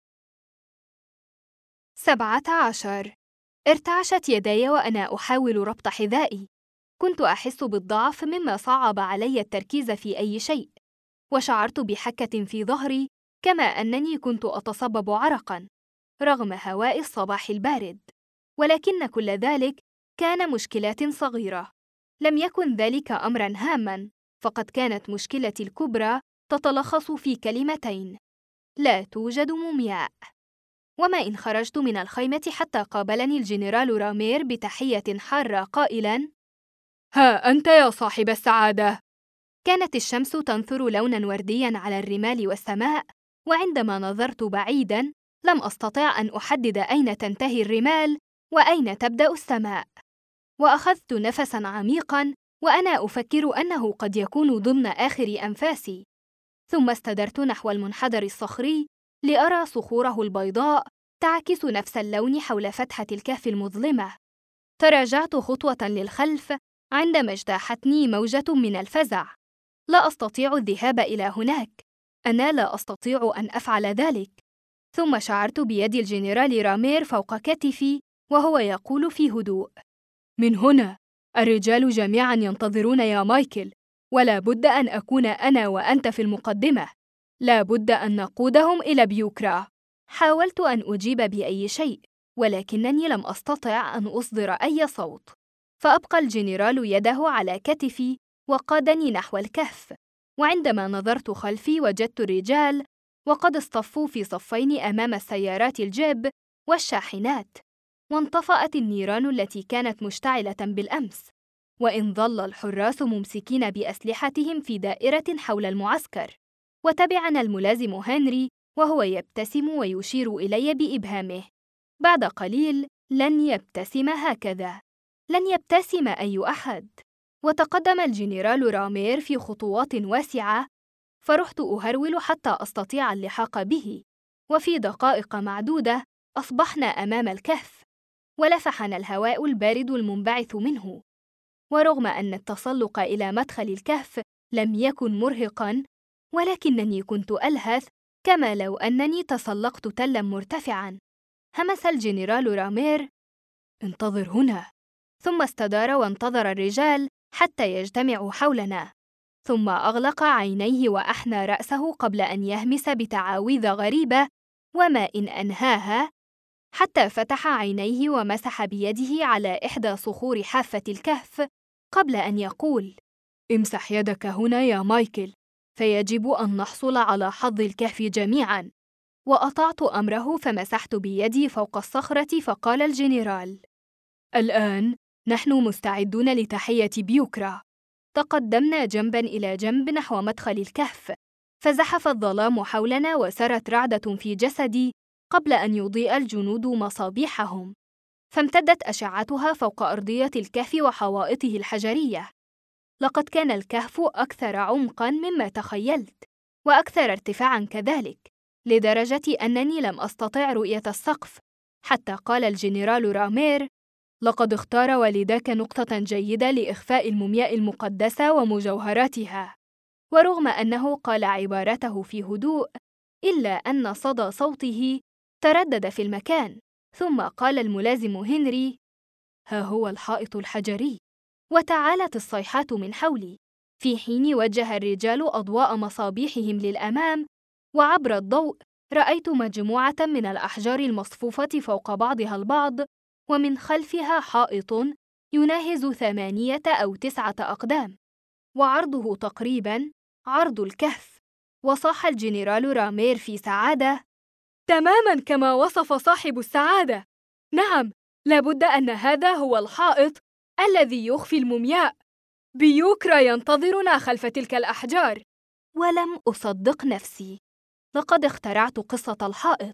17. ارتعشت يداي وأنا أحاول ربط حذائي. كنت أحس بالضعف مما صعب علي التركيز في أي شيء، وشعرت بحكة في ظهري، كما أنني كنت أتصبب عرقاً رغم هواء الصباح البارد. ولكن كل ذلك كان مشكلات صغيرة. لم يكن ذلك أمراً هاماً، فقد كانت مشكلتي الكبرى تتلخص في كلمتين: لا توجد مومياء. وما إن خرجت من الخيمة حتى قابلني الجنرال رامير بتحية حارة قائلاً: ها أنت يا صاحب السعادة. كانت الشمس تنثر لوناً وردياً على الرمال والسماء، وعندما نظرت بعيداً لم أستطع أن أحدد أين تنتهي الرمال وأين تبدأ السماء. وأخذت نفساً عميقاً وأنا أفكر أنه قد يكون ضمن آخر أنفاسي، ثم استدرت نحو المنحدر الصخري لأرى صخوره البيضاء تعكس نفس اللون حول فتحة الكهف المظلمة. تراجعت خطوة للخلف عندما اجتاحتني موجة من الفزع. لا أستطيع الذهاب إلى هناك، أنا لا أستطيع أن أفعل ذلك. ثم شعرت بيد الجنرال رامير فوق كتفي وهو يقول في هدوء: من هنا الرجال جميعاً ينتظرون يا مايكل، ولا بد أن أكون أنا وأنت في المقدمة. لا بد أن نقودهم إلى بيوكرا. حاولت أن أجيب بأي شيء، ولكنني لم أستطع أن أصدر أي صوت. فأبقى الجنرال يده على كتفي وقادني نحو الكهف. وعندما نظرت خلفي وجدت الرجال وقد اصطفوا في صفين أمام السيارات الجيب والشاحنات، وانطفأت النيران التي كانت مشتعلة بالأمس. وإن ظل الحراس ممسكين بأسلحتهم في دائرة حول المعسكر. وتبعنا الملازم هنري وهو يبتسم ويشير إلي بإبهامه. بعد قليل لن يبتسم هكذا، لن يبتسم أي أحد. وتقدم الجنرال رامير في خطوات واسعة، فرحت أهرول حتى أستطيع اللحاق به، وفي دقائق معدودة أصبحنا أمام الكهف، ولفحنا الهواء البارد المنبعث منه. ورغم أن التسلق إلى مدخل الكهف لم يكن مرهقاً، ولكنني كنت ألهث كما لو أنني تسلقت تلاً مرتفعاً. همس الجنرال رامير: انتظر هنا. ثم استدار وانتظر الرجال حتى يجتمعوا حولنا، ثم أغلق عينيه وأحنى رأسه قبل أن يهمس بتعاويذ غريبة، وما إن أنهاها حتى فتح عينيه ومسح بيده على إحدى صخور حافة الكهف قبل أن يقول: امسح يدك هنا يا مايكل، فيجب أن نحصل على حظ الكهف جميعاً. وأطعت أمره فمسحت بيدي فوق الصخرة، فقال الجنرال: الآن نحن مستعدون لتحية بيوكرا. تقدمنا جنباً إلى جنب نحو مدخل الكهف، فزحف الظلام حولنا وسرت رعدة في جسدي قبل أن يضيء الجنود مصابيحهم، فامتدت أشعتها فوق أرضية الكهف وحوائطه الحجرية. لقد كان الكهف أكثر عمقاً مما تخيلت، وأكثر ارتفاعاً كذلك، لدرجة أنني لم أستطع رؤية السقف، حتى قال الجنرال رامير: لقد اختار والداك نقطة جيدة لإخفاء المومياء المقدسة ومجوهراتها. ورغم أنه قال عبارته في هدوء، إلا أن صدى صوته تردد في المكان. ثم قال الملازم هنري: ها هو الحائط الحجري. وتعالت الصيحات من حولي، في حين وجه الرجال أضواء مصابيحهم للأمام، وعبر الضوء رأيت مجموعة من الأحجار المصفوفة فوق بعضها البعض، ومن خلفها حائط يناهز 8 أو 9 أقدام، وعرضه تقريباً عرض الكهف. وصاح الجنرال رامير في سعادة: تماماً كما وصف صاحب السعادة. نعم، لابد أن هذا هو الحائط الذي يخفي المومياء. بيوكرا ينتظرنا خلف تلك الأحجار. ولم أصدق نفسي، لقد اخترعت قصة الحائط،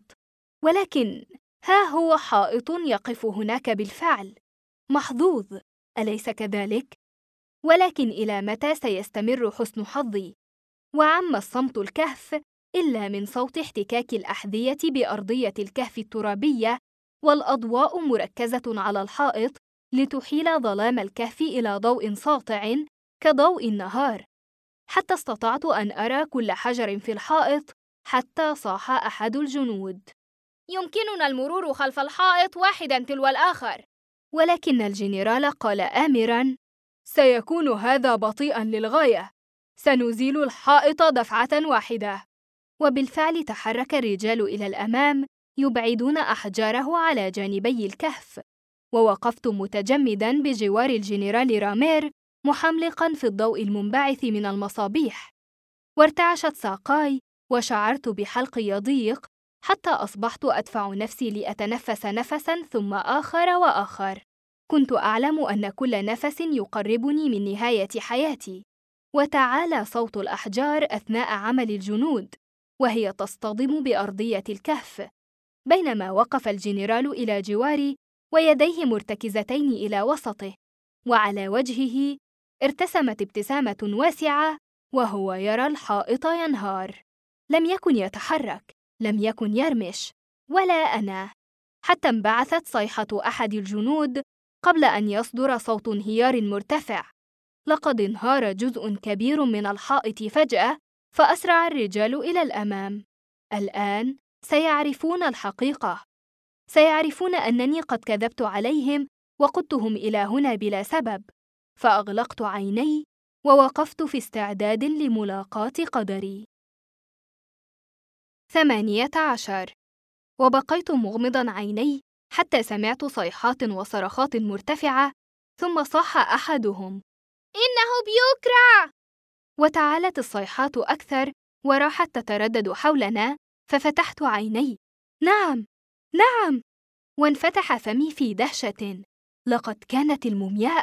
ولكن ها هو حائط يقف هناك بالفعل. محظوظ، أليس كذلك؟ ولكن إلى متى سيستمر حسن حظي؟ وعم الصمت الكهف إلا من صوت احتكاك الأحذية بأرضية الكهف الترابية، والأضواء مركزة على الحائط لتحيل ظلام الكهف إلى ضوء ساطع كضوء النهار، حتى استطعت أن أرى كل حجر في الحائط. حتى صاح أحد الجنود: يمكننا المرور خلف الحائط واحداً تلو الآخر. ولكن الجنرال قال آمراً: سيكون هذا بطيئاً للغاية، سنزيل الحائط دفعة واحدة. وبالفعل تحرك الرجال إلى الأمام يبعدون أحجاره على جانبي الكهف، ووقفت متجمداً بجوار الجنرال رامير محملقاً في الضوء المنبعث من المصابيح. وارتعشت ساقاي وشعرت بحلقي يضيق، حتى أصبحت أدفع نفسي لأتنفس نفساً ثم آخر وآخر. كنت أعلم أن كل نفس يقربني من نهاية حياتي. وتعالى صوت الأحجار أثناء عمل الجنود وهي تصطدم بأرضية الكهف، بينما وقف الجنرال إلى جواري ويديه مرتكزتين إلى وسطه، وعلى وجهه ارتسمت ابتسامة واسعة وهو يرى الحائط ينهار. لم يكن يتحرك، لم يكن يرمش، ولا أنا، حتى انبعثت صيحة أحد الجنود قبل أن يصدر صوت انهيار مرتفع. لقد انهار جزء كبير من الحائط فجأة، فأسرع الرجال إلى الأمام. الآن سيعرفون الحقيقة، سيعرفون أنني قد كذبت عليهم وقدتهم إلى هنا بلا سبب. فأغلقت عيني ووقفت في استعداد لملاقاة قدري. 18. وبقيت مغمضاً عيني حتى سمعت صيحات وصرخات مرتفعة، ثم صاح أحدهم: إنه بيوكرا! وتعالت الصيحات أكثر وراحت تتردد حولنا، ففتحت عيني. نعم، نعم! وانفتح فمي في دهشة. لقد كانت المومياء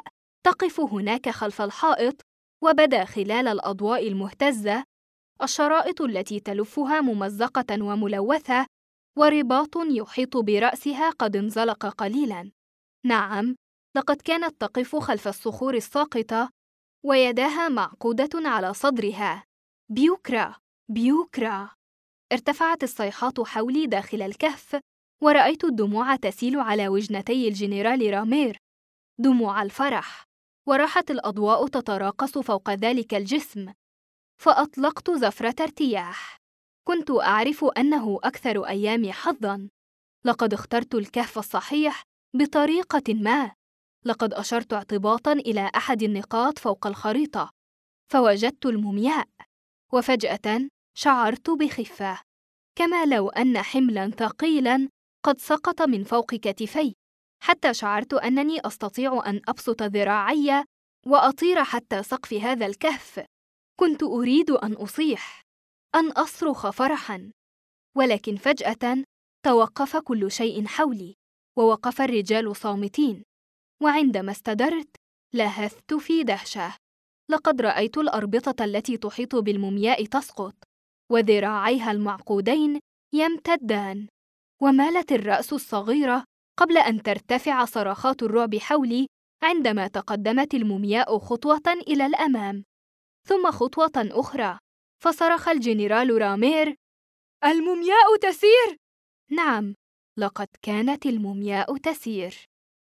تقف هناك خلف الحائط، وبدا خلال الأضواء المهتزة الشرائط التي تلفها ممزقة وملوثة، ورباط يحيط برأسها قد انزلق قليلاً. نعم، لقد كانت تقف خلف الصخور الساقطة ويداها معقودة على صدرها. بيوكرا، بيوكرا! ارتفعت الصيحات حولي داخل الكهف، ورأيت الدموع تسيل على وجنتي الجنرال رامير، دموع الفرح، وراحت الأضواء تتراقص فوق ذلك الجسم. فأطلقت زفرة ارتياح. كنت أعرف أنه أكثر أيامي حظاً. لقد اخترت الكهف الصحيح بطريقة ما. لقد أشرت اعتباطاً إلى أحد النقاط فوق الخريطة، فوجدت المومياء، وفجأة شعرت بخفة، كما لو أن حملاً ثقيلاً قد سقط من فوق كتفي، حتى شعرت أنني أستطيع أن أبسط ذراعي وأطير حتى سقف هذا الكهف. كنت أريد أن أصيح، أن أصرخ فرحاً، ولكن فجأة توقف كل شيء حولي، ووقف الرجال صامتين. وعندما استدرت لهثت في دهشة. لقد رأيت الأربطة التي تحيط بالمومياء تسقط، وذراعيها المعقودين يمتدان، ومالت الرأس الصغيرة قبل أن ترتفع صرخات الرعب حولي عندما تقدمت المومياء خطوة إلى الأمام، ثم خطوة أخرى، فصرخ الجنرال رامير: المومياء تسير! نعم، لقد كانت المومياء تسير.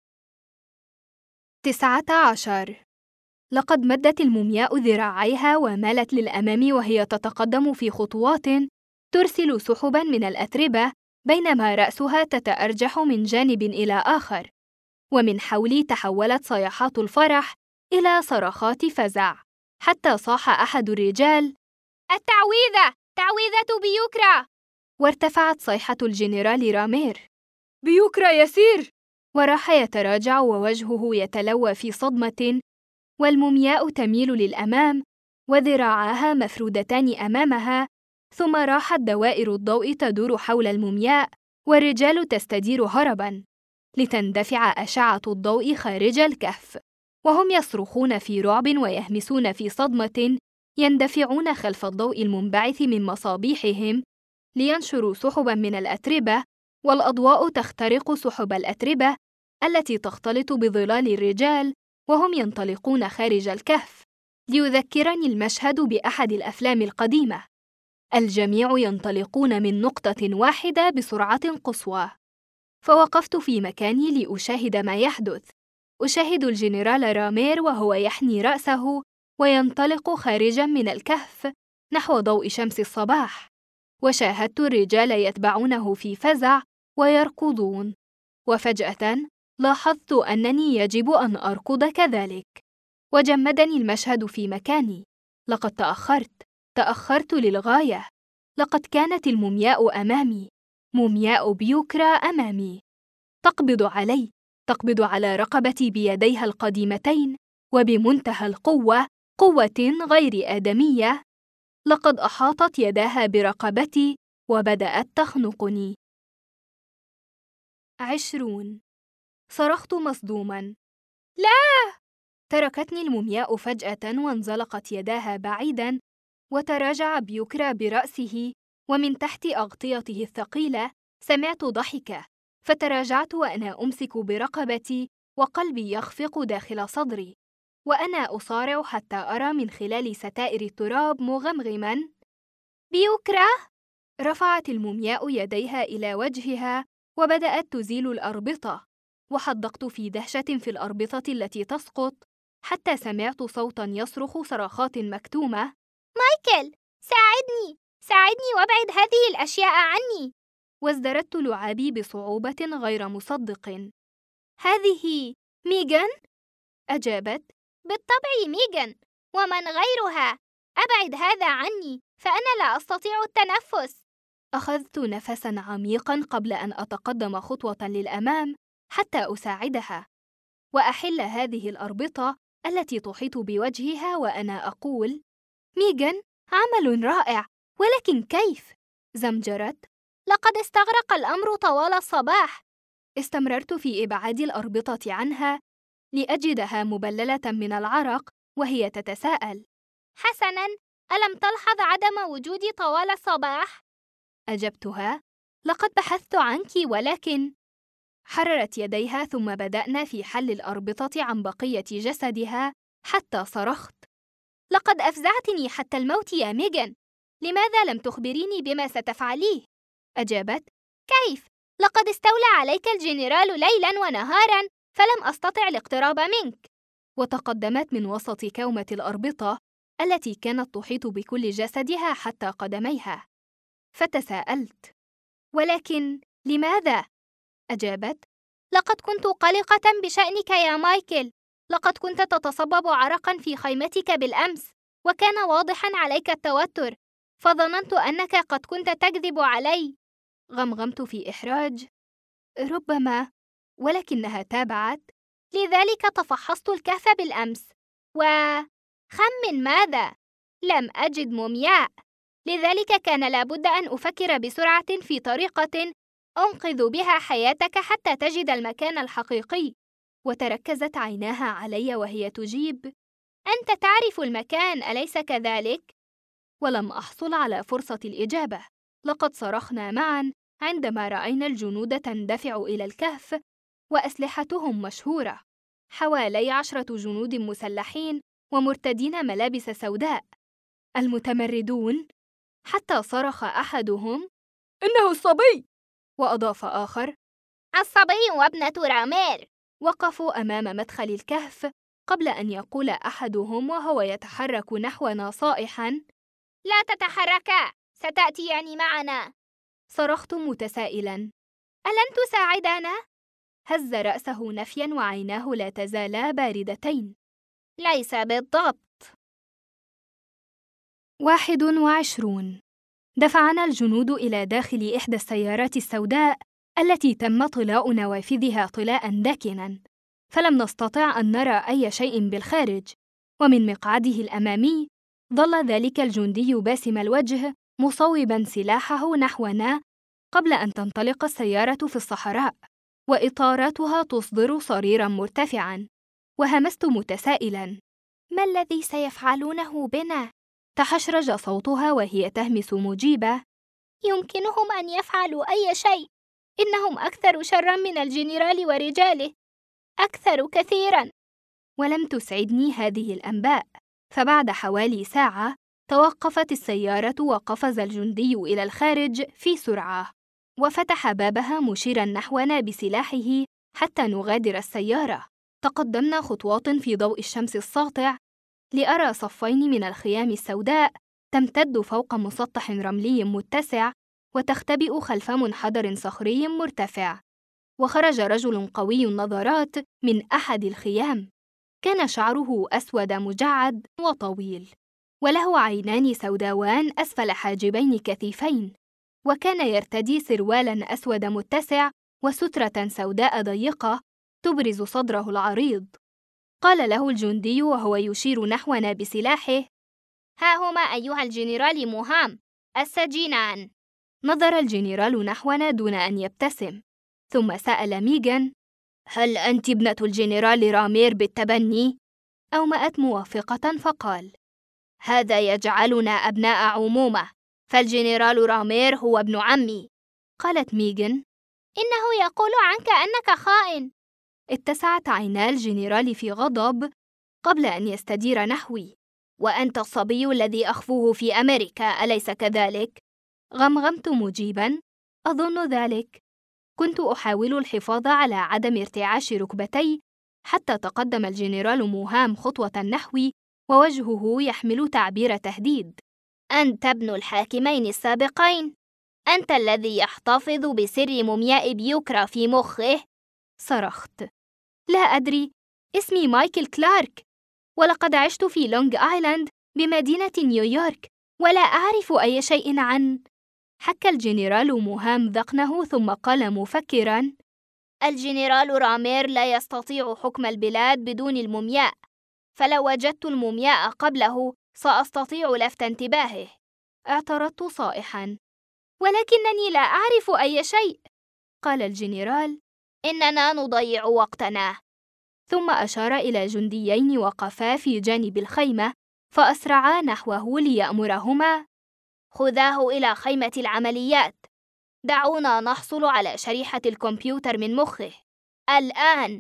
19. لقد مدت المومياء ذراعيها ومالت للأمام وهي تتقدم في خطوات ترسل سحباً من الأتربة، بينما رأسها تتأرجح من جانب إلى آخر، ومن حولي تحولت صيحات الفرح إلى صرخات فزع، حتى صاح أحد الرجال: التعويذة! تعويذة بيوكرا! وارتفعت صيحة الجنرال رامير: بيوكرا يسير! وراح يتراجع ووجهه يتلوى في صدمة، والمومياء تميل للأمام وذراعاها مفرودتان أمامها، ثم راحت دوائر الضوء تدور حول المومياء، والرجال تستدير هرباً لتندفع أشعة الضوء خارج الكهف، وهم يصرخون في رعب ويهمسون في صدمة، يندفعون خلف الضوء المنبعث من مصابيحهم لينشروا سحباً من الأتربة، والأضواء تخترق سحب الأتربة التي تختلط بظلال الرجال وهم ينطلقون خارج الكهف. ليذكرني المشهد بأحد الأفلام القديمة. الجميع ينطلقون من نقطة واحدة بسرعة قصوى. فوقفت في مكاني لأشاهد ما يحدث. أشاهد الجنرال رامير وهو يحني رأسه وينطلق خارجاً من الكهف نحو ضوء شمس الصباح، وشاهدت الرجال يتبعونه في فزع ويركضون، وفجأة لاحظت أنني يجب أن أركض كذلك، وجمدني المشهد في مكاني. لقد تأخرت للغاية. لقد كانت المومياء أمامي، مومياء بيوكرا أمامي، تقبض على رقبتي بيديها القديمتين وبمنتهى القوة، قوة غير آدمية. لقد أحاطت يداها برقبتي وبدأت تخنقني. 20. صرخت مصدوماً: لا! تركتني المومياء فجأة وانزلقت يداها بعيداً، وتراجع بيوكرا برأسه، ومن تحت أغطيته الثقيلة سمعت ضحكة، فتراجعت وأنا أمسك برقبتي وقلبي يخفق داخل صدري، وأنا أصارع حتى أرى من خلال ستائر التراب مغمغماً: بيوكرا! رفعت المومياء يديها إلى وجهها وبدأت تزيل الأربطة، وحدقت في دهشة في الأربطة التي تسقط، حتى سمعت صوتاً يصرخ صرخات مكتومة: مايكل، ساعدني وابعد هذه الأشياء عني. وازدردت لعابي بصعوبة غير مصدق. هذه ميغان؟ أجابت: بالطبع ميغان، ومن غيرها؟ أبعد هذا عني، فأنا لا أستطيع التنفس. أخذت نفساً عميقاً قبل أن أتقدم خطوة للأمام حتى أساعدها وأحل هذه الأربطة التي تحيط بوجهها، وأنا أقول: ميغان، عمل رائع، ولكن كيف؟ زمجرت: لقد استغرق الأمر طوال الصباح. استمررت في إبعاد الأربطة عنها، لأجدها مبللة من العرق وهي تتساءل: حسناً، ألم تلحظ عدم وجودي طوال الصباح؟ أجبتها: لقد بحثت عنك ولكن… حررت يديها ثم بدأنا في حل الأربطة عن بقية جسدها حتى صرخت: لقد أفزعتني حتى الموت يا ميغان، لماذا لم تخبريني بما ستفعليه؟ أجابت: كيف؟ لقد استولى عليك الجنرال ليلاً ونهاراً، فلم أستطع الاقتراب منك. وتقدمت من وسط كومة الأربطة التي كانت تحيط بكل جسدها حتى قدميها. فتساءلت: ولكن لماذا؟ أجابت: لقد كنت قلقة بشأنك يا مايكل، لقد كنت تتصبب عرقاً في خيمتك بالأمس، وكان واضحاً عليك التوتر، فظننت أنك قد كنت تكذب علي. غمغمت في إحراج: ربما، ولكنها تابعت: لذلك تفحصت الكهف بالأمس، خمن ماذا؟ لم أجد مومياء، لذلك كان لابد أن أفكر بسرعة في طريقة أنقذ بها حياتك حتى تجد المكان الحقيقي. وتركزت عيناها علي وهي تجيب: أنت تعرف المكان، أليس كذلك؟ ولم أحصل على فرصة الإجابة، لقد صرخنا معاً عندما رأينا الجنود تندفع إلى الكهف وأسلحتهم مشهورة، حوالي 10 جنود مسلحين ومرتدين ملابس سوداء. المتمردون! حتى صرخ أحدهم: إنه الصبي! وأضاف آخر: الصبي وابنة رامير. وقفوا أمام مدخل الكهف قبل أن يقول أحدهم وهو يتحرك نحونا صائحاً: لا تتحركا، ستأتيان معنا. صرخت متسائلاً: ألن تساعدنا؟ هز رأسه نفياً وعيناه لا تزالا باردتين. ليس بالضبط. 21. دفعنا الجنود إلى داخل إحدى السيارات السوداء التي تم طلاء نوافذها طلاء داكناً، فلم نستطع أن نرى أي شيء بالخارج. ومن مقعده الأمامي ظل ذلك الجندي باسم الوجه مصوباً سلاحه نحونا قبل أن تنطلق السيارة في الصحراء، وإطاراتها تصدر صريراً مرتفعاً. وهمست متسائلاً: ما الذي سيفعلونه بنا؟ تحشرج صوتها وهي تهمس مجيبة: يمكنهم أن يفعلوا أي شيء، إنهم أكثر شراً من الجنرال ورجاله، أكثر كثيراً. ولم تسعدني هذه الأنباء، فبعد حوالي ساعة توقفت السيارة وقفز الجندي إلى الخارج في سرعة، وفتح بابها مشيراً نحونا بسلاحه حتى نغادر السيارة. تقدمنا خطوات في ضوء الشمس الساطع لأرى صفين من الخيام السوداء تمتد فوق مسطح رملي متسع وتختبئ خلف منحدر صخري مرتفع. وخرج رجل قوي النظرات من أحد الخيام، كان شعره أسود مجعد وطويل، وله عينان سوداوان أسفل حاجبين كثيفين، وكان يرتدي سروالاً أسود متسع وسترة سوداء ضيقة تبرز صدره العريض. قال له الجندي وهو يشير نحونا بسلاحه: ها هما أيها الجنرال موهام، السجينان. نظر الجنرال نحونا دون أن يبتسم، ثم سأل ميغان: هل أنت ابنة الجنرال رامير بالتبني؟ أومأت موافقة فقال: هذا يجعلنا أبناء عمومة، فالجنرال رامير هو ابن عمي. قالت ميغان: إنه يقول عنك أنك خائن. اتسعت عينا الجنرال في غضب قبل أن يستدير نحوي: وأنت الصبي الذي أخفوه في أمريكا، أليس كذلك؟ غمغمت مجيباً: أظن ذلك. كنت أحاول الحفاظ على عدم ارتعاش ركبتي حتى تقدم الجنرال موهام خطوة نحوي ووجهه يحمل تعبير تهديد. أنت ابن الحاكمين السابقين، أنت الذي يحتفظ بسر مومياء بيوكرا في مخه. صرخت: لا أدري، اسمي مايكل كلارك، ولقد عشت في لونغ آيلاند بمدينة نيويورك، ولا أعرف أي شيء عن… حك الجنرال موهام ذقنه ثم قال مفكراً: الجنرال رامير لا يستطيع حكم البلاد بدون المومياء، فلو وجدت المومياء قبله سأستطيع لفت انتباهه. اعترضت صائحاً: ولكنني لا أعرف أي شيء. قال الجنرال: إننا نضيع وقتنا. ثم أشار إلى جنديين وقفا في جانب الخيمة فأسرعا نحوه ليأمرهما: خذاه إلى خيمة العمليات، دعونا نحصل على شريحة الكمبيوتر من مخه الآن.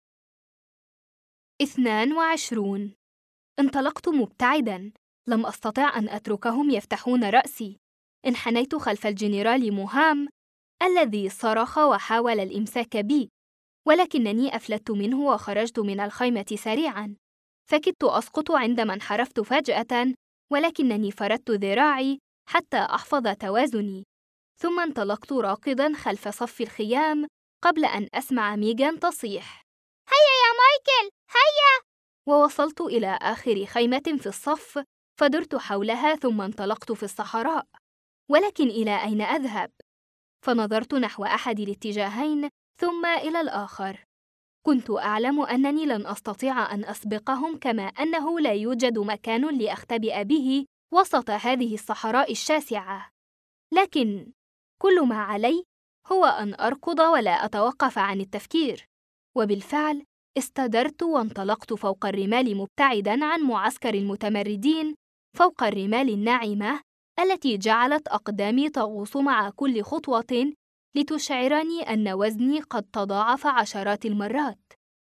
22. انطلقت مبتعداً، لم أستطع أن أتركهم يفتحون رأسي. انحنيت خلف الجنرال موهام الذي صرخ وحاول الإمساك بي، ولكنني أفلتت منه وخرجت من الخيمة سريعاً. فكدت أسقط عندما انحرفت فجأة، ولكنني فردت ذراعي حتى أحفظ توازني، ثم انطلقت راكضاً خلف صف الخيام قبل أن أسمع ميغان تصيح: هيا يا مايكل، هيا! ووصلت إلى آخر خيمة في الصف، فدرت حولها ثم انطلقت في الصحراء. ولكن إلى أين أذهب؟ فنظرت نحو أحد الاتجاهين ثم إلى الآخر. كنت أعلم أنني لن أستطيع أن أسبقهم، كما أنه لا يوجد مكان لأختبئ به وسط هذه الصحراء الشاسعة. لكن كل ما علي هو أن أركض ولا أتوقف عن التفكير. وبالفعل استدرت وانطلقت فوق الرمال مبتعداً عن معسكر المتمردين، فوق الرمال الناعمة التي جعلت أقدامي تغوص مع كل خطوة لتشعرني أن وزني قد تضاعف عشرات المرات.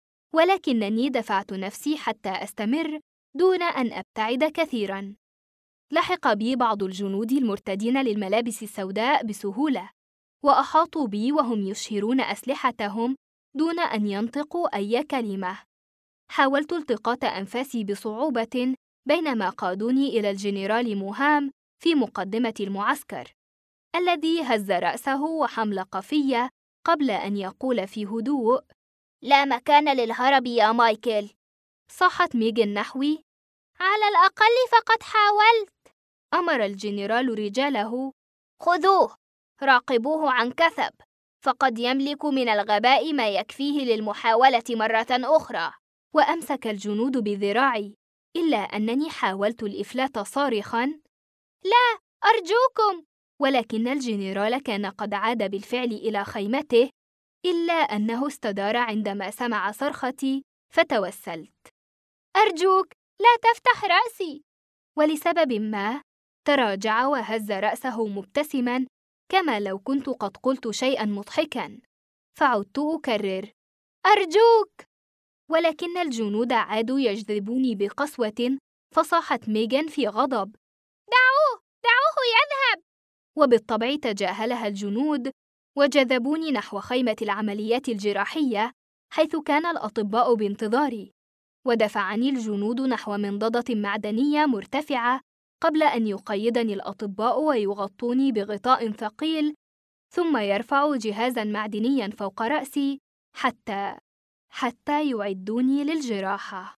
ولكنني دفعت نفسي حتى أستمر دون أن أبتعد كثيراً. لحق بي بعض الجنود المرتدين للملابس السوداء بسهولة، وأحاطوا بي وهم يشهرون أسلحتهم دون أن ينطقوا أي كلمة. حاولت التقاط أنفاسي بصعوبة بينما قادوني إلى الجنرال موهام في مقدمة المعسكر، الذي هز رأسه وحملق في قبل أن يقول في هدوء: لا مكان للهرب يا مايكل. صاحت ميغان نحوي: على الأقل فقد حاولت. أمر الجنرال رجاله: خذوه، راقبوه عن كثب، فقد يملك من الغباء ما يكفيه للمحاولة مرة أخرى. وأمسك الجنود بذراعي، إلا أنني حاولت الإفلات صارخاً: لا، أرجوكم! ولكن الجنرال كان قد عاد بالفعل إلى خيمته، إلا أنه استدار عندما سمع صرختي فتوسلت: أرجوك لا تفتح رأسي! ولسبب ما تراجع وهز رأسه مبتسماً كما لو كنت قد قلت شيئاً مضحكاً. فعدت أكرر: أرجوك! ولكن الجنود عادوا يجذبوني بقسوة، فصاحت ميغان في غضب: دعوه يذهب! وبالطبع تجاهلها الجنود وجذبوني نحو خيمة العمليات الجراحية، حيث كان الأطباء بانتظاري. ودفعني الجنود نحو منضدة معدنية مرتفعة قبل أن يقيدني الأطباء ويغطوني بغطاء ثقيل، ثم يرفعوا جهازاً معدنياً فوق رأسي حتى يعدوني للجراحة.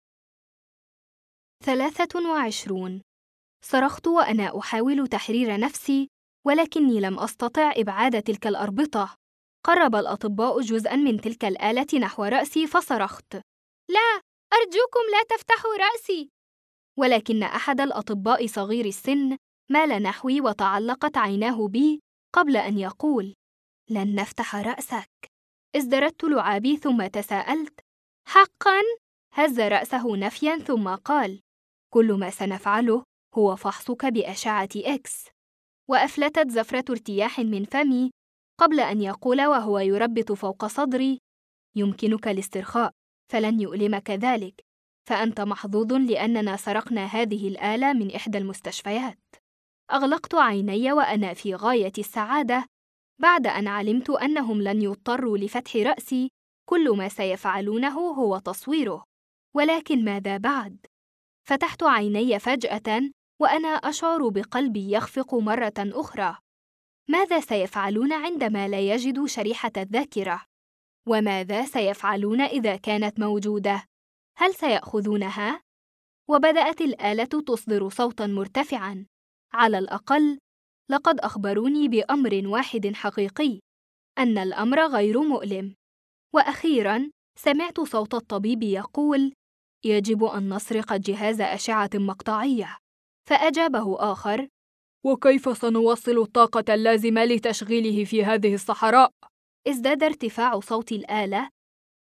23. صرخت وأنا أحاول تحرير نفسي، ولكني لم أستطع إبعاد تلك الأربطة. قرب الأطباء جزءاً من تلك الآلة نحو رأسي فصرخت: لا، أرجوكم لا تفتحوا رأسي! ولكن أحد الأطباء صغير السن مال نحوي وتعلقت عيناه بي قبل أن يقول: لن نفتح رأسك. ازدردت لعابي ثم تساءلت: حقاً؟ هز رأسه نفياً ثم قال: كل ما سنفعله هو فحصك بأشعة إكس. وأفلتت زفرة ارتياح من فمي قبل أن يقول وهو يربط فوق صدري: يمكنك الاسترخاء، فلن يؤلمك ذلك، فأنت محظوظ لأننا سرقنا هذه الآلة من إحدى المستشفيات. أغلقت عيني وأنا في غاية السعادة بعد أن علمت أنهم لن يضطروا لفتح رأسي، كل ما سيفعلونه هو تصويره. ولكن ماذا بعد؟ فتحت عيني فجأة وأنا أشعر بقلبي يخفق مرة أخرى. ماذا سيفعلون عندما لا يجدوا شريحة الذاكرة؟ وماذا سيفعلون إذا كانت موجودة؟ هل سيأخذونها؟ وبدأت الآلة تصدر صوتاً مرتفعاً. على الأقل لقد أخبروني بأمر واحد حقيقي، أن الأمر غير مؤلم. وأخيراً سمعت صوت الطبيب يقول: يجب أن نسرق جهاز أشعة مقطعية. فأجابه آخر: وكيف سنوصل الطاقة اللازمة لتشغيله في هذه الصحراء؟ ازداد ارتفاع صوت الآلة،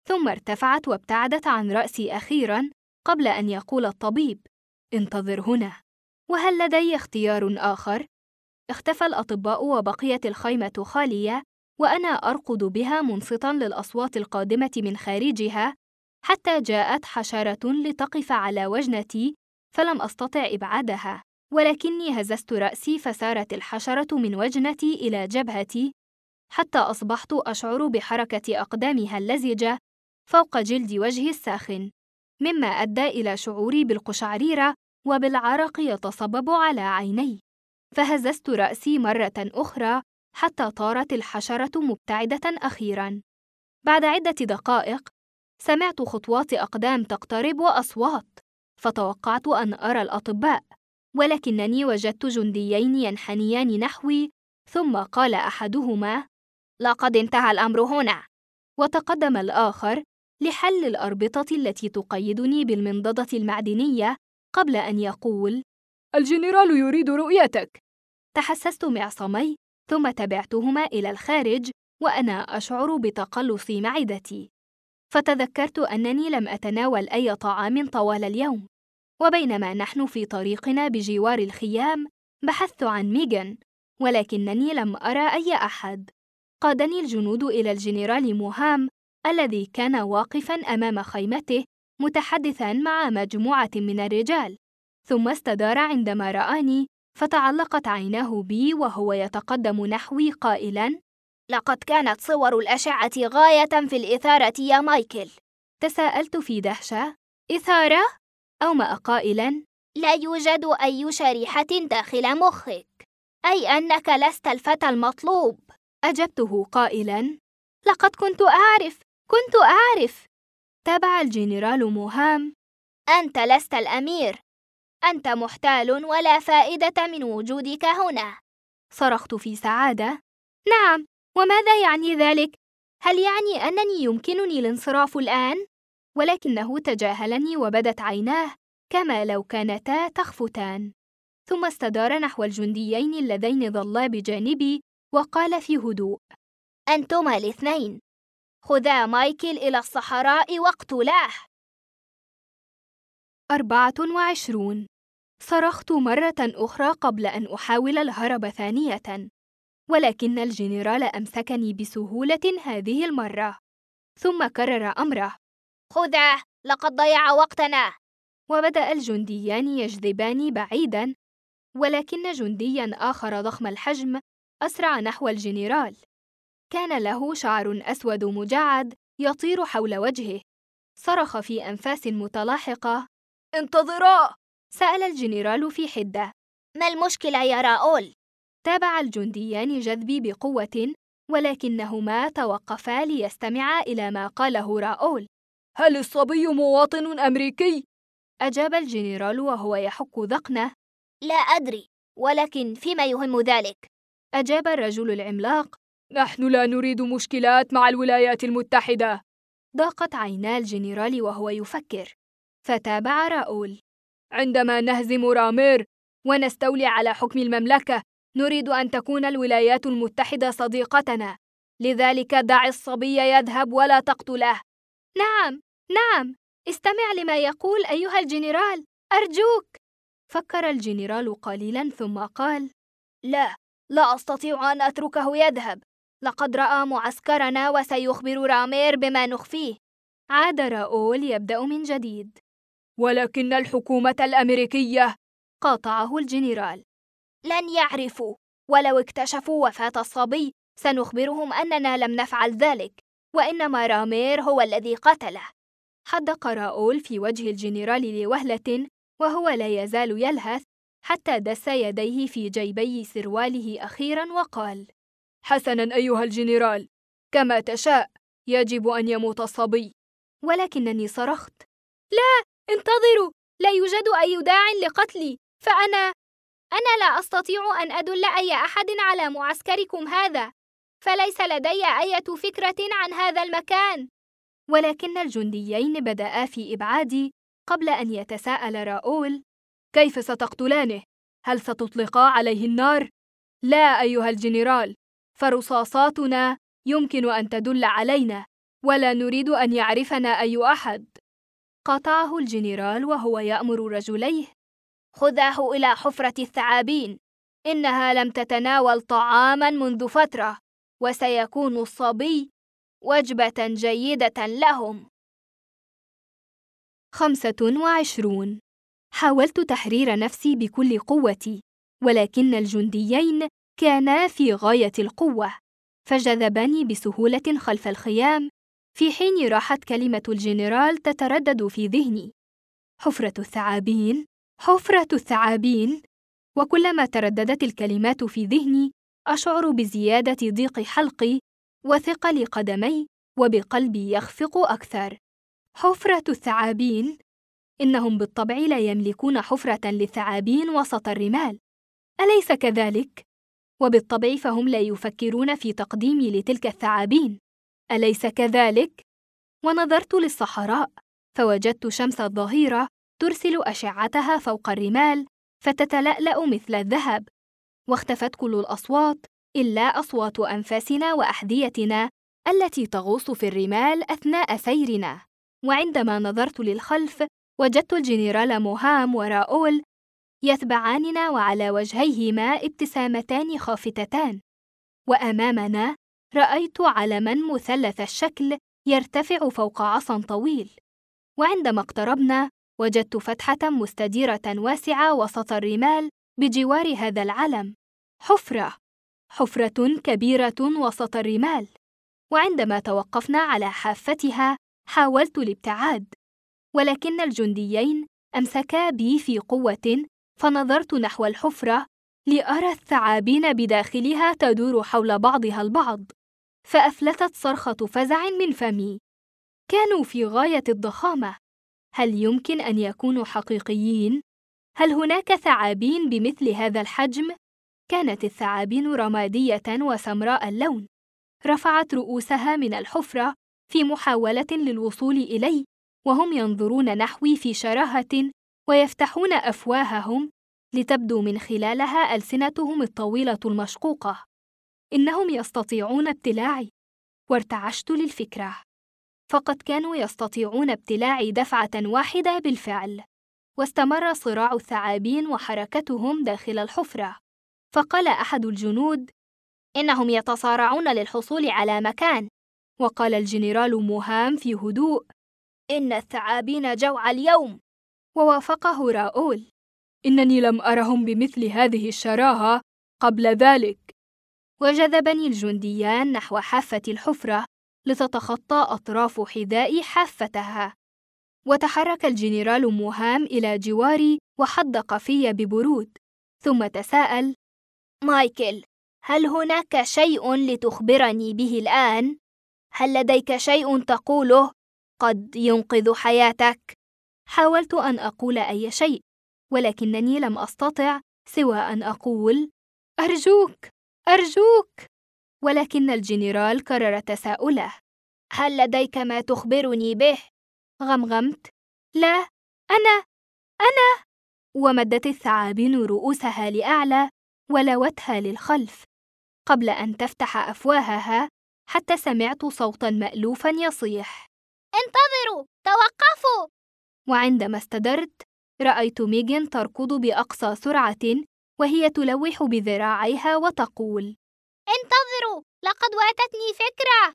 ثم ارتفعت وابتعدت عن رأسي أخيراً قبل أن يقول الطبيب: انتظر هنا. وهل لدي اختيار آخر؟ اختفى الأطباء وبقيت الخيمة خالية، وأنا أركض بها منصتاً للأصوات القادمة من خارجها، حتى جاءت حشرة لتقف على وجنتي، فلم أستطع إبعادها، ولكني هززت رأسي فسارت الحشرة من وجنتي إلى جبهتي، حتى أصبحت أشعر بحركة أقدامها اللزجة فوق جلد وجهي الساخن، مما أدى إلى شعوري بالقشعريرة وبالعرق يتصبب على عيني. فهززت رأسي مرة أخرى حتى طارت الحشرة مبتعدة أخيراً. بعد عدة دقائق سمعت خطوات أقدام تقترب وأصوات، فتوقعت أن أرى الأطباء، ولكنني وجدت جنديين ينحنيان نحوي، ثم قال أحدهما: لقد انتهى الأمر هنا. وتقدم الآخر لحل الأربطة التي تقيدني بالمنضدة المعدنية قبل أن يقول: الجنرال يريد رؤيتك. تحسست معصمي، ثم تبعتهما إلى الخارج وأنا أشعر بتقلص معدتي، فتذكرت أنني لم أتناول أي طعام طوال اليوم. وبينما نحن في طريقنا بجوار الخيام بحثت عن ميغان، ولكنني لم أرى أي أحد. قادني الجنود إلى الجنرال موهام الذي كان واقفاً أمام خيمته متحدثاً مع مجموعة من الرجال، ثم استدار عندما رآني، فتعلقت عيناه بي وهو يتقدم نحوي قائلاً: لقد كانت صور الأشعة غاية في الإثارة يا مايكل. تساءلت في دهشة: إثارة؟ أومأ قائلاً: لا يوجد أي شريحة داخل مخك، أي أنك لست الفتى المطلوب. أجبته قائلاً: لقد كنت أعرف. تابع الجنرال موهام: أنت لست الأمير، أنت محتال ولا فائدة من وجودك هنا. صرخت في سعادة: نعم، وماذا يعني ذلك؟ هل يعني أنني يمكنني الانصراف الآن؟ ولكنه تجاهلني وبدت عيناه كما لو كانتا تخفتان، ثم استدار نحو الجنديين اللذين ظلا بجانبي وقال في هدوء: أنتما الاثنين خذا مايكل إلى الصحراء واقتلاه. 24. صرخت مرة أخرى قبل أن أحاول الهرب ثانية، ولكن الجنرال أمسكني بسهولة هذه المرة، ثم كرر أمره: خذه، لقد ضيع وقتنا. وبدأ الجنديان يجذباني بعيداً، ولكن جندياً آخر ضخم الحجم أسرع نحو الجنرال. كان له شعر أسود مجعد يطير حول وجهه. صرخ في أنفاس متلاحقة: انتظرا! سأل الجنرال في حدة: ما المشكلة يا راؤول؟ تابع الجنديان جذبي بقوة، ولكنهما توقفا ليستمعا إلى ما قاله راؤول. هل الصبي مواطن أمريكي؟ أجاب الجنرال وهو يحك ذقنه. لا أدري، ولكن فيما يهم ذلك؟ أجاب الرجل العملاق. نحن لا نريد مشكلات مع الولايات المتحدة. ضاقت عينا الجنرال وهو يفكر، فتابع راؤول. عندما نهزم رامير ونستولي على حكم المملكة، نريد أن تكون الولايات المتحدة صديقتنا، لذلك دع الصبي يذهب ولا تقتله. نعم، نعم، استمع لما يقول أيها الجنرال، أرجوك. فكر الجنرال قليلاً ثم قال: لا أستطيع أن أتركه يذهب، لقد رأى معسكرنا وسيخبر رامير بما نخفيه. عاد راؤول يبدأ من جديد. ولكن الحكومة الأمريكية، قاطعه الجنرال، لن يعرفوا، ولو اكتشفوا وفاة الصبي سنخبرهم أننا لم نفعل ذلك، وإنما رامير هو الذي قتله. حدق راؤول في وجه الجنرال لوهلة وهو لا يزال يلهث، حتى دس يديه في جيبي سرواله أخيراً وقال: حسناً أيها الجنرال، كما تشاء، يجب أن يموت الصبي. ولكنني صرخت: لا، انتظروا، لا يوجد أي داع لقتلي، فأنا لا أستطيع أن أدل أي أحد على معسكركم هذا، فليس لدي أي فكرة عن هذا المكان. ولكن الجنديين بدأا في إبعادي قبل أن يتساءل راؤول: كيف ستقتلانه؟ هل ستطلقا عليه النار؟ لا أيها الجنرال، فرصاصاتنا يمكن أن تدل علينا، ولا نريد أن يعرفنا أي أحد. قاطعه الجنرال وهو يأمر رجليه: خذاه إلى حفرة الثعابين، إنها لم تتناول طعاماً منذ فترة، وسيكون الصبي وجبة جيدة لهم. 25. حاولت تحرير نفسي بكل قوتي، ولكن الجنديين كانا في غاية القوة، فجذباني بسهولة خلف الخيام، في حين راحت كلمة الجنرال تتردد في ذهني: حفرة الثعابين، حفرة الثعابين. وكلما ترددت الكلمات في ذهني أشعر بزيادة ضيق حلقي وثقل قدمي، وبقلبي يخفق أكثر. حفرة الثعابين، إنهم بالطبع لا يملكون حفرة للثعابين وسط الرمال، أليس كذلك؟ وبالطبع فهم لا يفكرون في تقديمي لتلك الثعابين، أليس كذلك؟ ونظرت للصحراء، فوجدت شمس الظهيرة ترسل أشعتها فوق الرمال فتتلألأ مثل الذهب، واختفت كل الأصوات إلا أصوات أنفاسنا وأحذيتنا التي تغوص في الرمال أثناء سيرنا. وعندما نظرت للخلف وجدت الجنرال موهام وراؤول يتبعاننا، وعلى وجهيهما ابتسامتان خافتتان، وأمامنا رأيت علماً مثلث الشكل يرتفع فوق عصا طويل. وعندما اقتربنا وجدت فتحة مستديرة واسعة وسط الرمال بجوار هذا العلم، حفرة كبيرة وسط الرمال. وعندما توقفنا على حافتها حاولت الابتعاد، ولكن الجنديين أمسكا بي في قوة، فنظرت نحو الحفرة لأرى الثعابين بداخلها تدور حول بعضها البعض، فأفلتت صرخة فزع من فمي. كانوا في غاية الضخامة. هل يمكن أن يكونوا حقيقيين؟ هل هناك ثعابين بمثل هذا الحجم؟ كانت الثعابين رمادية وسمراء اللون. رفعت رؤوسها من الحفرة في محاولة للوصول إلي، وهم ينظرون نحوي في شراهة ويفتحون أفواههم لتبدو من خلالها ألسنتهم الطويلة المشقوقة. إنهم يستطيعون ابتلاعي، وارتعشت للفكرة، فقد كانوا يستطيعون ابتلاعي دفعة واحدة بالفعل. واستمر صراع الثعابين وحركتهم داخل الحفرة، فقال أحد الجنود: إنهم يتصارعون للحصول على مكان. وقال الجنرال موهام في هدوء: إن الثعابين جوع اليوم. ووافقه راؤول: إنني لم أرهم بمثل هذه الشراهة قبل ذلك. وجذبني الجنديان نحو حافة الحفرة لتتخطى أطراف حذائي حافتها. وتحرك الجنرال موهام إلى جواري وحدق في ببرود، ثم تساءل: مايكل، هل هناك شيء لتخبرني به الآن؟ هل لديك شيء تقوله قد ينقذ حياتك؟ حاولت أن أقول أي شيء، ولكنني لم أستطع سوى أن أقول: أرجوك، أرجوك. ولكن الجنرال كرر تساؤله: هل لديك ما تخبرني به؟ غمغمت: لا، أنا. ومدت الثعابين رؤوسها لأعلى ولوتها للخلف قبل أن تفتح أفواهها، حتى سمعت صوتاً مألوفاً يصيح: انتظروا، توقفوا. وعندما استدرت رأيت ميغان تركض بأقصى سرعة، وهي تلوح بذراعيها وتقول: انتظروا، لقد واتتني فكرة.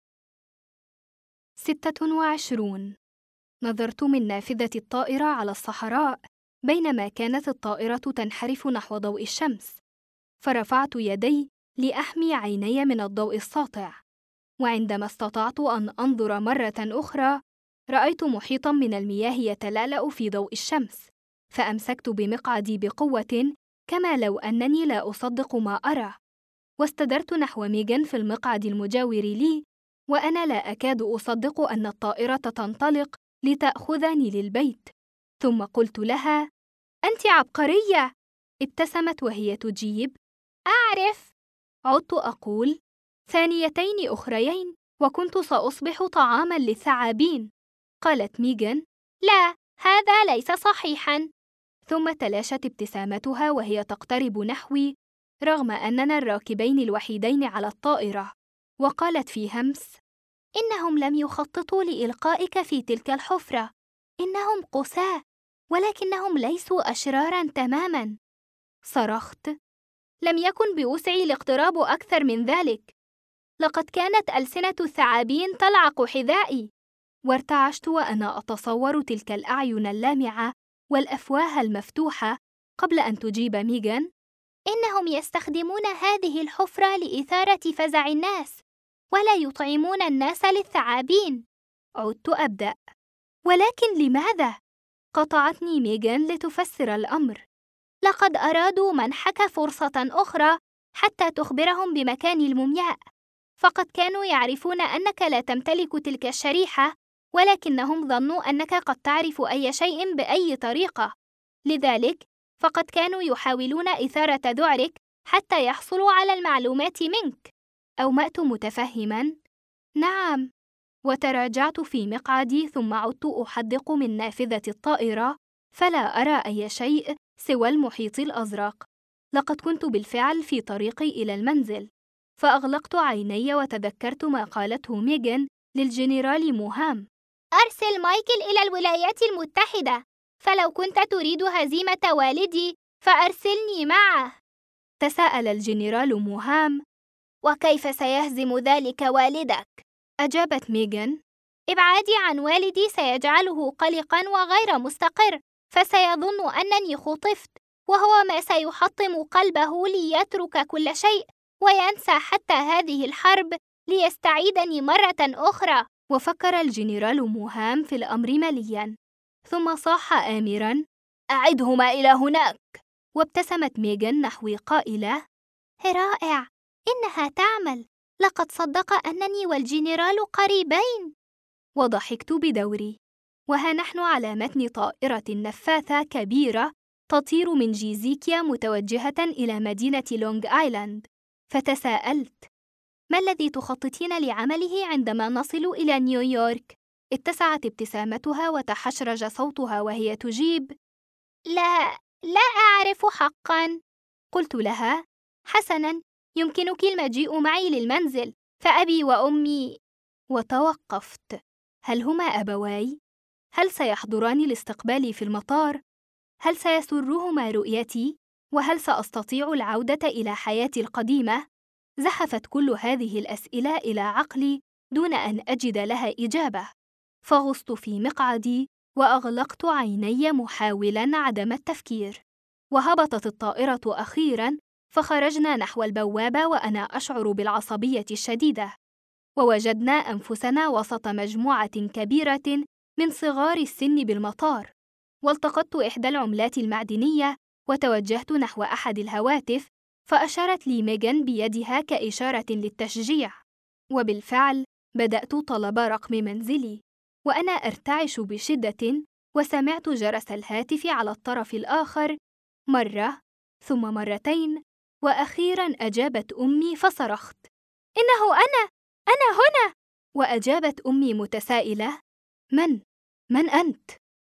26. نظرت من نافذة الطائرة على الصحراء بينما كانت الطائرة تنحرف نحو ضوء الشمس، فرفعت يدي لأحمي عيني من الضوء الساطع. وعندما استطعت أن أنظر مرة أخرى رأيت محيطاً من المياه يتلألأ في ضوء الشمس، فأمسكت بمقعدي بقوة كما لو أنني لا أصدق ما أرى، واستدرت نحو ميغان في المقعد المجاور لي، وأنا لا أكاد أصدق أن الطائرة تنطلق لتأخذني للبيت. ثم قلت لها: أنت عبقرية. ابتسمت وهي تجيب: أعرف. عدت أقول: ثانيتين أخريين وكنت سأصبح طعاماً للثعابين. قالت ميغان: لا، هذا ليس صحيحاً. ثم تلاشت ابتسامتها وهي تقترب نحوي رغم أننا الراكبين الوحيدين على الطائرة، وقالت في همس: إنهم لم يخططوا لإلقائك في تلك الحفرة. إنهم قساة، ولكنهم ليسوا أشراراً تماماً. صرخت. لم يكن بوسعي الاقتراب أكثر من ذلك. لقد كانت ألسنة الثعابين تلعق حذائي، وارتعشت وأنا أتصور تلك الأعين اللامعة والأفواه المفتوحة قبل أن تجيب ميغان: إنهم يستخدمون هذه الحفرة لإثارة فزع الناس، ولا يطعمون الناس للثعابين. عدت أبدأ. ولكن لماذا؟ قطعتني ميغان لتفسر الأمر. لقد أرادوا منحك فرصة أخرى حتى تخبرهم بمكان المومياء، فقد كانوا يعرفون أنك لا تمتلك تلك الشريحة، ولكنهم ظنوا أنك قد تعرف أي شيء بأي طريقة. لذلك فقد كانوا يحاولون إثارة ذعرك حتى يحصلوا على المعلومات منك. أومأت متفهماً: نعم. وتراجعت في مقعدي، ثم عدت أحدق من نافذة الطائرة، فلا أرى أي شيء سوى المحيط الأزرق. لقد كنت بالفعل في طريقي إلى المنزل، فأغلقت عيني وتذكرت ما قالته ميغان للجنرال موهام: أرسل مايكل إلى الولايات المتحدة، فلو كنت تريد هزيمة والدي فأرسلني معه. تساءل الجنرال موهام: وكيف سيهزم ذلك والدك؟ أجابت ميغان: إبعادي عن والدي سيجعله قلقاً وغير مستقر، فسيظن أنني خطفت، وهو ما سيحطم قلبه ليترك كل شيء وينسى حتى هذه الحرب ليستعيدني مرة أخرى. وفكر الجنرال موهام في الأمر ملياً، ثم صاح آمراً: أعدهما إلى هناك. وابتسمت ميغان نحوي قائلة: رائع، إنها تعمل. لقد صدق أنني والجنرال قريبين. وضحكت بدوري. وها نحن على متن طائرة نفاثة كبيرة تطير من جيزيكيا متوجهة إلى مدينة لونغ آيلاند. فتساءلت: ما الذي تخططين لعمله عندما نصل إلى نيويورك؟ اتسعت ابتسامتها وتحشرج صوتها وهي تجيب: لا أعرف حقاً. قلت لها: حسناً، يمكنك المجيء معي للمنزل، فأبي وأمي. وتوقفت. هل هما أبواي؟ هل سيحضران لاستقبالي في المطار؟ هل سيسرهما رؤيتي؟ وهل سأستطيع العودة إلى حياتي القديمة؟ زحفت كل هذه الأسئلة إلى عقلي دون أن أجد لها إجابة. فغصت في مقعدي وأغلقت عيني محاولاً عدم التفكير. وهبطت الطائرة أخيراً، فخرجنا نحو البوابة وأنا أشعر بالعصبية الشديدة. ووجدنا أنفسنا وسط مجموعة كبيرة من صغار السن بالمطار. والتقطت إحدى العملات المعدنية وتوجهت نحو أحد الهواتف، فأشارت لي ميغان بيدها كإشارة للتشجيع. وبالفعل بدأت طلب رقم منزلي، وأنا أرتعش بشدة، وسمعت جرس الهاتف على الطرف الآخر مرة، ثم مرتين، وأخيراً أجابت أمي، فصرخت: إنه أنا هنا! وأجابت أمي متسائلة: من أنت؟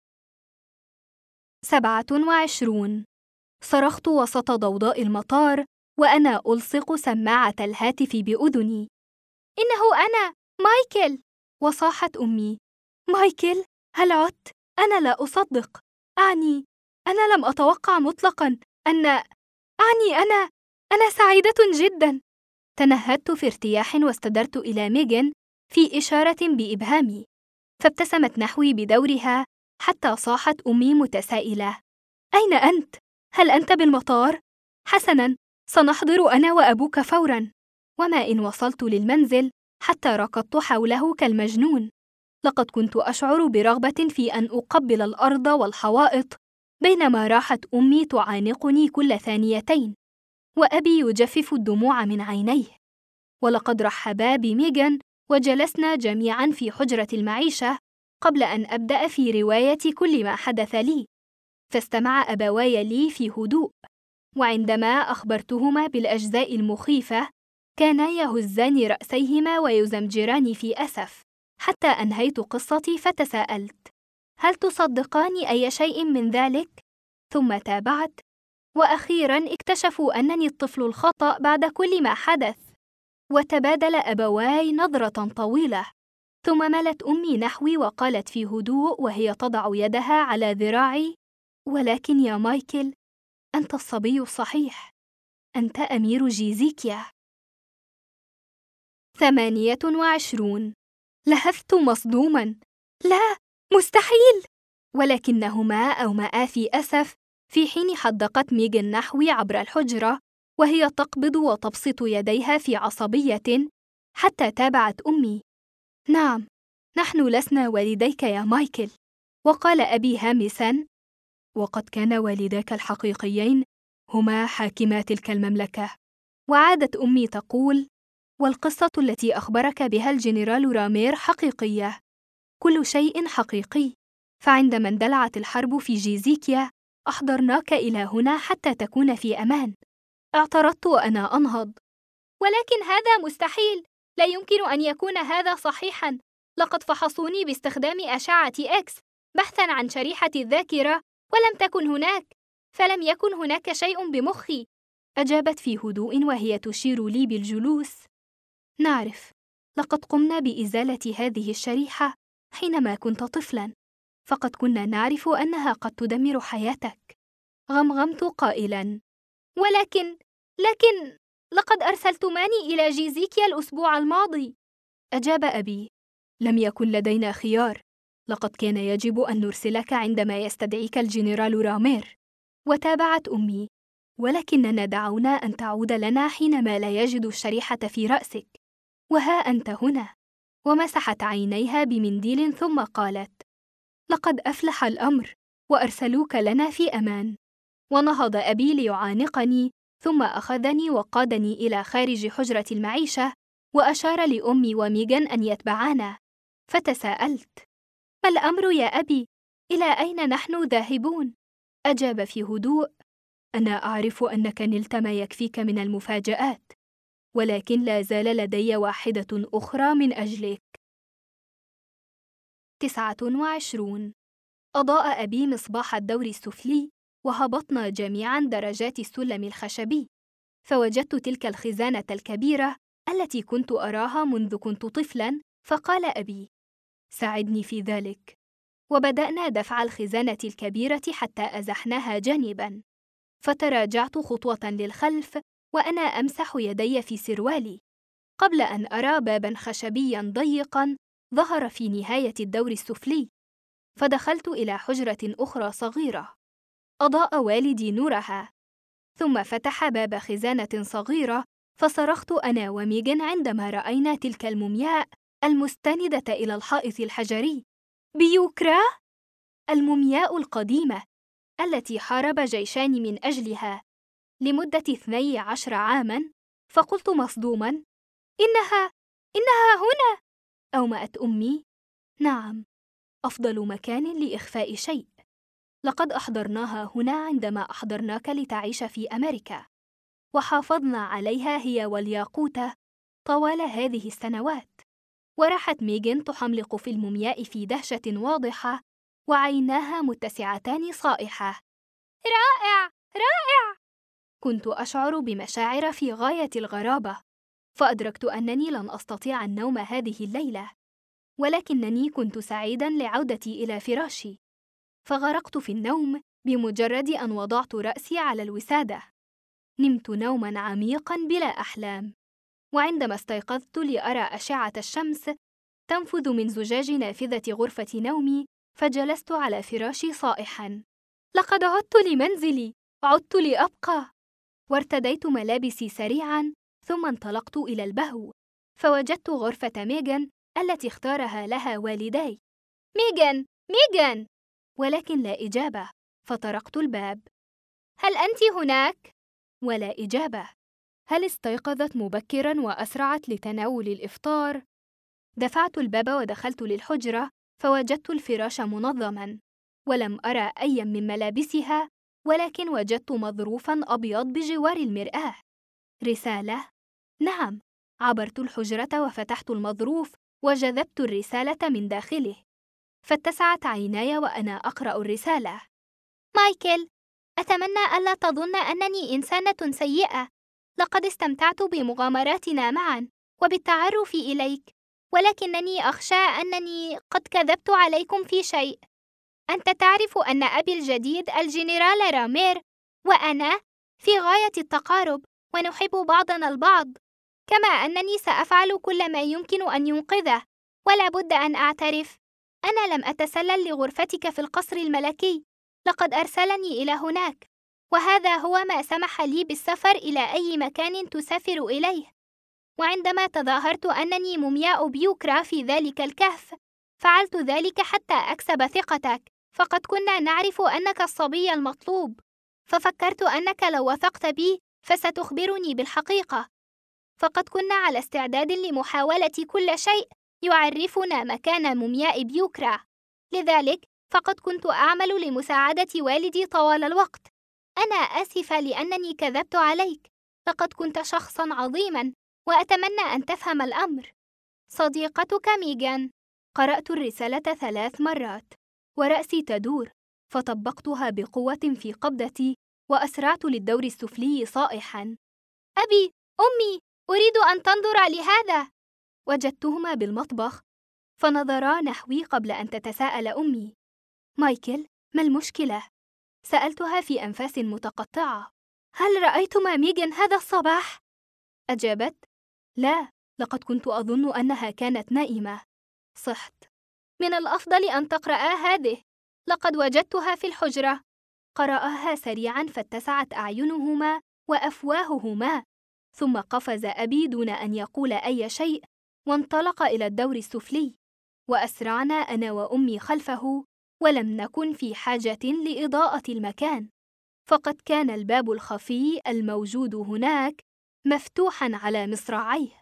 27. صرخت وسط ضوضاء المطار وأنا ألصق سماعة الهاتف بأذني: إنه أنا، مايكل! وصاحت أمي: مايكل؟ هل عدت؟ أنا لا أصدق. أنا لم أتوقع مطلقاً أنا سعيدة جداً. تنهدت في ارتياح واستدرت إلى ميغان في إشارة بإبهامي، فابتسمت نحوي بدورها حتى صاحت أمي متسائلة: أين أنت؟ هل أنت بالمطار؟ حسناً، سنحضر أنا وأبوك فوراً. وما إن وصلت للمنزل حتى ركضت حوله كالمجنون. لقد كنت أشعر برغبة في أن أقبل الأرض والحوائط، بينما راحت أمي تعانقني كل ثانيتين، وأبي يجفف الدموع من عينيه. ولقد رحبا بميغان وجلسنا جميعاً في حجرة المعيشة قبل أن أبدأ في رواية كل ما حدث لي. فاستمع أبواي لي في هدوء، وعندما أخبرتهما بالأجزاء المخيفة كانا يهزان رأسيهما ويزمجران في أسف. حتى أنهيت قصتي فتساءلت: هل تصدقان أي شيء من ذلك؟ ثم تابعت: وأخيراً اكتشفوا أنني الطفل الخطأ بعد كل ما حدث. وتبادل أبواي نظرة طويلة، ثم مالت أمي نحوي وقالت في هدوء وهي تضع يدها على ذراعي: ولكن يا مايكل، أنت الصبي الصحيح، أنت أمير جيزيكيا. 28. لهثت مصدوماً. لا، مستحيل! ولكنهما أومأا في أسف في حين حدقت ميغان نحوي عبر الحجرة وهي تقبض وتبسط يديها في عصبية، حتى تابعت أمي: نعم، نحن لسنا والديك يا مايكل. وقال أبي هامساً: وقد كان والداك الحقيقيين هما حاكما تلك المملكة. وعادت أمي تقول: والقصة التي أخبرك بها الجنرال رامير حقيقية، كل شيء حقيقي، فعندما اندلعت الحرب في جيزيكيا أحضرناك إلى هنا حتى تكون في أمان. اعترضت وأنا أنهض: ولكن هذا مستحيل، لا يمكن أن يكون هذا صحيحاً، لقد فحصوني باستخدام أشعة إكس بحثاً عن شريحة الذاكرة ولم تكن هناك، فلم يكن هناك شيء بمخي. أجابت في هدوء وهي تشير لي بالجلوس: نعرف، لقد قمنا بإزالة هذه الشريحة حينما كنت طفلاً، فقد كنا نعرف أنها قد تدمر حياتك. غمغمت قائلاً: لكن لقد أرسلتماني إلى جيزيكيا الأسبوع الماضي. أجاب أبي: لم يكن لدينا خيار، لقد كان يجب أن نرسلك عندما يستدعيك الجنرال رامير. وتابعت أمي: ولكننا دعونا أن تعود لنا حينما لا يجد الشريحة في رأسك، وها أنت هنا. ومسحت عينيها بمنديل ثم قالت: لقد أفلح الأمر وأرسلوك لنا في أمان. ونهض أبي ليعانقني، ثم أخذني وقادني إلى خارج حجرة المعيشة وأشار لأمي وميغان أن يتبعانا. فتساءلت: ما الأمر يا أبي؟ إلى أين نحن ذاهبون؟ أجاب في هدوء: أنا أعرف أنك نلت ما يكفيك من المفاجآت، ولكن لا زال لدي واحدة أخرى من أجلك. 29. أضاء أبي مصباح الدور السفلي وهبطنا جميعاً درجات السلم الخشبي، فوجدت تلك الخزانة الكبيرة التي كنت أراها منذ كنت طفلاً. فقال أبي: ساعدني في ذلك. وبدأنا دفع الخزانة الكبيرة حتى أزحناها جانباً، فتراجعت خطوة للخلف وأنا أمسح يدي في سروالي، قبل أن أرى باباً خشبياً ضيقاً ظهر في نهاية الدور السفلي. فدخلت إلى حجرة أخرى صغيرة أضاء والدي نورها، ثم فتح باب خزانة صغيرة، فصرخت أنا وميغان عندما رأينا تلك المومياء المستندة إلى الحائط الحجري: بيوكرا! المومياء القديمة التي حارب جيشان من أجلها لمدة 12 عاماً. فقلت مصدوماً: إنها هنا! أومأت أمي: نعم، أفضل مكان لإخفاء شيء. لقد أحضرناها هنا عندما أحضرناك لتعيش في أمريكا، وحافظنا عليها هي والياقوتة طوال هذه السنوات. وراحت ميغان تحملق في المومياء في دهشة واضحة، وعيناها متسعتان صائحة: رائع! رائع! كنت أشعر بمشاعر في غاية الغرابة، فأدركت أنني لن أستطيع النوم هذه الليلة، ولكنني كنت سعيداً لعودتي إلى فراشي. فغرقت في النوم بمجرد أن وضعت رأسي على الوسادة. نمت نوماً عميقاً بلا أحلام، وعندما استيقظت لأرى أشعة الشمس تنفذ من زجاج نافذة غرفة نومي، فجلست على فراشي صائحاً: لقد عدت لمنزلي، عدت لأبقى. وارتديت ملابسي سريعاً، ثم انطلقت إلى البهو، فوجدت غرفة ميغان التي اختارها لها والداي. ميغان! ميغان! ولكن لا إجابة. فطرقت الباب: هل أنت هناك؟ ولا إجابة. هل استيقظت مبكراً وأسرعت لتناول الإفطار؟ دفعت الباب ودخلت للحجرة، فوجدت الفراش منظماً، ولم أرى أي من ملابسها، ولكن وجدت مظروفاً أبيض بجوار المرآة. رسالة؟ نعم، عبرت الحجرة وفتحت المظروف وجذبت الرسالة من داخله، فاتسعت عيناي وأنا أقرأ الرسالة: مايكل، أتمنى ألا تظن أنني إنسانة سيئة. لقد استمتعت بمغامراتنا معاً وبالتعرف إليك، ولكنني أخشى أنني قد كذبت عليكم في شيء. أنت تعرف أن أبي الجديد الجنرال رامير وأنا في غاية التقارب ونحب بعضنا البعض، كما أنني سأفعل كل ما يمكن أن ينقذه. ولا بد أن أعترف، أنا لم أتسلل لغرفتك في القصر الملكي، لقد أرسلني إلى هناك، وهذا هو ما سمح لي بالسفر إلى أي مكان تسافر إليه. وعندما تظاهرت أنني مومياء بيوكرا في ذلك الكهف، فعلت ذلك حتى أكسب ثقتك، فقد كنا نعرف أنك الصبي المطلوب، ففكرت أنك لو وثقت بي فستخبرني بالحقيقة، فقد كنا على استعداد لمحاولة كل شيء يعرفنا مكان مومياء بيوكرا. لذلك فقد كنت أعمل لمساعدة والدي طوال الوقت. أنا آسفة لأنني كذبت عليك، لقد كنت شخصاً عظيماً وأتمنى أن تفهم الأمر. صديقتك ميغان. قرأت الرسالة 3 مرات ورأسي تدور، فطبقتها بقوة في قبضتي وأسرعت للدور السفلي صائحاً: أبي، أمي، أريد أن تنظر لهذا. وجدتهما بالمطبخ فنظرا نحوي قبل أن تتساءل أمي: مايكل، ما المشكلة؟ سألتها في أنفاس متقطعة: هل رأيتما ميغان هذا الصباح؟ أجابت: لا، لقد كنت أظن أنها كانت نائمة. صحت: من الأفضل أن تقرأا هذه، لقد وجدتها في الحجرة. قرأها سريعاً فاتسعت أعينهما وأفواههما، ثم قفز أبي دون أن يقول أي شيء وانطلق إلى الدور السفلي، وأسرعنا أنا وأمي خلفه، ولم نكن في حاجة لإضاءة المكان، فقد كان الباب الخفي الموجود هناك مفتوحاً على مصراعيه،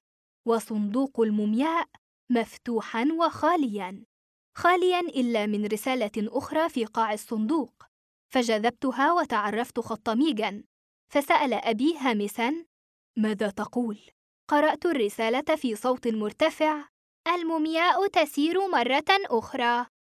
وصندوق المومياء مفتوحاً وخالياً، خالياً إلا من رسالة أخرى في قاع الصندوق. فجذبتها وتعرفت خط ميغان، فسأل أبي هامساً: ماذا تقول؟ قرأت الرسالة في صوت مرتفع: المومياء تسير مرة أخرى.